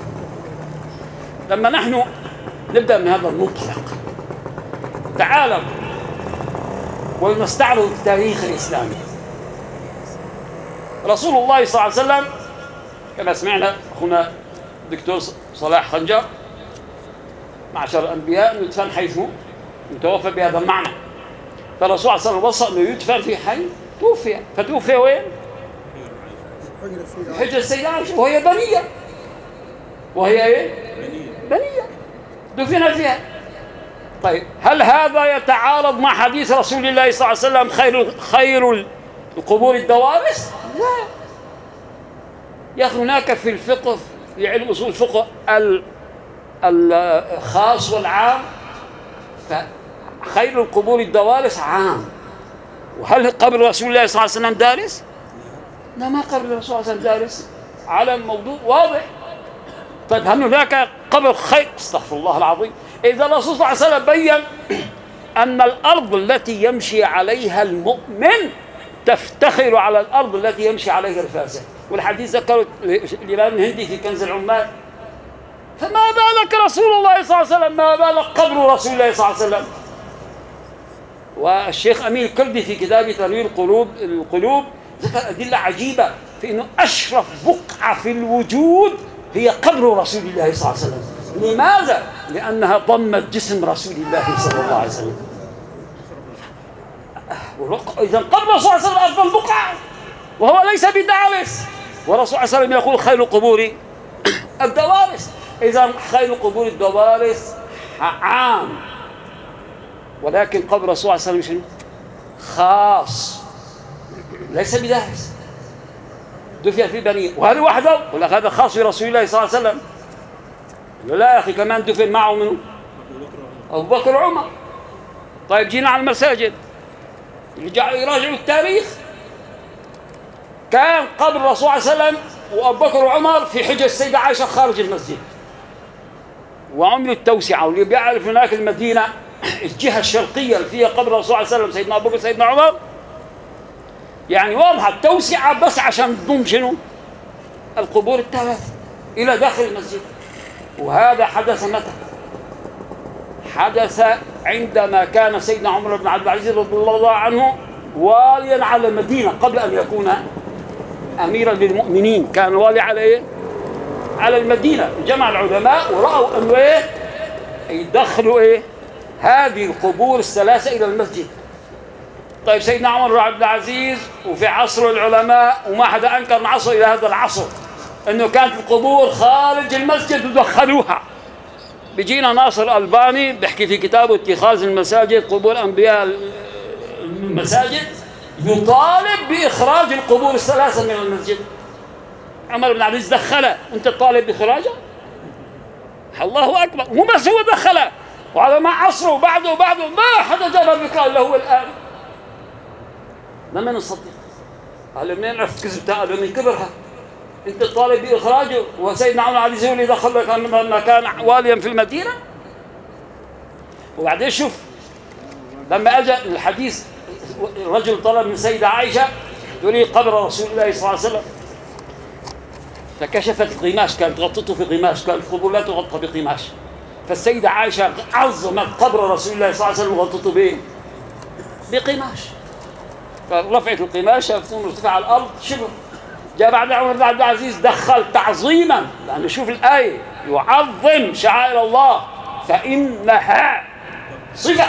لما نحن نبدأ من هذا المنطلق تعالوا ونستعرض التاريخ الإسلامي. رسول الله صلى الله عليه وسلم كما سمعنا أخونا دكتور صلاح خنجر معشر الأنبياء يدفن حيث متوفى بهذا المعنى. فالرسول صلى الله عليه وسلم وصى أنه يدفن في حي توفي. فتوفي وين؟ حجر السيدة عائشة، وهي بنية. وهي إيه؟ بنية دفن فيها. طيب هل هذا يتعارض مع حديث رسول الله صلى الله عليه وسلم خير القبور الدوارس؟ لا. يا أخي هناك في الفقه في علم أصول الفقه الخاص والعام. فخير القبور الدوارس عام. وهل قبر رسول الله صلى الله عليه وسلم دارس؟ لا، ما قبر الرسول صلى الله عليه وسلم دارس. على الموضوع واضح. طيب هل هناك قبر خير؟ استغفر الله العظيم. إذا الرسول صلى الله عليه وسلم بيّن أن الأرض التي يمشي عليها المؤمن تفتخر على الأرض التي يمشي عليها الفاسق، والحديث ذكره الإمام الهندي في كنز العمال. فما بالك رسول الله صلى الله عليه وسلم؟ ما بالك قبر رسول الله صلى الله عليه وسلم؟ والشيخ أمين الكردي في كتابه تنوير القلوب ذكر أدلة عجيبة في أنه أشرف بقعة في الوجود هي قبر رسول الله صلى الله عليه وسلم. لماذا؟ لأنها ضمت جسم رسول الله صلى الله عليه وسلم. إذا قبر رسول الله صلى الله عليه وسلم أفضل بقعة. وهو ليس بدارس، والرسول صلى الله عليه وسلم يقول خير القبور الدوارس. إذا خير القبور الدوارس عام، ولكن قبر الرسول صلى الله عليه وسلم خاص ليس بدارس، دفن في بني، وهذا وحده ولا هذا خاص برسول الله صلى الله عليه وسلم؟ لا يا أخي، كمان دفن معه منه أبو بكر وعمر. طيب جينا على المساجد، يراجعوا التاريخ، كان قبر الرسول صلى الله عليه وسلم وأبو بكر وعمر في حجر السيدة عائشة خارج المسجد، وعملوا التوسعة. واللي بيعرف هناك المدينة الجهة الشرقية اللي فيها قبر الرسول صلى الله عليه وسلم سيدنا أبو بكر سيدنا عمر، يعني واضحة التوسعة بس عشان تضم شنو؟ القبور الثلاث إلى داخل المسجد. وهذا حدث متى؟ حدث عندما كان سيدنا عمر بن عبد العزيز رضي الله عنه واليا على المدينة قبل أن يكون أميرا للمؤمنين، كان والي على إيه؟ على المدينة. جمع العلماء ورأوا أنه إيه؟ يدخلوا إيه؟ هذه القبور الثلاثة إلى المسجد. طيب سيدنا عمر بن عبد العزيز وفي عصر العلماء وما حدا أنكر من عصر إلى هذا العصر أنه كانت القبور خارج المسجد ودخلوها. بيجينا ناصر الألباني بيحكي في كتابه اتخاذ المساجد قبور أنبياء المساجد، يطالب بإخراج القبور الثلاثة من المسجد. عمر بن عبد العزيز دخلها، أنت تطالب بإخراجها؟ الله أكبر. مو بس هو دخلها، وعلى ما عصره وبعده ما حدا جاب بكاء إلا هو الآن. لما نصدق قال منين عرفت كذبتها؟ قال من كبرها. أنت تطالب بإخراجه وسيدنا عمر بن عبد العزيز اللي دخل لك لما كان واليا في المدينة. وبعدين شوف لما أجى الحديث، الرجل طلب من سيدة عائشة تقولي قبر رسول الله صلى الله عليه وسلم، فكشفت القماش، كانت غطته في قماش، كانت القبور لا تغطى بقماش، فالسيدة عائشة عظمت قبر رسول الله صلى الله عليه وسلم وغطته بإيه؟ بقماش. فرفعت القماش ثم ارتفع على الأرض شبر. جاء بعد عمر بن عبد العزيز دخل تعظيما، لأنه شوف الآية يعظم شعائر الله فإنها صفة.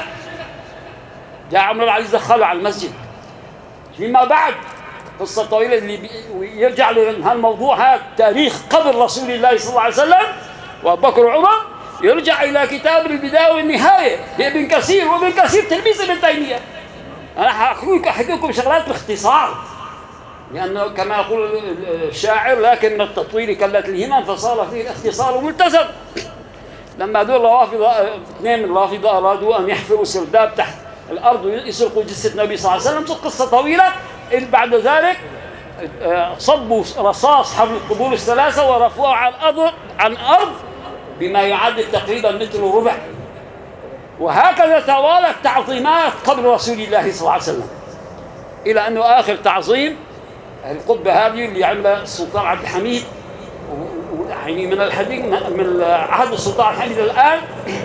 جاء عمر بن عبد العزيز دخله على المسجد. فيما بعد قصة طويلة اللي يرجع لهالموضوع هذا تاريخ قبر رسول الله صلى الله عليه وسلم وأبو بكر وعمر، يرجع إلى كتاب البداية والنهاية لابن كثير، وابن كثير تلميذ ابن تيمية. أنا أحكي لكم شغلات باختصار، لأنه كما يقول الشاعر لكن التطويل كلت الهمم فصار فيه الاختصار ملتزم. لما هذول الرافضة اثنين من الرافضة أرادوا أن يحفروا سرداب تحت الأرض ويسرقوا جثة النبي صلى الله عليه وسلم، قصة طويلة. بعد ذلك صبوا رصاص حول القبور الثلاثة ورفعوها عن الأرض بما يعادل تقريبا متر وربع. وهكذا توالت تعظيمات قبر رسول الله صلى الله عليه وسلم، إلى أنه آخر تعظيم القبة هذه اللي عملها السلطان عبد الحميد، يعني من الحديث من عهد السلطان عبد الحميد الآن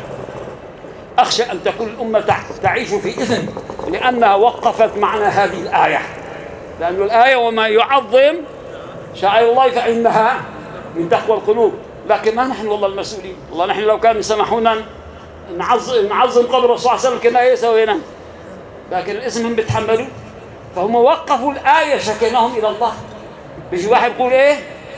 أخشى أن تكون الأمة تعيش في إذن، لأنها وقفت معنى هذه الآية، لأن الآية وما يعظم شعائر الله فإنها من تقوى القلوب. لكن ما نحن والله المسؤولين، والله نحن لو كانوا يسمحونا نعظم قبر الرسول صلى الله عليه وسلم كنا إيه سوينا، لكن الاسم هم بيتحملوا، فهم وقفوا الآية شكيناهم إلى الله. بيجي واحد يقول إيه،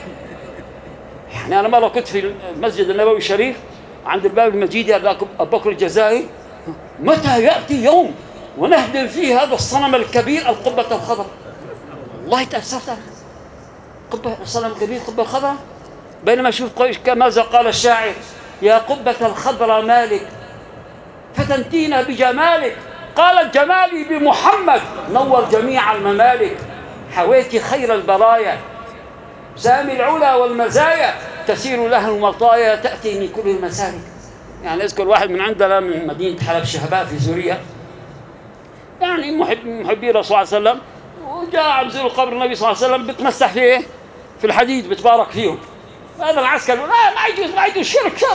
يعني أنا مرة كنت في المسجد النبوي الشريف عند الباب المجيد أبو بكر الجزائري، متى يأتي يوم ونهدم فيه هذا الصنم الكبير القبة الخضراء؟ والله تأسفت، قبة الصنم الكبير قبة الخضراء، بينما شوف ماذا قال الشاعر: يا قبة الخضراء مالك فتنتينا بجمالك، قالت جمالي بمحمد نور جميع الممالك، حويت خير البرايا سامي العلا والمزايا، تسير لها المطايا تأتي من كل المسالك. يعني أذكر واحد من عندنا من مدينة حلب شهباء في سوريا، يعني محبي الرسول صلى الله عليه وسلم، وجاء عم يزور قبر النبي صلى الله عليه وسلم، بتمسح فيه في الحديد بتبارك فيهم. هذا العسكري لا ما يجوز شرك،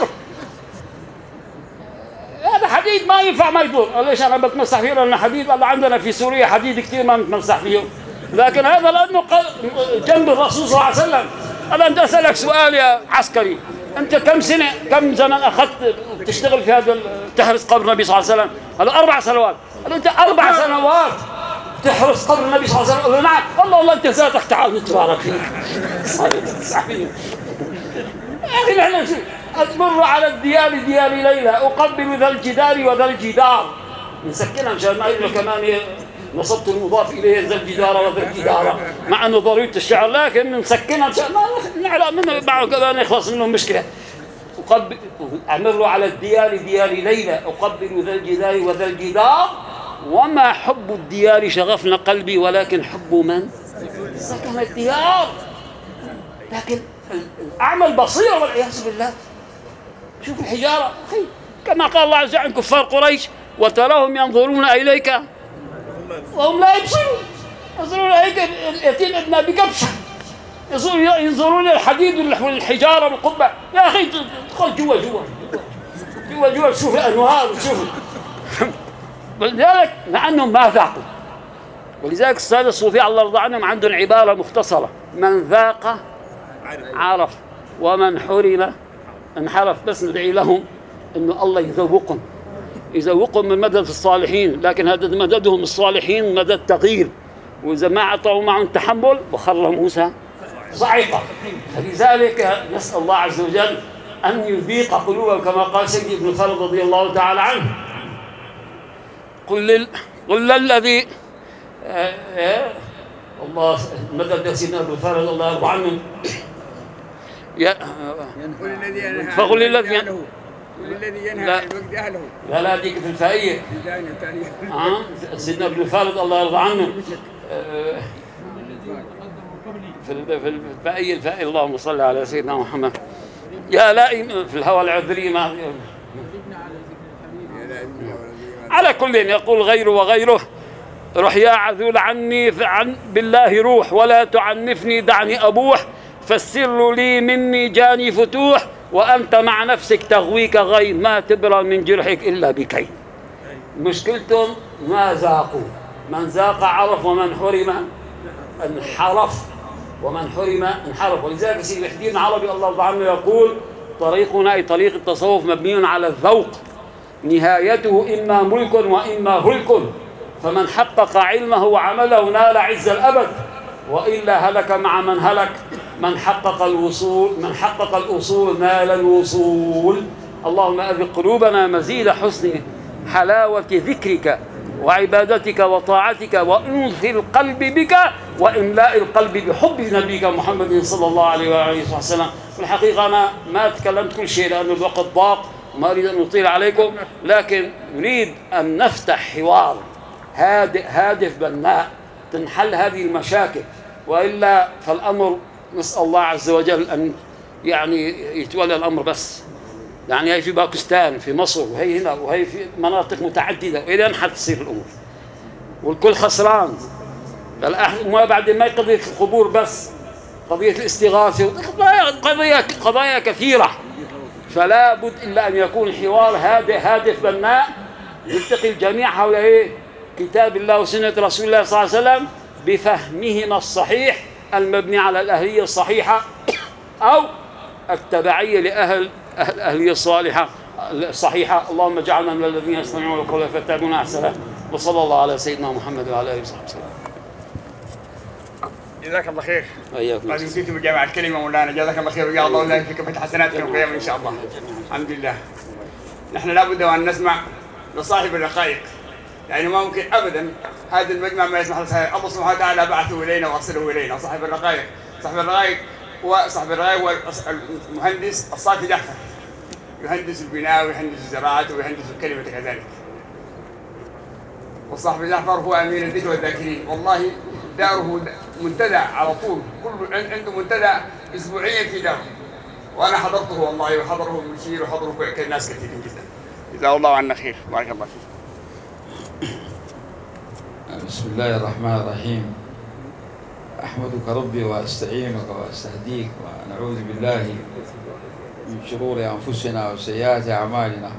هذا حديد ما ينفع ما يدور. قال ليش أنا بتمسح فيه؟ لأن حديد الله عندنا في سوريا حديد كثير ما نتمسح فيه، لكن هذا لأنه جنب الرسول صلى الله عليه وسلم. أنا بدي أسألك سؤال يا عسكري، أنت كم زمن أخذت تشتغل في هذا تحرس قبر النبي صلى الله عليه وسلم؟ قال 4 سنوات. قال أنت 4 سنوات تحرس قبر النبي صلى الله عليه وسلم؟ قال له نعم. والله أنت ذاتك تعال نتبارك فيك. يا أخي نحن شو أتمر على الديار ديار ليلى أقبل ذا الجدار وذا الجدار، نسكنها مشان ما يقول كمان نصبت المضاف إليه ذا الجدار وذا الجدار، مع أنه ضرورة الشعر لكن نسكنها مشان ما نعلم منه معه كذا نخلص منه مشكلة. أمر على الديار ديار ليلى أقبل ذا الجدار وذا الجدار، وما حب الديار شغفنا قلبي ولكن حب من سكن الديار. لكن الأعمى البصير والعياذ بالله، شوف الحجارة أخي كما قال الله عز وجل عن كفار قريش وتراهم ينظرون إليك وهم لا يبصرون، ينظرون إليك يتين أدنى بكبشة، ينظرون الحديد والحجارة والقبة. يا أخي تدخل جوا تشوف الأنوار وتشوف ولذلك مع أنهم ما ذاقوا. ولذلك السادة الصوفية الله يرضى عنهم عندهم عبارة مختصرة: من ذاق عرف ومن حرم انحرف. بس ندعي لهم انه الله يذوقهم من مدد الصالحين، لكن هذا مددهم الصالحين مدد تغيير، واذا ما اعطوا معهم تحمل وخر موسى صعقا. فلذلك نسال الله عز وجل ان يذيق قلوبهم كما قال سيدي ابن خالد رضي الله تعالى عنه: قل للذي الله مدد سيدنا ابن خالد الله يرضى عنه فقل للذي ينهى عن وجد أهله. لا ديك في الفائية سيدنا ابن خالد الله يرضى عنه في الفائية اللهم صل على سيدنا محمد. يا لائم في الهوى العذري ما على كل يقول غيره وغيره: روح يا عذول عني بالله روح، ولا تعنفني دعني أبوح، فالسر لي مني جاني فتوح، وأنت مع نفسك تغويك غي، ما تبرى من جرحك إلا بكي. مشكلتهم ما ذاقوا، من ذاق عرف ومن حرم انحرف، ومن حرم انحرف. ولذلك سيدي الحديث العربي الله يرضى عنه يقول: طريقنا أي طريق التصوف مبني على الذوق، نهايته إما ملك وإما هلك، فمن حقق علمه وعمله نال عز الأبد، وإلا هلك مع من هلك. من حقق الأصول نال الوصول. اللهم أذق قلوبنا مزيد حسن حلاوة ذكرك وعبادتك وطاعتك، وأنث القلب بك، وإملاء القلب بحب نبيك محمد صلى الله عليه وآله وسلم. في الحقيقة أنا ما تكلمت كل شيء لأن الوقت ضاق وما أريد أن أطيل عليكم، لكن نريد أن نفتح حوار هادف بناء تنحل هذه المشاكل، وإلا فالأمر نسأل الله عز وجل أن يعني يتولى الأمر. بس يعني هي في باكستان، في مصر، وهي هنا، وهي في مناطق متعددة، وإلى حتصير الأمور والكل خسران. وما بعد ما قضية القبور بس، قضية الاستغاثة، قضايا كثيرة. فلا بد إلا أن يكون حوار هادف بناء يلتقي الجميع حول كتاب الله وسنة رسول الله صلى الله عليه وسلم بفهمهما الصحيح المبني على الأهلية الصحيحة أو التبعية لأهل الأهلية الصحيحة. اللهم اجعلنا من الذين يستمعون القول فيتبعون أحسنه، وصلى الله على سيدنا محمد وعلى آله وصحبه وسلم. جزاك الله خير. أياكم. قد نسيت بجامع الكلمة مولانا، جزاك الله خير وجعل الله لك في كفة حسنات يوم القيامة إن شاء الله. الحمد لله. نحن لابد أن نسمع لصاحب الرقائق، يعني ما ممكن أبدا هذا المجمع ما يسمح له. الله سبحانه وتعالى بعثه إلينا وأرسله إلينا. صاحب الرقائق هو المهندس الصافي جعفر، يهندس البناء ويهندس الزراعة ويهندس الكلمة كذلك. وصاحب جعفر هو أمير الذكر والذاكرين، والله داره منتدى على طول، كل عنده منتدى أسبوعيا في داره، وأنا حضرته والله، وحضره المشير وحضره ناس كثيرين جدا. جزاه الله عنا خير، بارك الله فيك. بسم الله الرحمن الرحيم. أحمدك ربي وأستعينك وأستهديك ونعوذ بالله من شرور أنفسنا وسيئات أعمالنا،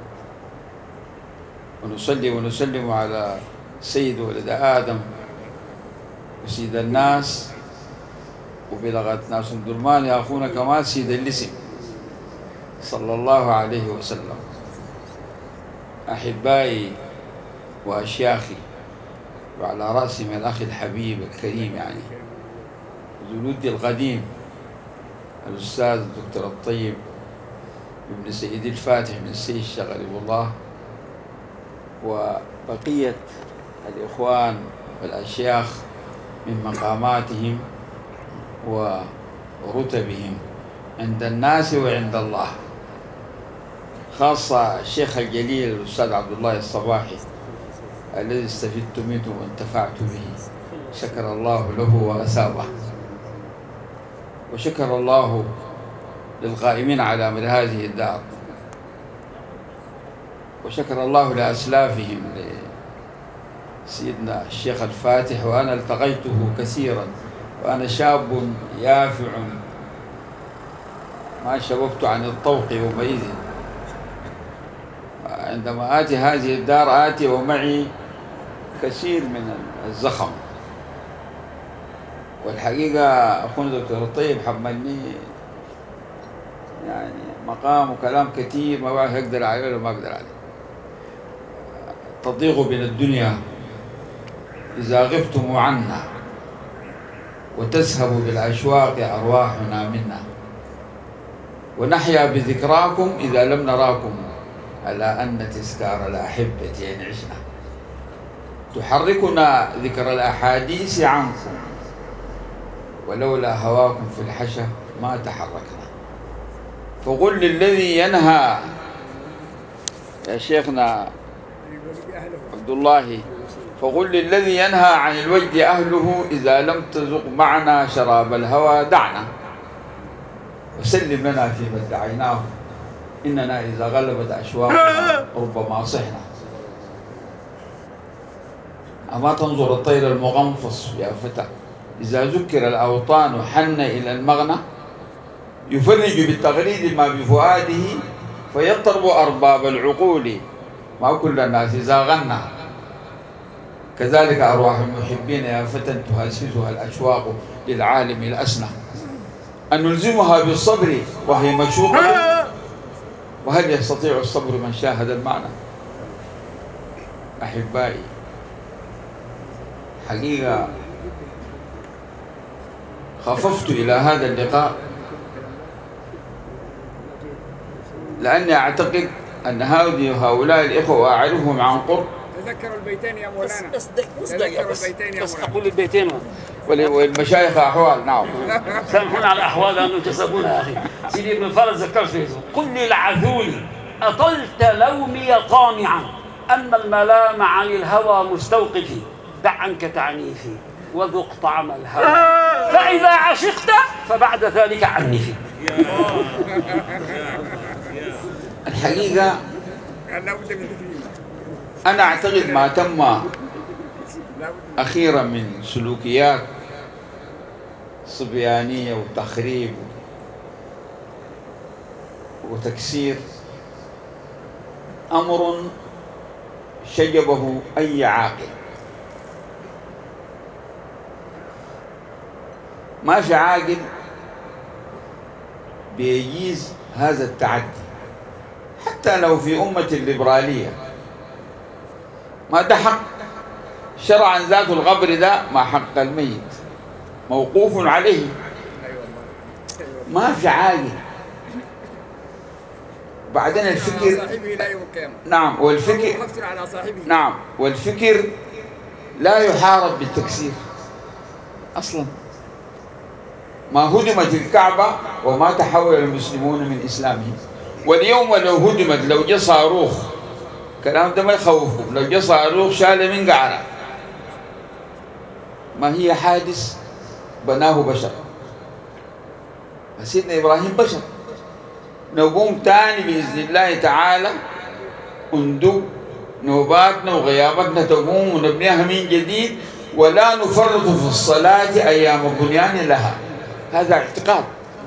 ونصلي ونسلم على سيد ولد آدم وسيد الناس، وبلغت ناس الدرمان أخونا كمال سيد اللسم صلى الله عليه وسلم. أحبائي وأشياخي وعلى رأسهم الأخ الحبيب الكريم يعني جلودي القديم الأستاذ الدكتور الطيب ابن سيدي الفاتح بن السيد الشيخ غريب الله، وبقية الإخوان والأشياخ من مقاماتهم ورتبهم عند الناس وعند الله، خاصة الشيخ الجليل الأستاذ عبد الله الصباحي الذي استفدت منه وانتفعت به، شكر الله له وأثابه، وشكر الله للقائمين على أمر هذه الدار، وشكر الله لأسلافهم سيدنا الشيخ الفاتح، وأنا التقيته كثيرا وأنا شاب يافع ما شببت عن الطوق يومئذ. عندما آتي هذه الدار آتي ومعي كثير من الزخم، والحقيقة أخونا دكتور الطيب حملني يعني مقام وكلام كثير ما بعرف أقدر عليه ولا ما أقدر عليه. تضيق بنا الدنيا إذا غبتم عنا، وتذهب بالأشواق أرواحنا منا، ونحيا بذكراكم إذا لم نراكم، على أن تذكار الأحبة إن عشنا، تحركنا ذكر الأحاديث عنكم، ولولا هواكم في الحشا ما تحركنا. فقل للذي ينهى يا شيخنا عبد الله، فقل للذي ينهى عن الوجد أهله إذا لم تذق معنا شراب الهوى دعنا، وسلم لنا فيما ادعيناه، إننا إذا غلبت أشواقنا ربما صحنا. أما تنظر الطير المغنفص يا فتى، إذا ذكر الأوطان حن إلى المغنى، يفرج بالتغريد ما بفؤاده، فيطرب أرباب العقول، ما كل الناس إذا غنى. كذلك أرواح المحبين يا فتى تهززها الأشواق للعالم الأسنى، أن نلزمها بالصبر وهي مشوقة، وهل يستطيع الصبر من شاهد المعنى؟ أحبائي، حقيقة خففت إلى هذا اللقاء لأني أعتقد أن هؤلاء الإخوة أعرفهم عن قرب. تذكروا البيتين يا مولانا، تذكروا البيتين يا مولانا، أقول البيتين والمشايخ أحوال. نعم سامحونا على الأحوال لأنه تسبونا يا أخي. سيدي ابن الفرج ذكرت فيه، قل للعذول أطلت لومي طامعا، أما الملام عن الهوى مستوقفي، دع عنك تعنيفي وذق طعم الهوى، فإذا عشقت فبعد ذلك عنفي. الحقيقة أنا أعتقد ما تم أخيرا من سلوكيات صبيانية وتخريب وتكسير أمر شجبه أي عاقل. ما في عاقل بيجيز هذا التعدي، حتى لو في أمة الليبرالية. ما ده حق شرعا، ذات الغبر ده ما حق الميت موقوف عليه. ما في عاقل. بعدين الفكر نعم، والفكر نعم، والفكر لا يحارب بالتكسير أصلا. ما هدمت الكعبة وما تحول المسلمون من إسلامهم. واليوم لو هدمت، لو جاء صاروخ، كلام ده ما يخوفكم، لو جاء صاروخ شال من قعرة، ما هي حادث بناه بشر. سيدنا إبراهيم بشر. نقوم تاني بإذن الله تعالى، ندق نوباتنا وغياباتنا تقوم ونبنيها من جديد، ولا نفرط في الصلاة أيام البنيان لها. هذا اعتقاد.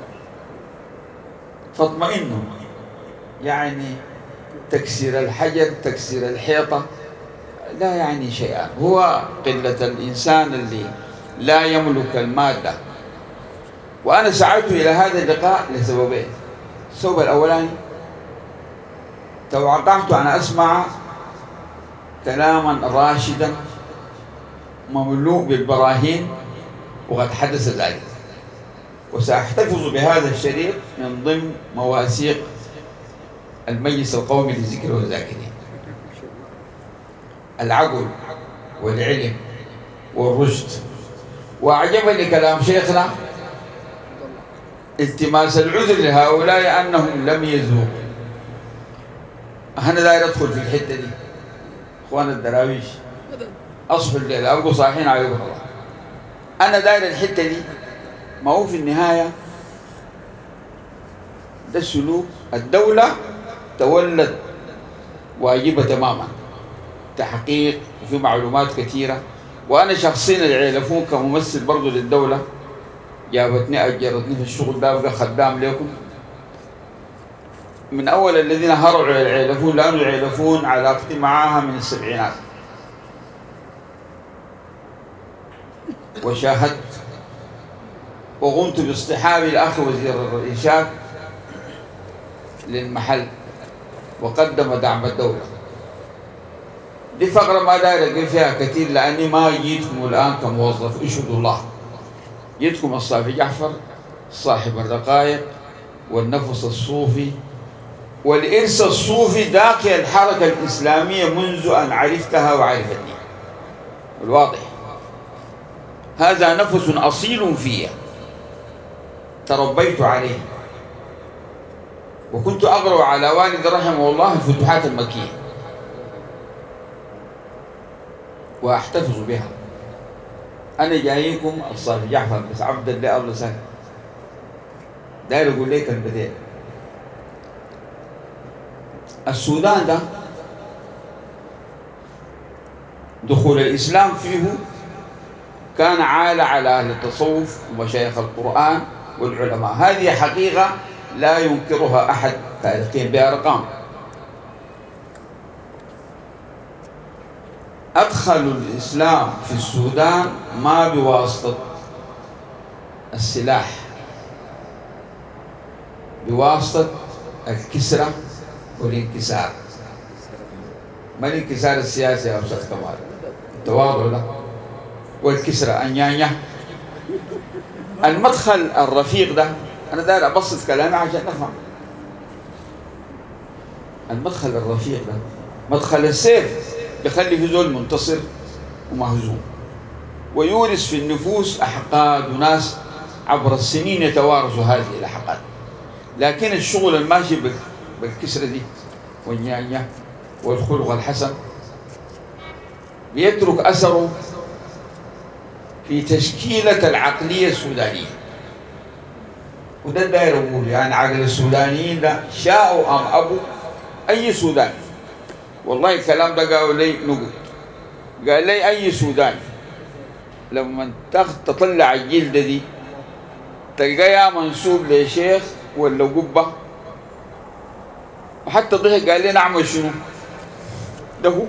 فاطمئنوا، يعني تكسير الحجر، تكسير الحيطة لا يعني شيئا، هو قلة الإنسان اللي لا يملك المادة. وأنا سعدت إلى هذا اللقاء لسببين. السبب الأولاني، توقعت أن أسمع كلاما راشدا مملوء بالبراهين وقد حدث ذلك. وسأحتفظ بهذا الشريط من ضمن مواثيق المجلس القومي للذكر والذاكرين. العقل والعلم والرشد. وأعجبني كلام شيخنا التماس العذر لهؤلاء أنهم لم يذوقوا. أنا داير أدخل في الحتة دي إخوان الدراويش، أصحوا الليل أبقوا صاحين عليكم الله. أنا داير الحتة دي، ما هو في النهاية ده السلوك. الدولة تولت واجبة تماما تحقيق وفي معلومات كثيرة. وأنا شخصيا العيلفون كممثل برضو للدولة جابتني أجرتني في الشغل ده، أبقى خدام لكم من أول الذين هرعوا العيلفون، لأنه العيلفون علاقتي معاها من السبعينات. وشاهدت وقمت باصطحاب الأخ وزير الإرشاد للمحل وقدم دعم الدولة. دي فقرة ما داير أقول فيها كثير لأني ما جيتكم الآن كموظف، اشهدوا الله. جيتكم الصافي جعفر صاحب الرقائق والنفس الصوفي والإرث الصوفي داخل الحركة الإسلامية منذ أن عرفتها وعرفتني. الواضح هذا نفس أصيل في تربيت عليه، وكنت أقرأ على والد رحمه الله الفتوحات المكية وأحتفظ بها. أنا جايكم الصافي جعفر بس عبد الله الله سهل داير أقول لك البداية. السودان ده دخول الإسلام فيه كان عالة على أهل التصوف ومشايخ القرآن والعلماء. هذه حقيقة لا ينكرها أحد تاريخيا بأرقام. أدخلوا الإسلام في السودان ما بواسطة السلاح، بواسطة الكسرة والانكسار. ما الانكسار السياسي يا أستاذ كمال، التواضع ده والكسرة أنيانيا. المدخل الرفيق ده أنا داير أبسط كلامي عشان نفهم. المدخل الرفيق ده مدخل السيف بيخلي في زول منتصر ومهزوم، ويورث في النفوس أحقاد وناس عبر السنين يتوارثوا هذه الأحقاد. لكن الشغل الماشي بالكسرة دي والنيانيا والخلق الحسن بيترك أثره في تشكيلة العقلية السودانية. وده داير أقول يعني عقل السودانيين ده شاءوا أم أبوا أي سوداني. والله الكلام ده قالوا لي نقول، قال لي أي سوداني لما تطلع الجلدة دي تلقاها منسوب لشيخ ولا قبة، وحتى ضحك قال لي نعمل شنو ده هو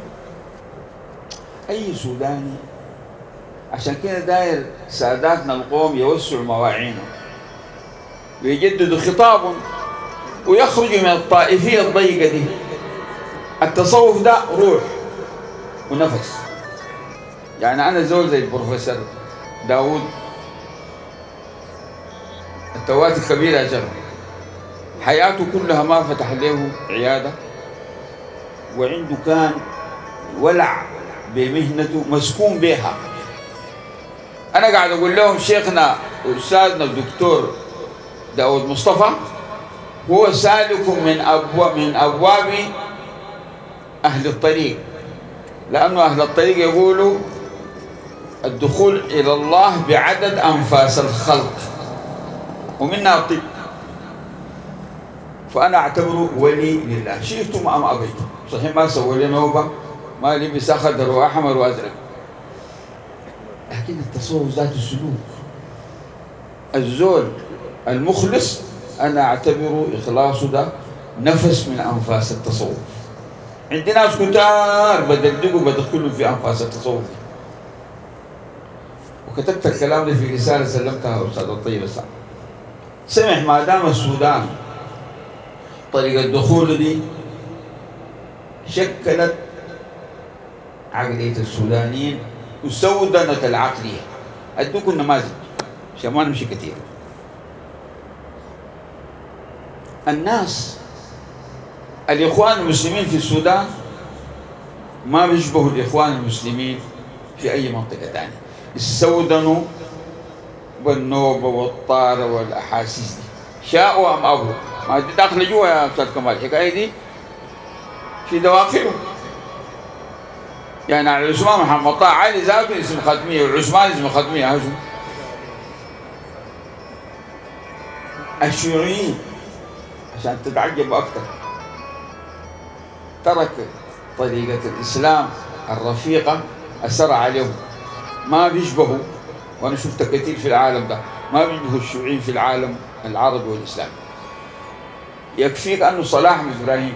أي سوداني. عشان كده داير ساداتنا القوم يوسعوا مواعينهم ويجددوا خطابهم ويخرجوا من الطائفية الضيقة دي. التصوف ده روح ونفس. يعني أنا زول زي البروفيسور داود التواتي الكبير يا شباب، حياته كلها ما فتح له عيادة، وعنده كان ولع بمهنته مسكون بها. أنا قاعد أقول لهم شيخنا أستاذنا الدكتور داود مصطفى هو سالك من أبواب أهل الطريق، لأنه أهل الطريق يقولوا الدخول إلى الله بعدد أنفاس الخلق ومنها الطب. فأنا أعتبره ولي لله، شئتم أم أبيتم. صحيح ما سوى لي نوبة، ما لبس أخضر وأحمر وأزرق، لكن التصوف ذات السلوك. الزول المخلص أنا أعتبره إخلاصه ده نفس من أنفاس التصوف. عندنا ناس كتار بدلدقوا بدخلوا في أنفاس التصوف. وكتبت الكلام ده في رسالة سلمتها أستاذ الطيب سعد. سمح ما دام السودان طريقة الدخول دي شكلت عقلية السودانيين وسودنة العقلية. أدوكم نماذج عشان ما نمشي كثير. الناس الإخوان المسلمين في السودان ما بيشبهوا الإخوان المسلمين في أي منطقة ثانية. السودنوا والنوبة والطارة والأحاسيس دي، شاءوا أم أبوا، ما دي داخلة جوا يا أستاذ كمال. الحكاية دي في دواخله. يعني على عثمان محمد طه علي ذاته اسم ختمية، والعثمان اسم ختمية. هشو الشيوعيين عشان تتعجب أكثر ترك طريقة الإسلام الرفيقة أثر عليهم، ما بيشبهوا. وأنا شفت كثير في العالم ده ما بيشبهوا الشيوعيين في العالم العربي والإسلامي. يكفيك أنه صلاح بن إبراهيم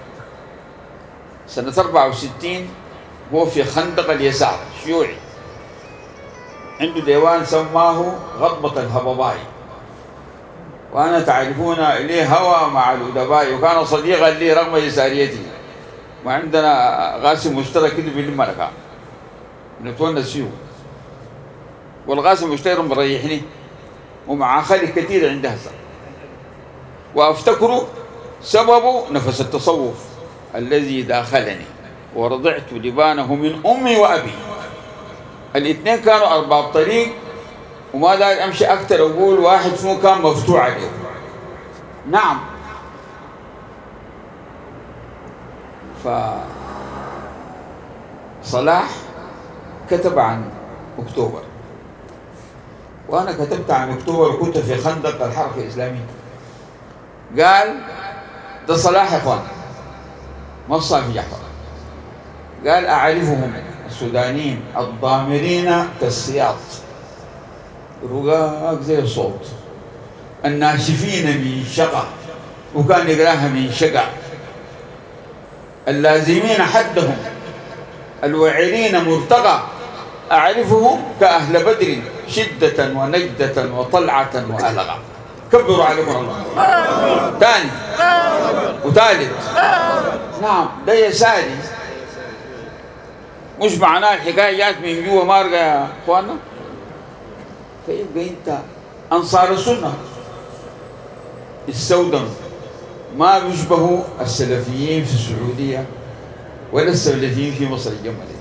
سنة 64 هو في خندق اليسار شيوعي، عنده ديوان سماه غضبة الهضباء، وأنا تعرفون إليه هوى مع الأدباء، وكان صديقا لي رغم يساريتي، وعندنا غاسم مشترك كده بالملكة نتونس فيه، والغاسم المشترك مريحني ومع خلي كثير عندها هسه، وأفتكره سببه نفس التصوف الذي داخلني، ورضعت لبانه من أمي وأبي. الاثنين كانوا أرباب طريق، وما داير أمشي أكثر أقول واحد فيهم كان مفتوح عليه. نعم. فصلاح كتب عن أكتوبر، وأنا كتبت عن أكتوبر وكنت في خندق الحركة الإسلامية. قال ده صلاح يا إخوان، ما الصافي جعفر. قال أعرفهم السودانيين الضامرين كالسياط، رقاق زي الصوت، الناشفين من شقة، وكان يقراها من شقة، اللازمين حدهم، الوعرين مرتقى، أعرفهم كأهل بدر شدة ونجدة وطلعة وألغة. كبروا عليكم الله. ثاني وثالث. نعم ده يساري، مش معناه الحكاية جات من جوا مارقة يا اخوانا. فيبقى انت انصار السنة السودان ما بيشبهوا السلفيين في السعودية ولا السلفيين في مصر الجمالية.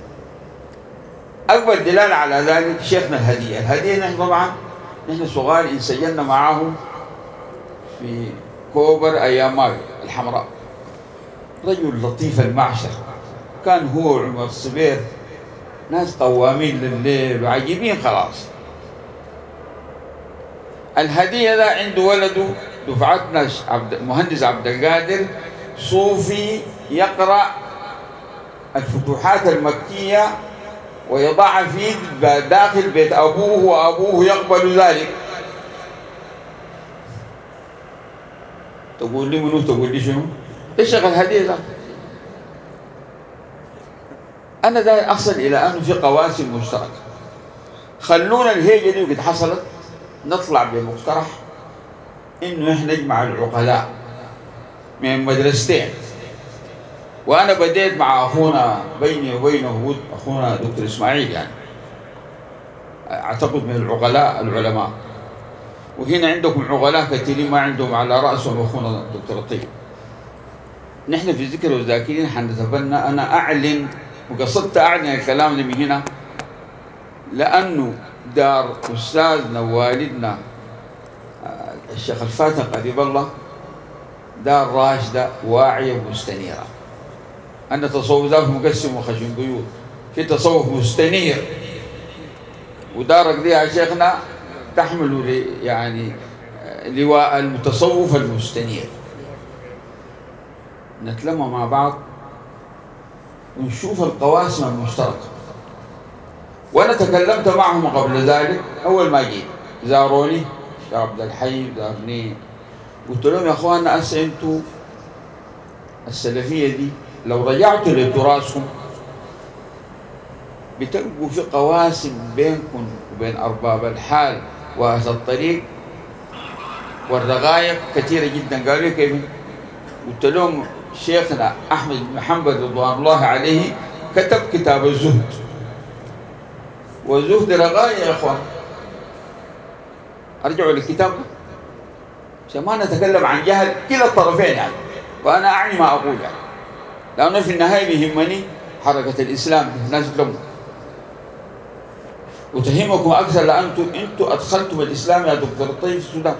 أكبر دلالة على ذلك شيخنا الهدية. الهدية نحن طبعا نحن صغار انسجلنا معه في كوبر أيام ماري الحمراء، رجل لطيف المعشر، كان هو وعمر الصبير ناس قوامين لليل وعجيبين خلاص. الهدية ده عنده ولده دفعتنا المهندس عبد القادر صوفي يقرأ الفتوحات المكية ويضعها في داخل بيت أبوه، وأبوه يقبل ذلك. تقول لي منو؟ تقول لي شنو؟ ايش شغل الهدية ده؟ أنا داير أصل إلى أنه في قواسم مشتركة. خلونا الهيجة دي وقد حصلت نطلع بمقترح إنه إحنا نجمع العقلاء من مدرستين. وأنا بديت مع أخونا، بيني وبينه أخونا دكتور إسماعيل، يعني أعتقد من العقلاء العلماء، وهنا عندكم عقلاء كثيرين ما عندهم على رأسهم أخونا الدكتور الطيب. نحن في ذكر والذاكرين حنتبنى، أنا أعلن وقصدت أعلن الكلام ده من هنا لأنه دار أستاذنا ووالدنا الشيخ الفاتح قريب الله دار راشدة واعية مستنيرة. أن تصوف ذاك مقسم وخشن قيود، في تصوف مستنير، ودارك دي يا شيخنا تحمل يعني لواء المتصوف المستنير. نتلمى مع بعض ونشوف القواسم المشتركة. وأنا تكلمت معهم قبل ذلك، أول ما جيت زاروني الشيخ عبد الحي زارني، قلت لهم يا أخوانا أنتوا السلفية دي لو رجعتوا لتراثكم بتلقوا في قواسم بينكم وبين أرباب الحال وأهل الطريق والرغايب كثيرة جدا. قالوا كيف؟ قلت لهم شيخنا أحمد بن حنبل رضوان الله عليه كتب كتاب الزهد، والزهد رغاية يا إخوان. أرجعوا للكتاب عشان ما نتكلم عن جهل كلا الطرفين يعني، وأنا أعني ما أقول يعني، لأنه في النهاية بيهمني حركة الإسلام الناس لهم وتهمكم أكثر، لأنتم أدخلتم الإسلام يا دكتور الطيب في السودان،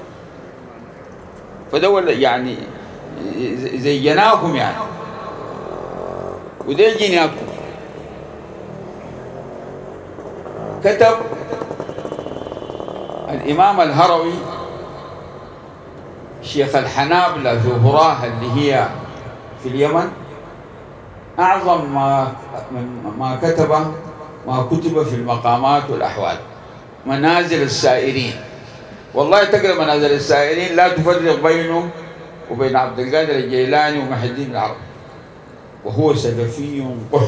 فدول يعني زيناكم يعني ودي جيناكم. كتب الإمام الهروي شيخ الحنابلة في هراه اللي هي في اليمن أعظم ما كتب في المقامات والأحوال، منازل السائرين. والله تقرأ منازل السائرين لا تفرق بينه وبين عبد القادر الجيلاني ومحي الدين العربي، وهو سلفي قح.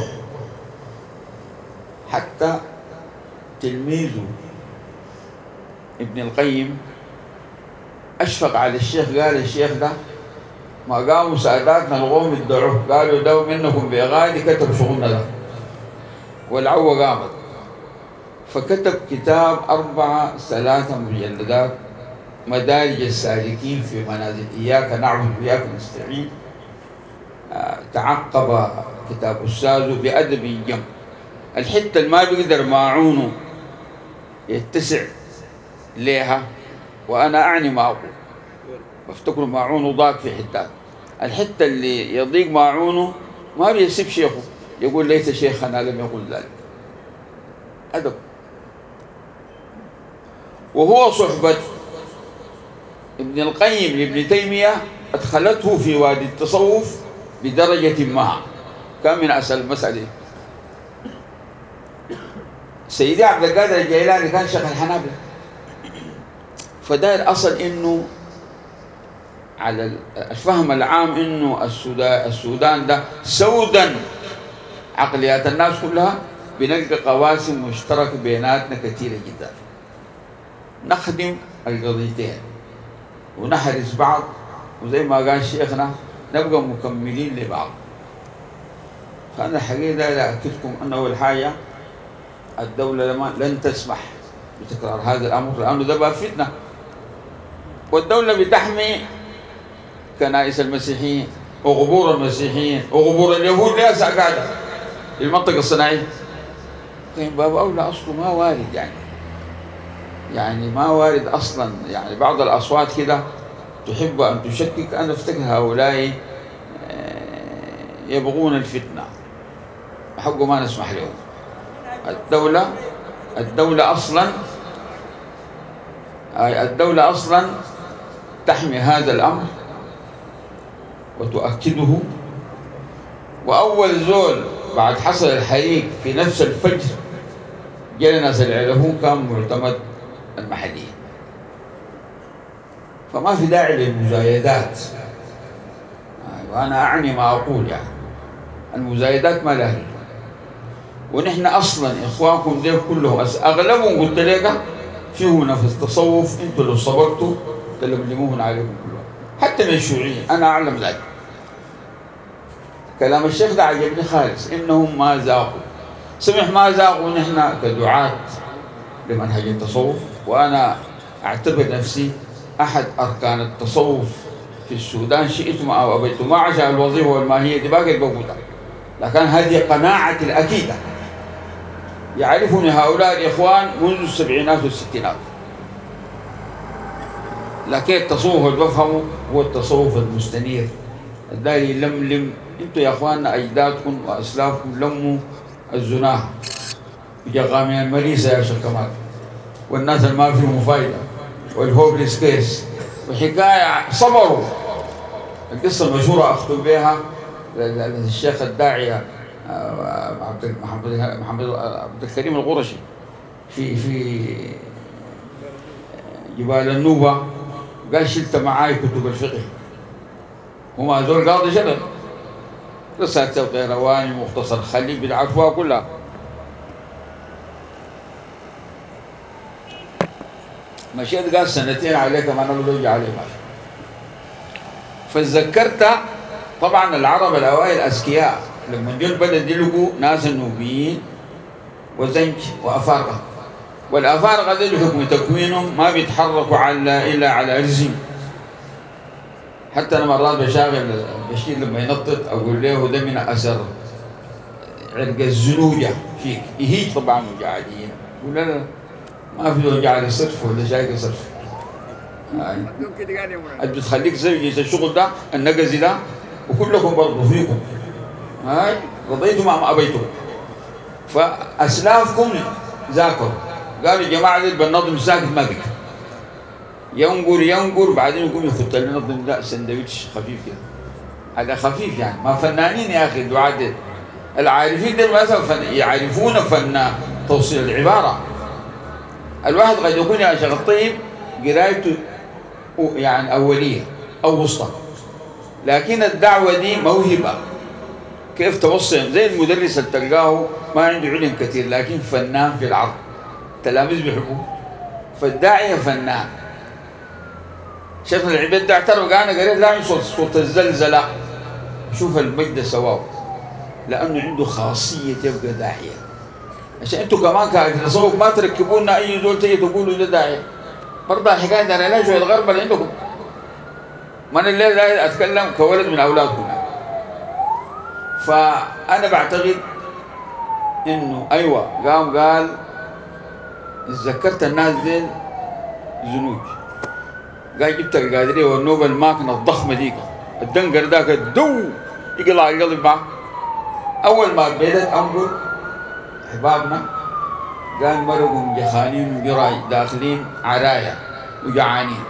حتى تلميذه ابن القيم أشفق على الشيخ، قال الشيخ ده ما قاموا ساداتنا القوم يدعوه، قالوا دو منكم بغادي كتب شغلنا ده والعوة قامت، فكتب كتاب 3 مجلدات مدارج السالكين في منازل إياك نعبد وإياك نستعين. تعقب كتاب أستاذه بأدب جم، الحتة اللي ما بيقدر ماعونه يتسع ليها، وأنا أعني ما أقول، بفتكر ماعونه ضاق في حتات، الحتة اللي يضيق ماعونه ما بيسيب شيخه يقول ليس شيخنا لم يقل ذلك. أدب. وهو صحبة ابن القيم لابن تيمية أدخلته في وادي التصوف بدرجة ما، كان من أسأل المسألة. سيدي عبد القادر الجيلاني كان شيخ الحنابلة، فده الأصل إنه على الفهم العام إنه السودان ده سودا عقليات الناس كلها، بنلقى قواسم مشتركة بيناتنا كثيرة جدا، نخدم القضيتين ونحرس بعض، وزي ما قال شيخنا نبقى مكملين لبعض. فأنا الحقيقة لا أكدكم أن أول حاجة الدولة لن تسمح بتكرار هذا الأمر، لأنه ده بقى فتنة، والدولة بتحمي كنائس المسيحيين وقبور المسيحيين وقبور اليهود ليس قاعدة المنطقة الصناعية. طيب باب أولى أصله ما وارد يعني ما وارد أصلا. يعني بعض الأصوات كده تحب أن تشكك، أنا أفتكر هؤلاء يبغون الفتنة، حقه ما نسمح لهم. الدولة أصلا تحمي هذا الأمر وتؤكده. وأول زول بعد حصل الحريق في نفس الفجر جاء ناس العلهون كان معتمد المحليين، فما في داعي للمزايدات. وأنا أعني ما أقول، يعني المزايدات ما لها، ونحن أصلا إخوانكم ديل كلهم أغلبهم قلت لك فيهم نفس تصوف، أنتوا لو صبرتوا تلملموهن عليكم كلهم، حتى من الشيوعيين أنا أعلم ذلك. كلام الشيخ ده عجبني خالص، إنهم ما ذاقوا، سمح ما ذاقوا. نحن كدعاة لمنهج التصوف، وأنا أعتبر نفسي أحد أركان التصوف في السودان، شئتم أو أبيتم، ما عشان الوظيفة والماهية دي باقي البوكوتة، لكن هذه قناعتي الأكيدة. يعرفني هؤلاء الإخوان منذ السبعينات والستينات، لكن التصوف اللي بفهمه هو التصوف المستنير الداري يلملم. انتوا يا اخواننا اجدادكم واسلافكم لموا الزناه وجغامين المريسه يا شيخ كمال، والناس اللي ما فيهم فايده، والهوبليس كيس، وحكايه صبروا. القصه المشهوره اختم بها الشيخ الداعيه عبد الكريم القرشي في جبال النوبه، قال شلت معاي كتب الفقه، هما هذول قاضي شرع، رسالة القيرواني، مختصر خليل، بالعفوة كلها. مشيت قال سنتين عليك ما نبدو عليه ماشي. فذكرت طبعا العرب الاوائل اذكياء، لما جو البلد دي لقوا ناس النوبيين وزنج وأفارقة. والأفارقة دي بحكم تكوينهم ما بيتحركوا إلا على رزم. حتى أنا مرات بشيل لما ينطط أقول له ده من أثر عرق الزنوجة فيك، يهيج طبعا وجعانين، يقول لا ما في وجع صرف ولا شايك صرف. بتخليك زي الشغل ده النقزي ده، وكلكم برضه فيكم رضيتم أم أبيتم. فأسلافكم ذاكروا قالوا يا جماعة دي بننظم ساكت ما بك ينقر بعدين يقوم يخط لنا نظم لا سندويتش خفيف كده، هذا خفيف يعني. ما فنانين يا أخي الدعاة دي، العارفين دي مثلا يعرفون فن توصيل العبارة. الواحد قد يكون يا شيخ الطيب قرايته يعني أولية أو وسطى، لكن الدعوة دي موهبة. كيف توصل زي المدرس اللي تلقاه ما عنده علم كثير لكن فنان في العرض، التلاميذ بيحبوه. فالداعية فنان. شيخنا العبيد ده اعترف قال أنا قريت لا صوت الزلزلة، شوف المجد سواه، لأنه عنده خاصية يبقى داعية. عشان أنتوا كمان كتصوف ما تركبوا لنا أي زول تيجي تقولوا ده داعية. برضه الحكاية ده أنا لا شوية الغربة اللي عندكم. ما أنا الليل أتكلم كولد من أولادكم. فأنا بعتقد إنه أيوة قال اتذكرت الناس دي زنوج، قال جبت القادرية والنوبة الماكنة الضخمة ديك الدنقر ذاك الدو يقلع القلب معه. أول ما بدأت أنقل أحبابنا قال مرقوا جخانين وجراي داخلين عرايا وجعانين،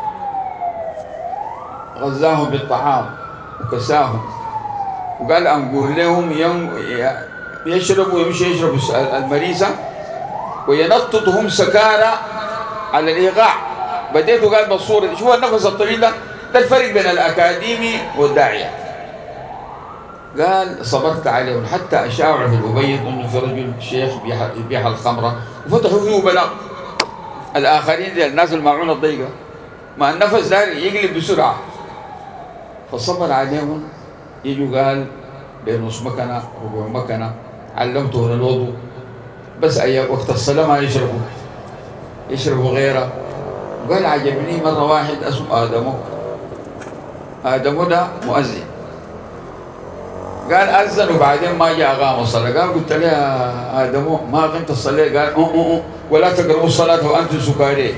غزاهم بالطعام وكساهم، وقال أنقر لهم يشربوا ويمشي يشربوا المريسة وينططهم سكارى على الإيقاع. بديته قال بالصورة شوف النفس الطويل ده الفرق بين الأكاديمي والداعية. قال صبرت عليهم حتى أشاعوا في الأبيض أنه في رجل شيخ يبيع الخمرة وفتحوا فيه بلاغ. الآخرين دي الناس المعونة الضيقة ما النفس ده يقلب بسرعة، فصبر عليهم. يجوا قال بنص مكنة ربع مكنة علمتهم الوضوء، بس أي وقت الصلاة ما يشربوا غيره. قال عجبني مرة واحد اسمه آدمو ده مؤذن، قال أذن وبعدين ما جاء أقام الصلاة. قال قلت له يا آدمو ما أقمت الصلاة؟ قال ولا تقربوا الصلاة وأنتم سكارى.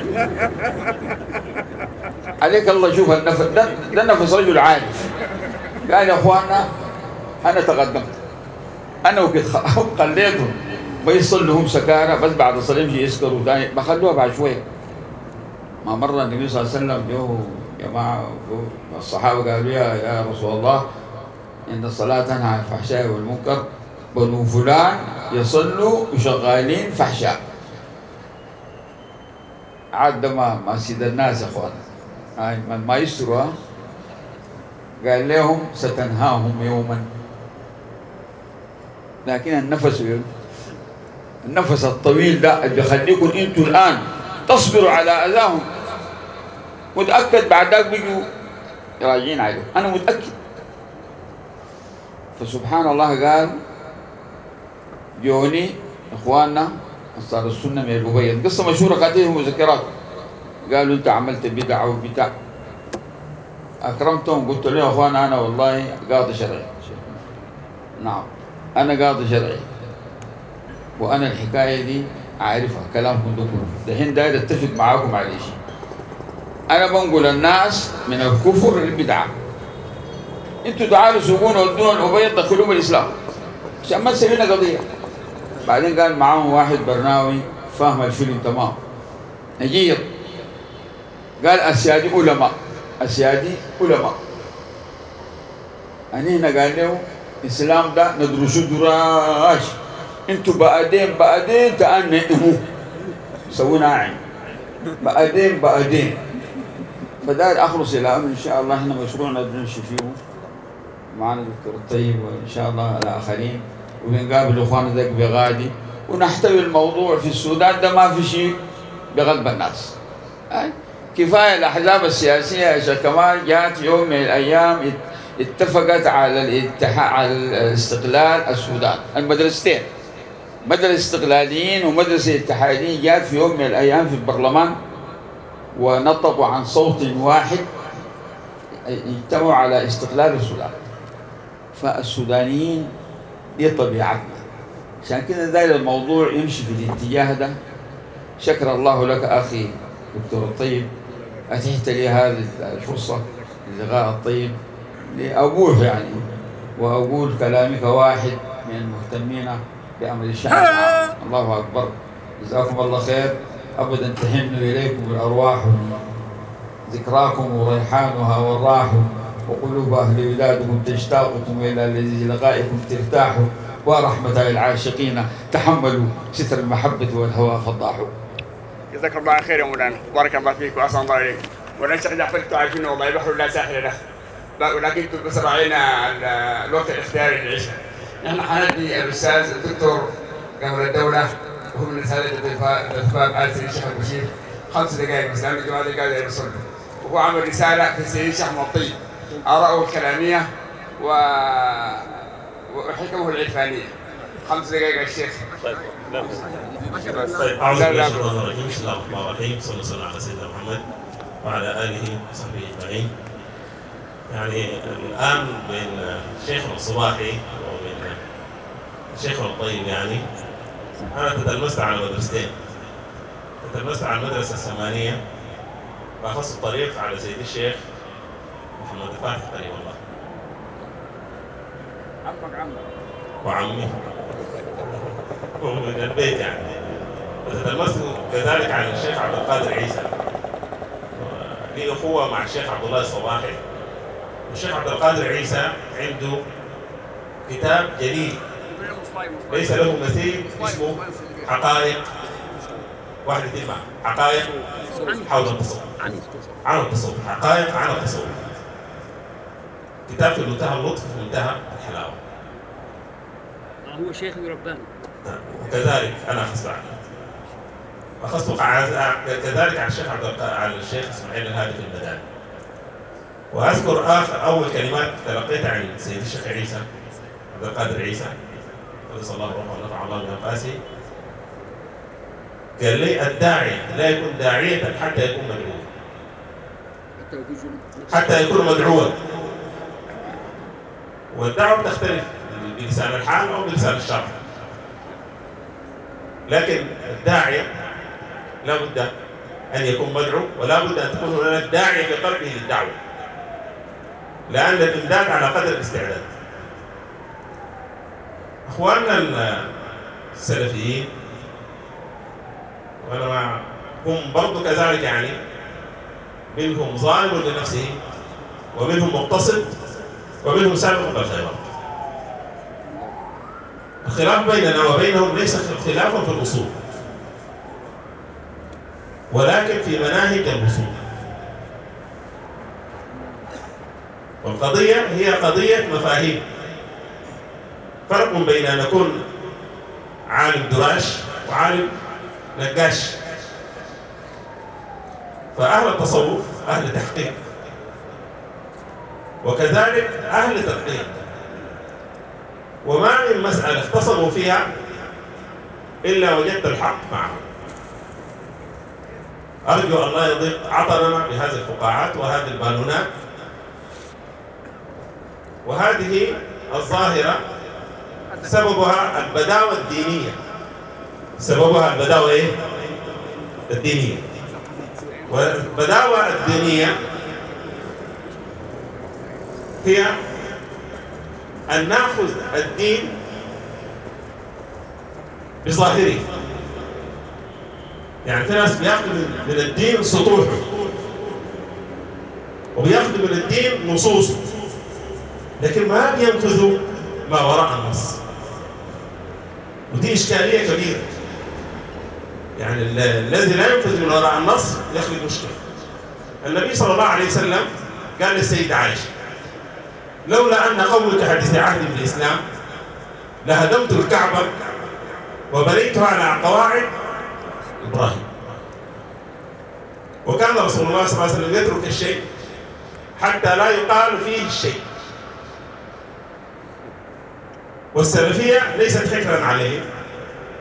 عليك الله شوف النفس ده نفس رجل عارف. قال يا أخوانا أنا تقدمت، أنا وقت خليتهم ما يصلوا هم سكارى، بس بعد الصلاة يمشي يسكروا ثاني بخلوها بعد شوية. ما مرة النبي صلى الله عليه وسلم جو جماعة الصحابة قالوا يا رسول الله إن الصلاة تنهى عن الفحشاء والمنكر، بنو فلان يصلوا وشغالين فحشاء. عاد ما سيد الناس يا اخوان ما يستروا. قال لهم ستنهاهم يوما، لكن النفس الطويل ده اللي بيخليكم انتوا الان تصبروا على اذاهم، متاكد بعد ذاك بيجوا راجعين عليه، انا متاكد. فسبحان الله قال جوني اخواننا انصار السنه من الابيض، قصه مشهوره قاتلهم مذكرات، قالوا انت عملت بدعه وبتاع، اكرمتهم قلت له يا اخوانا انا والله قاضي شرعي. نعم انا قاضي شرعي وانا الحكايه دي عارفها كلامكم ده كله، دحين داير اتفق معاكم على شيء. انا بنقول الناس من الكفر للبدعه، انتوا تعالوا سوقونا ودونا الابيض دخلوهم الاسلام عشان ما تسوي لنا قضيه. بعدين قال معاهم واحد برناوي فاهم الفيلم تمام نجيب، قال السيادي علماء، السيادي علماء. أنا هنا قال له الإسلام ده ندرسه دراج، انتوا بعدين تأنئموا سوينا عين بعدين. فدار أخلص إلى أمر إن شاء الله. إحنا مشروعنا بنمشي فيه معنا دكتور الطيب وإن شاء الله الآخرين، وبنقابل إخواننا ذاك بغادي ونحتوي الموضوع في السودان ده. ما في شيء بغلب الناس، كفاية الأحزاب السياسية يا شيخ كمال جاءت يوم من الأيام اتفقت على الاستقلال السودان، المدرستين مدرسة استقلاليين ومدرسة اتحاديين جات في يوم من الأيام في البرلمان ونطقوا عن صوت واحد، اجتمعوا على استقلال السودان. فالسودانيين دي طبيعتنا، عشان كده داير الموضوع يمشي في الاتجاه ده. شكر الله لك أخي دكتور الطيب، أتحت لي هذه الفرصة اللقاء الطيب لأقول يعني، وأقول كلامك واحد من المهتمين بأمر الشعب العام. الله أكبر، جزاكم الله خير. أبدا تحن إليكم الأرواح، ذكراكم وريحانها والراح، وقلوب أهل بلادكم تشتاقكم إلى الذي لقائكم ترتاحوا، ورحمة العاشقين تحملوا ستر المحبة والهوى فضاحوا. جزاك الله خير يا مولانا، بارك الله فيك وأحسن الله إليك. وليس إذا حفلتوا عارفين والله بحر لا ساحل له، ولكن تبصر علينا الوقت الاختياري للعشاء. نحن حندي الأستاذ الدكتور قمر الدولة، وهو من سادة الأطباء آل سيدي الشيخ البشير، 5 دقائق بس، لأن الجماعة اللي قاعدة يرسل له. وهو عمل رسالة في سيدي الشيخ الطيب، آراءه الكلامية وحكمه العرفانية. 5 دقائق يا الشيخ. طيب أعوذ بالله من الشيطان الرجيم، بسم الله الرحمن الرحيم، صلى الله على سيدنا محمد وعلى آله وصحبه أجمعين. يعني الآن بين شيخنا الصباحي وبين شيخنا الطيب، يعني أنا تتلمست على مدرستين. تتلمست على المدرسة السمانية، بأخص الطريق على سيدي الشيخ محمد الفاتح قريب الله، وعمي ومن البيت يعني. وتتلمست كذلك على الشيخ عبد القادر عيسى، لي أخوة مع الشيخ عبد الله الصباحي. والشيخ عبد القادر عيسى عنده كتاب جليل ليس له مثيل اسمه حقائق واحد اثنين حقائق حول التصوف، عن التصوف، حقائق عن التصوف. كتاب في منتهى اللطف وفي منتهى الحلاوة. هو شيخ رباني. وكذلك أنا أخذت كذلك على الشيخ على الشيخ إسماعيل الهادي في المدارس. وأذكر أول كلمات تلقيتها عن سيدي الشيخ عيسى عبد القادر عيسى قدس الله روحه ونفع الله من القاسي. قال لي الداعية لا يكون داعية حتى يكون مدعوا، حتى يكون مدعوا. والدعوة تختلف بلسان الحال أو بلسان الشرع، لكن الداعية لا بد أن يكون مدعو، ولا بد أن تكون هناك داعية في قلبه للدعوة، لأن الإمداد على قدر الاستعداد. أخواننا السلفيين وأنا هم برضو كذلك، يعني منهم ظالم لنفسه ومنهم مقتصد ومنهم سابق بالخيرات. الخلاف بيننا وبينهم ليس خلافا في الأصول، ولكن في مناهج الوصول. والقضية هي قضية مفاهيم. فرق بين أن نكون عالم دراش وعالم نقاش. فأهل التصوف أهل تحقيق، وكذلك أهل تدقيق، وما من مسألة اختصموا فيها إلا وجدت الحق معهم. أرجو أن لا يضيق عطرنا بهذه الفقاعات وهذه البالونات. وهذه الظاهرة سببها البداوة الدينية، سببها البداوة إيه؟ الدينية. والبداوة الدينية هي أن نأخذ الدين بظاهره. يعني في ناس بيأخذ من الدين سطوحه، وبيأخذ من الدين نصوصه، لكن ما بينفذوا ما وراء النص. ودي إشكالية كبيرة. يعني الذي لا ينفذ من وراء النص يخلق مشكلة. النبي صلى الله عليه وسلم قال للسيدة عائشة: لولا أن قومك حديث عهد بالإسلام لهدمت الكعبة وبنيتها على قواعد إبراهيم. وكان رسول الله صلى الله عليه وسلم يترك الشيء حتى لا يقال فيه الشيء. والسلفية ليست حكرا عليه،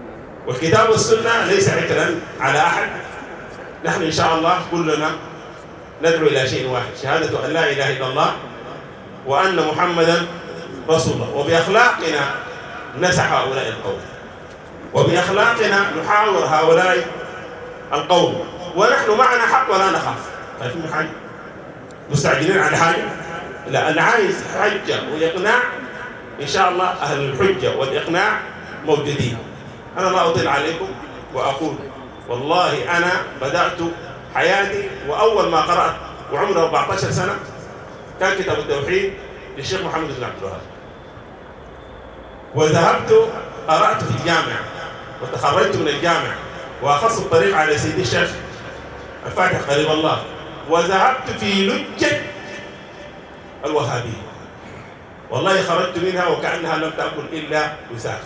والكتاب والسنة ليس عكرا على أحد. نحن إن شاء الله كلنا ندعو إلى شيء واحد، شهادة أن لا إله إلا الله وأن محمدا رسول الله. وبأخلاقنا نسح هؤلاء القوم، وبأخلاقنا نحاور هؤلاء القوم، ونحن معنا حق ولا نخاف. خايفين من حاجة؟ مستعجلين على حاجة؟ لا، أنا عايز حجة وإقناع. إن شاء الله أهل الحجة والإقناع موجودين. أنا لا أطيل عليكم وأقول والله أنا بدأت حياتي وأول ما قرأت وعمري 14 سنة كان كتاب التوحيد للشيخ محمد بن عبد الوهاب، وذهبت قرأت في الجامعة وتخرجت من الجامعة وأخذت الطريق على سيدي الشيخ الفاتح قريب الله، وذهبت في لجة الوهابية. والله خرجت منها وكأنها لم تأكل إلا وساخن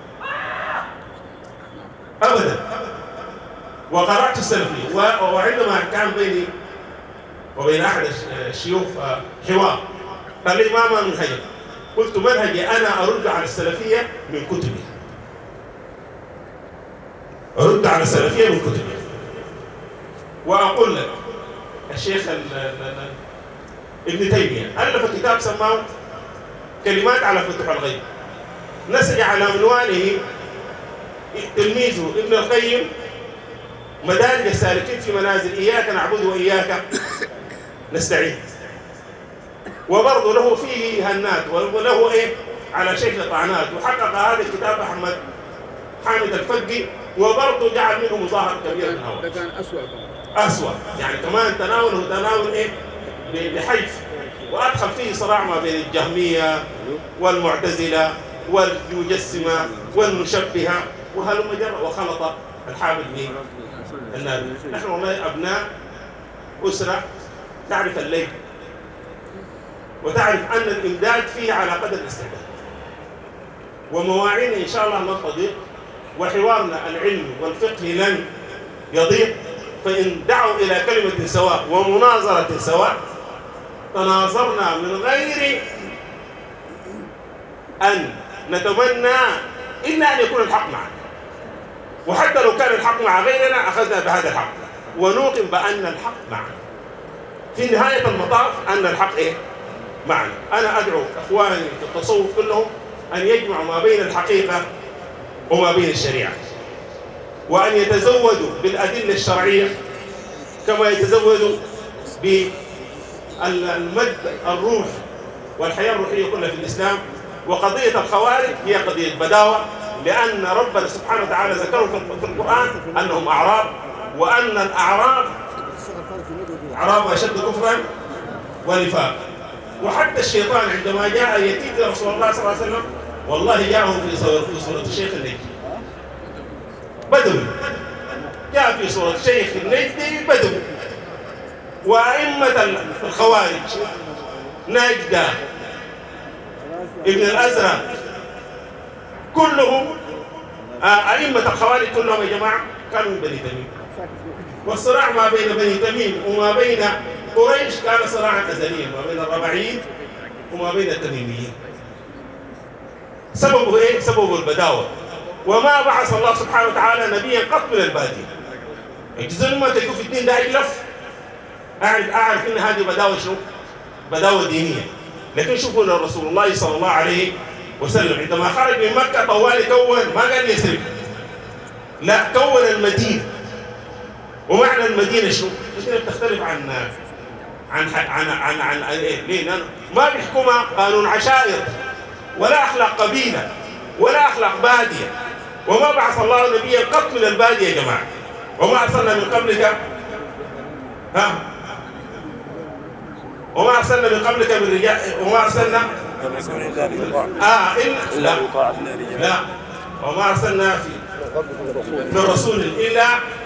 أبدا. وقرأت السلفية، وعندما كان بيني وبين أحد الشيوخ حوار قال لي ما منهجك؟ قلت منهجي أنا أرد على السلفية من كتبي، أرد على السلفية من كتبي. وأقول لك الشيخ ابن تيمية ألف كتاب سماه كلمات على فتح الغيب، نسج على عنوانه تلميذه ابن القيم مدارج السالكين في منازل إياك نعبد وإياك نستعين. وبرضه له فيه هنات وله على شكل طعنات، وحقق هذا الكتاب أحمد حامد الفقي، وبرضه جعل منه مظاهر كبير من هو. كان أسوأ يعني كمان تناول بحيث، وأدخل فيه صراع ما بين الجهمية والمعتزلة والمجسمة والمشبهة وهلم جرى، وخلط الحامد بالنابي. نحن والله أبناء أسرة تعرف الليل وتعرف أن الإمداد فيه على قدر الاستعداد، ومواعيدنا إن شاء الله لن تضيق، وحوارنا العلمي والفقهي لن يضيق. فإن دعوا إلى كلمة سواء ومناظرة سواء تناظرنا من غير أن نتمنى إلا أن يكون الحق معنا، وحتى لو كان الحق مع غيرنا أخذنا بهذا الحق ونوقن بأن الحق معنا. في نهاية المطاف أن الحق معنا. أنا أدعو إخواني في التصوف كلهم أن يجمعوا ما بين الحقيقة وما بين الشريعة، وأن يتزودوا بالأدلة الشرعية كما يتزودوا بالمد الروح والحياة الروحية كلها في الإسلام. وقضية الخوارج هي قضية بداوة، لأن ربنا سبحانه وتعالى ذكروا في القرآن أنهم أعراب، وأن الأعراب أشد كفرا ونفاقا. وحتى الشيطان عندما جاء يتيت رسول الله صلى الله عليه وسلم والله جاءه في صورة الشيخ النجدي بدوي، جاء في صورة الشيخ النجدي بدوي. وأئمة الخوارج نجدة ابن الأزرق كلهم أئمة الخوارج كلهم يا جماعة كانوا من بني تميم، والصراع ما بين بني تميم وما بين قريش كان صراعا أزليا ما بين الربعيين وما بين التميميين. سببه سببه البداوة. وما بعث الله سبحانه وتعالى نبيا قط من البادية. الجزء ما تجوا في الدين ده يلف أعرف إن هذه بداوة شنو؟ بداوة دينية. لكن شوفوا أن رسول الله صلى الله عليه وسلم عندما خرج من مكة طوالي كون ما قال يسرب، لا كون المدينة. ومعنى المدينة شنو؟ المدينة بتختلف عن ليه؟ ما بيحكمها قانون عشائر ولا أخلاق قبيلة ولا أخلاق بادية. وما بعث الله نبيا قط من البادية يا جماعة. وما أرسلنا من قبلك وما أرسلنا من قبلك من رجال، وما أرسلنا لا وما أرسلنا من رسول إلا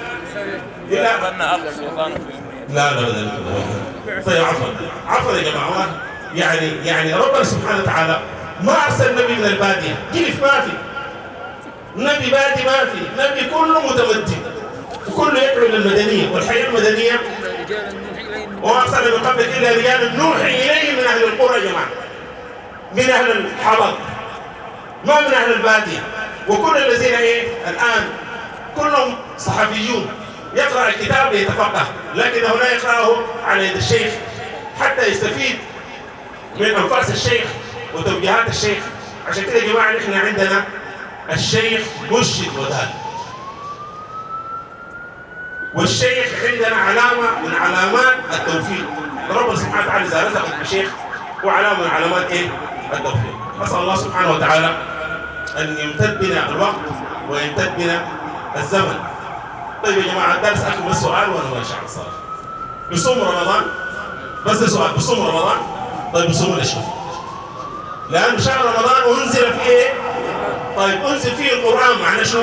لا طيب عفوا يا جماعة. يعني ربنا سبحانه وتعالى ما أرسل نبي من البادية، جلف ما في نبي بادي، ما في نبي، كله متمدن وكله يدعو للمدنية والحياة المدنية. وما أرسلنا من قبلك إلا رجال نوحي إليهم من أهل القرى يا جماعة، من أهل الحضر ما من أهل البادية. وكل الذين الآن كلهم صحفيون، يقرأ الكتاب ليتفقه، لكنه لا يقرأه على يد الشيخ حتى يستفيد من أنفاس الشيخ وتوجيهات الشيخ. عشان كده يا جماعة نحن عندنا الشيخ مرشد ودال، والشيخ عندنا علامة من علامات التوفيق. ربنا سبحانه وتعالى إذا رزقك بالشيخ هو علامة من علامات التوفيق. أسأل الله سبحانه وتعالى أن يمتد بنا الوقت ويمتد بنا الزمن. طيب يا جماعة الدرس أخذ بس سؤال وأنا ماشي على الصلاة. بصوم رمضان بس ده سؤال، بصوم رمضان؟ طيب بصوم ليش؟ لأن شهر رمضان أنزل فيه طيب أنزل فيه القرآن، معناه شنو؟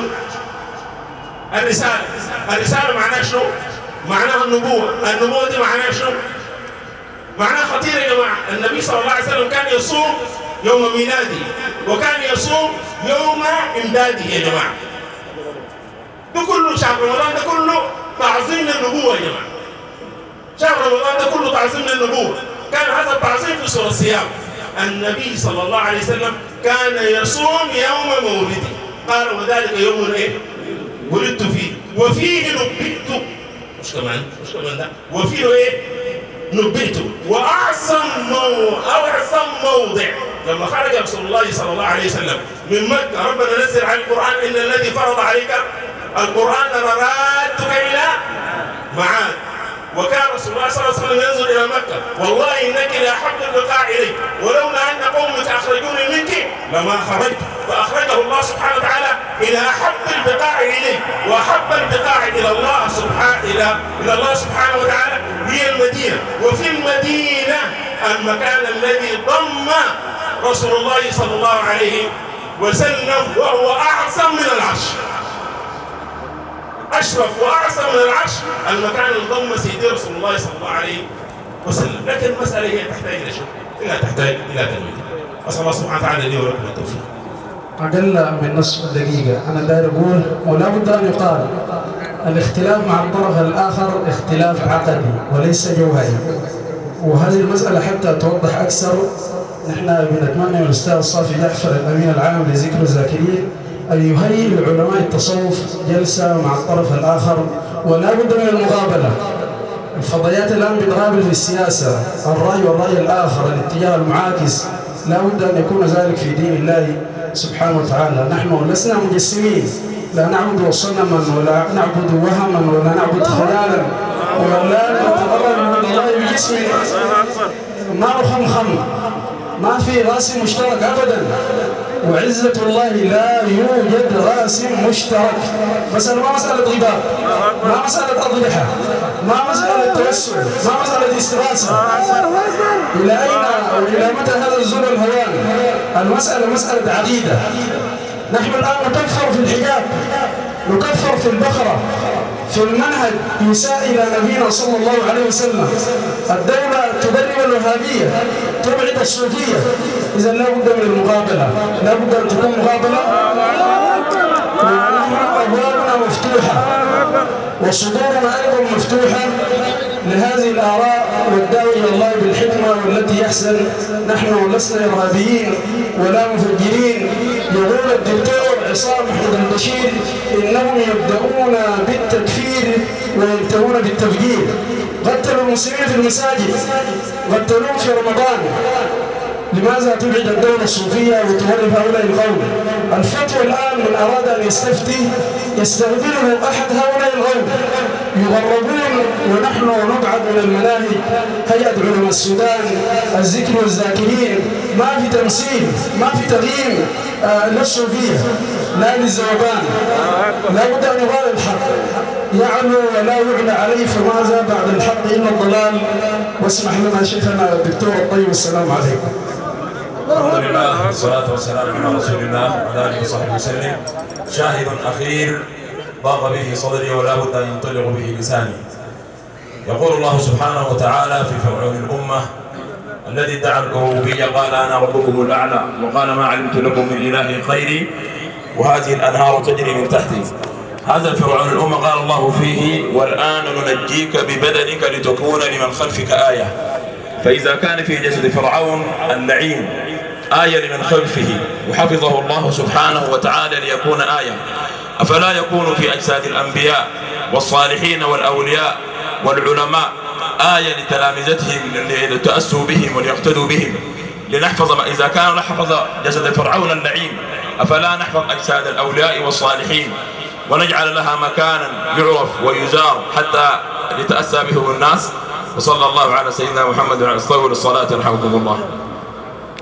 الرسالة معناها شنو؟ معناها النبوة دي معناها شنو؟ معناها خطير يا جماعة. النبي صلى الله عليه وسلم كان يصوم يوم ميلادي وكان يصوم يوم إمدادي يا جماعة. ده كله شهر رمضان، ده كله تعظيم للنبوة يا جماعة. شهر رمضان ده كله تعظيم للنبوة. كان هذا التعظيم في سورة الصيام. النبي صلى الله عليه وسلم كان يصوم يوم مولدي، قال وذلك يوم ولدت فيه وفيه نبئت، مش كمان ده، وفيه نبئت. وأعظم موضع لما خرج رسول الله صلى الله عليه وسلم من مكة، ربنا نزل على القرآن إن الذي فرض عليك القرآن لرادك إلى معاد. وكان رسول الله صلى الله عليه وسلم ينظر إلى مكة، والله إنك لأحب البقاع إلي ولولا أن قومك أخرجوني منك لما خرجت. فأخرجه الله سبحانه وتعالى إلى أحب البقاع إليه، وأحب البقاع إلى الله سبحانه وتعالى هي المدينة. وفي المدينة المكان الذي ضم رسول الله صلى الله عليه وسلم، وهو أعظم من العرش، أشرف وأعظم من العرش، المكان اللي ضم سيدي رسول الله صلى الله عليه وسلم. لكن المسألة هي تحتاج إلى شيء، هي تحتاج إلى تنويه. أسأل الله سبحانه وتعالى لي ولكم التوفيق. أقل من نصف دقيقة أنا داير أقول، ولا بد أن يقال الاختلاف مع الطرف الآخر اختلاف عقدي وليس جوهري، وهذه المسألة حتى توضح أكثر نحن بنتمنى من الأستاذ صافي جعفر الأمين العام لذكر الذاكرين أن يهيئ لعلماء التصوف جلسة مع الطرف الآخر، ولا بد من المقابلة. الفضيات الآن بتقابل في السياسة الرأي والرأي الآخر، الاتجاه المعاكس، لا بد أن يكون ذلك في دين الله سبحانه وتعالى. نحن لسنا مجسمين، لا نعبد صنما ولا نعبد وهما ولا نعبد خيالا ولا نتقرب من الله بجسمنا، ما نخمخم، ما في راسم مشترك أبدا. وعزة الله لا يوجد راسم مشترك. مسألة ما مسألة غباء، ما مسألة أضلحة، ما مسألة توسل، ما مسألة استغاثة. إلى أين أو إلى متى هذا الذل الهوان؟ المسألة مسألة عقيدة. نحن الآن نكفر في الحجاب، نكفر في البقرة، في المنهج يساء إلى نبينا صلى الله عليه وسلم. الدولة تدرب الوهابية، تبعد الصوفية. إذا لا بد من المقابلة، لا بد أن تكون مقابلة. ونحن أبوابنا مفتوحة وصدورنا أيضا مفتوحة لهذه الآراء والدعوة إلى الله بالحكمة والتي يحسن. نحن لسنا إرهابيين ولا مفجرين. يقول الدكتور عصام محمود البشير إنهم يبدأون بالتكفير وينتهون بالتفجير. قتلوا المسلمين في المساجد، قتلوهم في رمضان. لماذا تبعد الدولة الصوفية وتورث هؤلاء القوم؟ الفتوى الآن من أراد أن يستفتي يستخدمه أحد هؤلاء القوم، يغربون ونحن نبعد من المناهج. هيئة علماء السودان، الذكر والذاكرين، ما في تمثيل، ما في تغيير للصوفية لا للذوبان. لا بد أن يقال الحق، يعلو ولا يعلى عليه، فماذا بعد الحق إلا الضلال. واسمح لنا شيخنا الدكتور الطيب، السلام عليكم. الحمد لله والصلاة والسلام على رسول الله وعلى آله وصحبه وسلم. شاهد أخير ضاق به صدري ولا بد أن ينطلق به لساني. يقول الله سبحانه وتعالى في فرعون الأمة الذي ادعى الربوبية قال أنا ربكم الأعلى، وقال ما علمت لكم من إله غيري وهذه الأنهار تجري من تحتي. هذا الفرعون الأمة قال الله فيه والآن ننجيك ببدنك لتكون لمن خلفك آية. فإذا كان في جسد فرعون اللعين آية لمن خلفه وحفظه الله سبحانه وتعالى ليكون آية. أفلا يكون في أجساد الأنبياء والصالحين والأولياء والعلماء آية لتلامذتهم لتأسوا بهم وليقتدوا بهم، لنحفظ إذا كان نحفظ جسد فرعون اللعين أفلا نحفظ أجساد الأولياء والصالحين ونجعل لها مكانا يعرف ويزار حتى يتأسى به الناس. وصلى الله على سيدنا محمد وعلى الصلاة يرحمكم الله.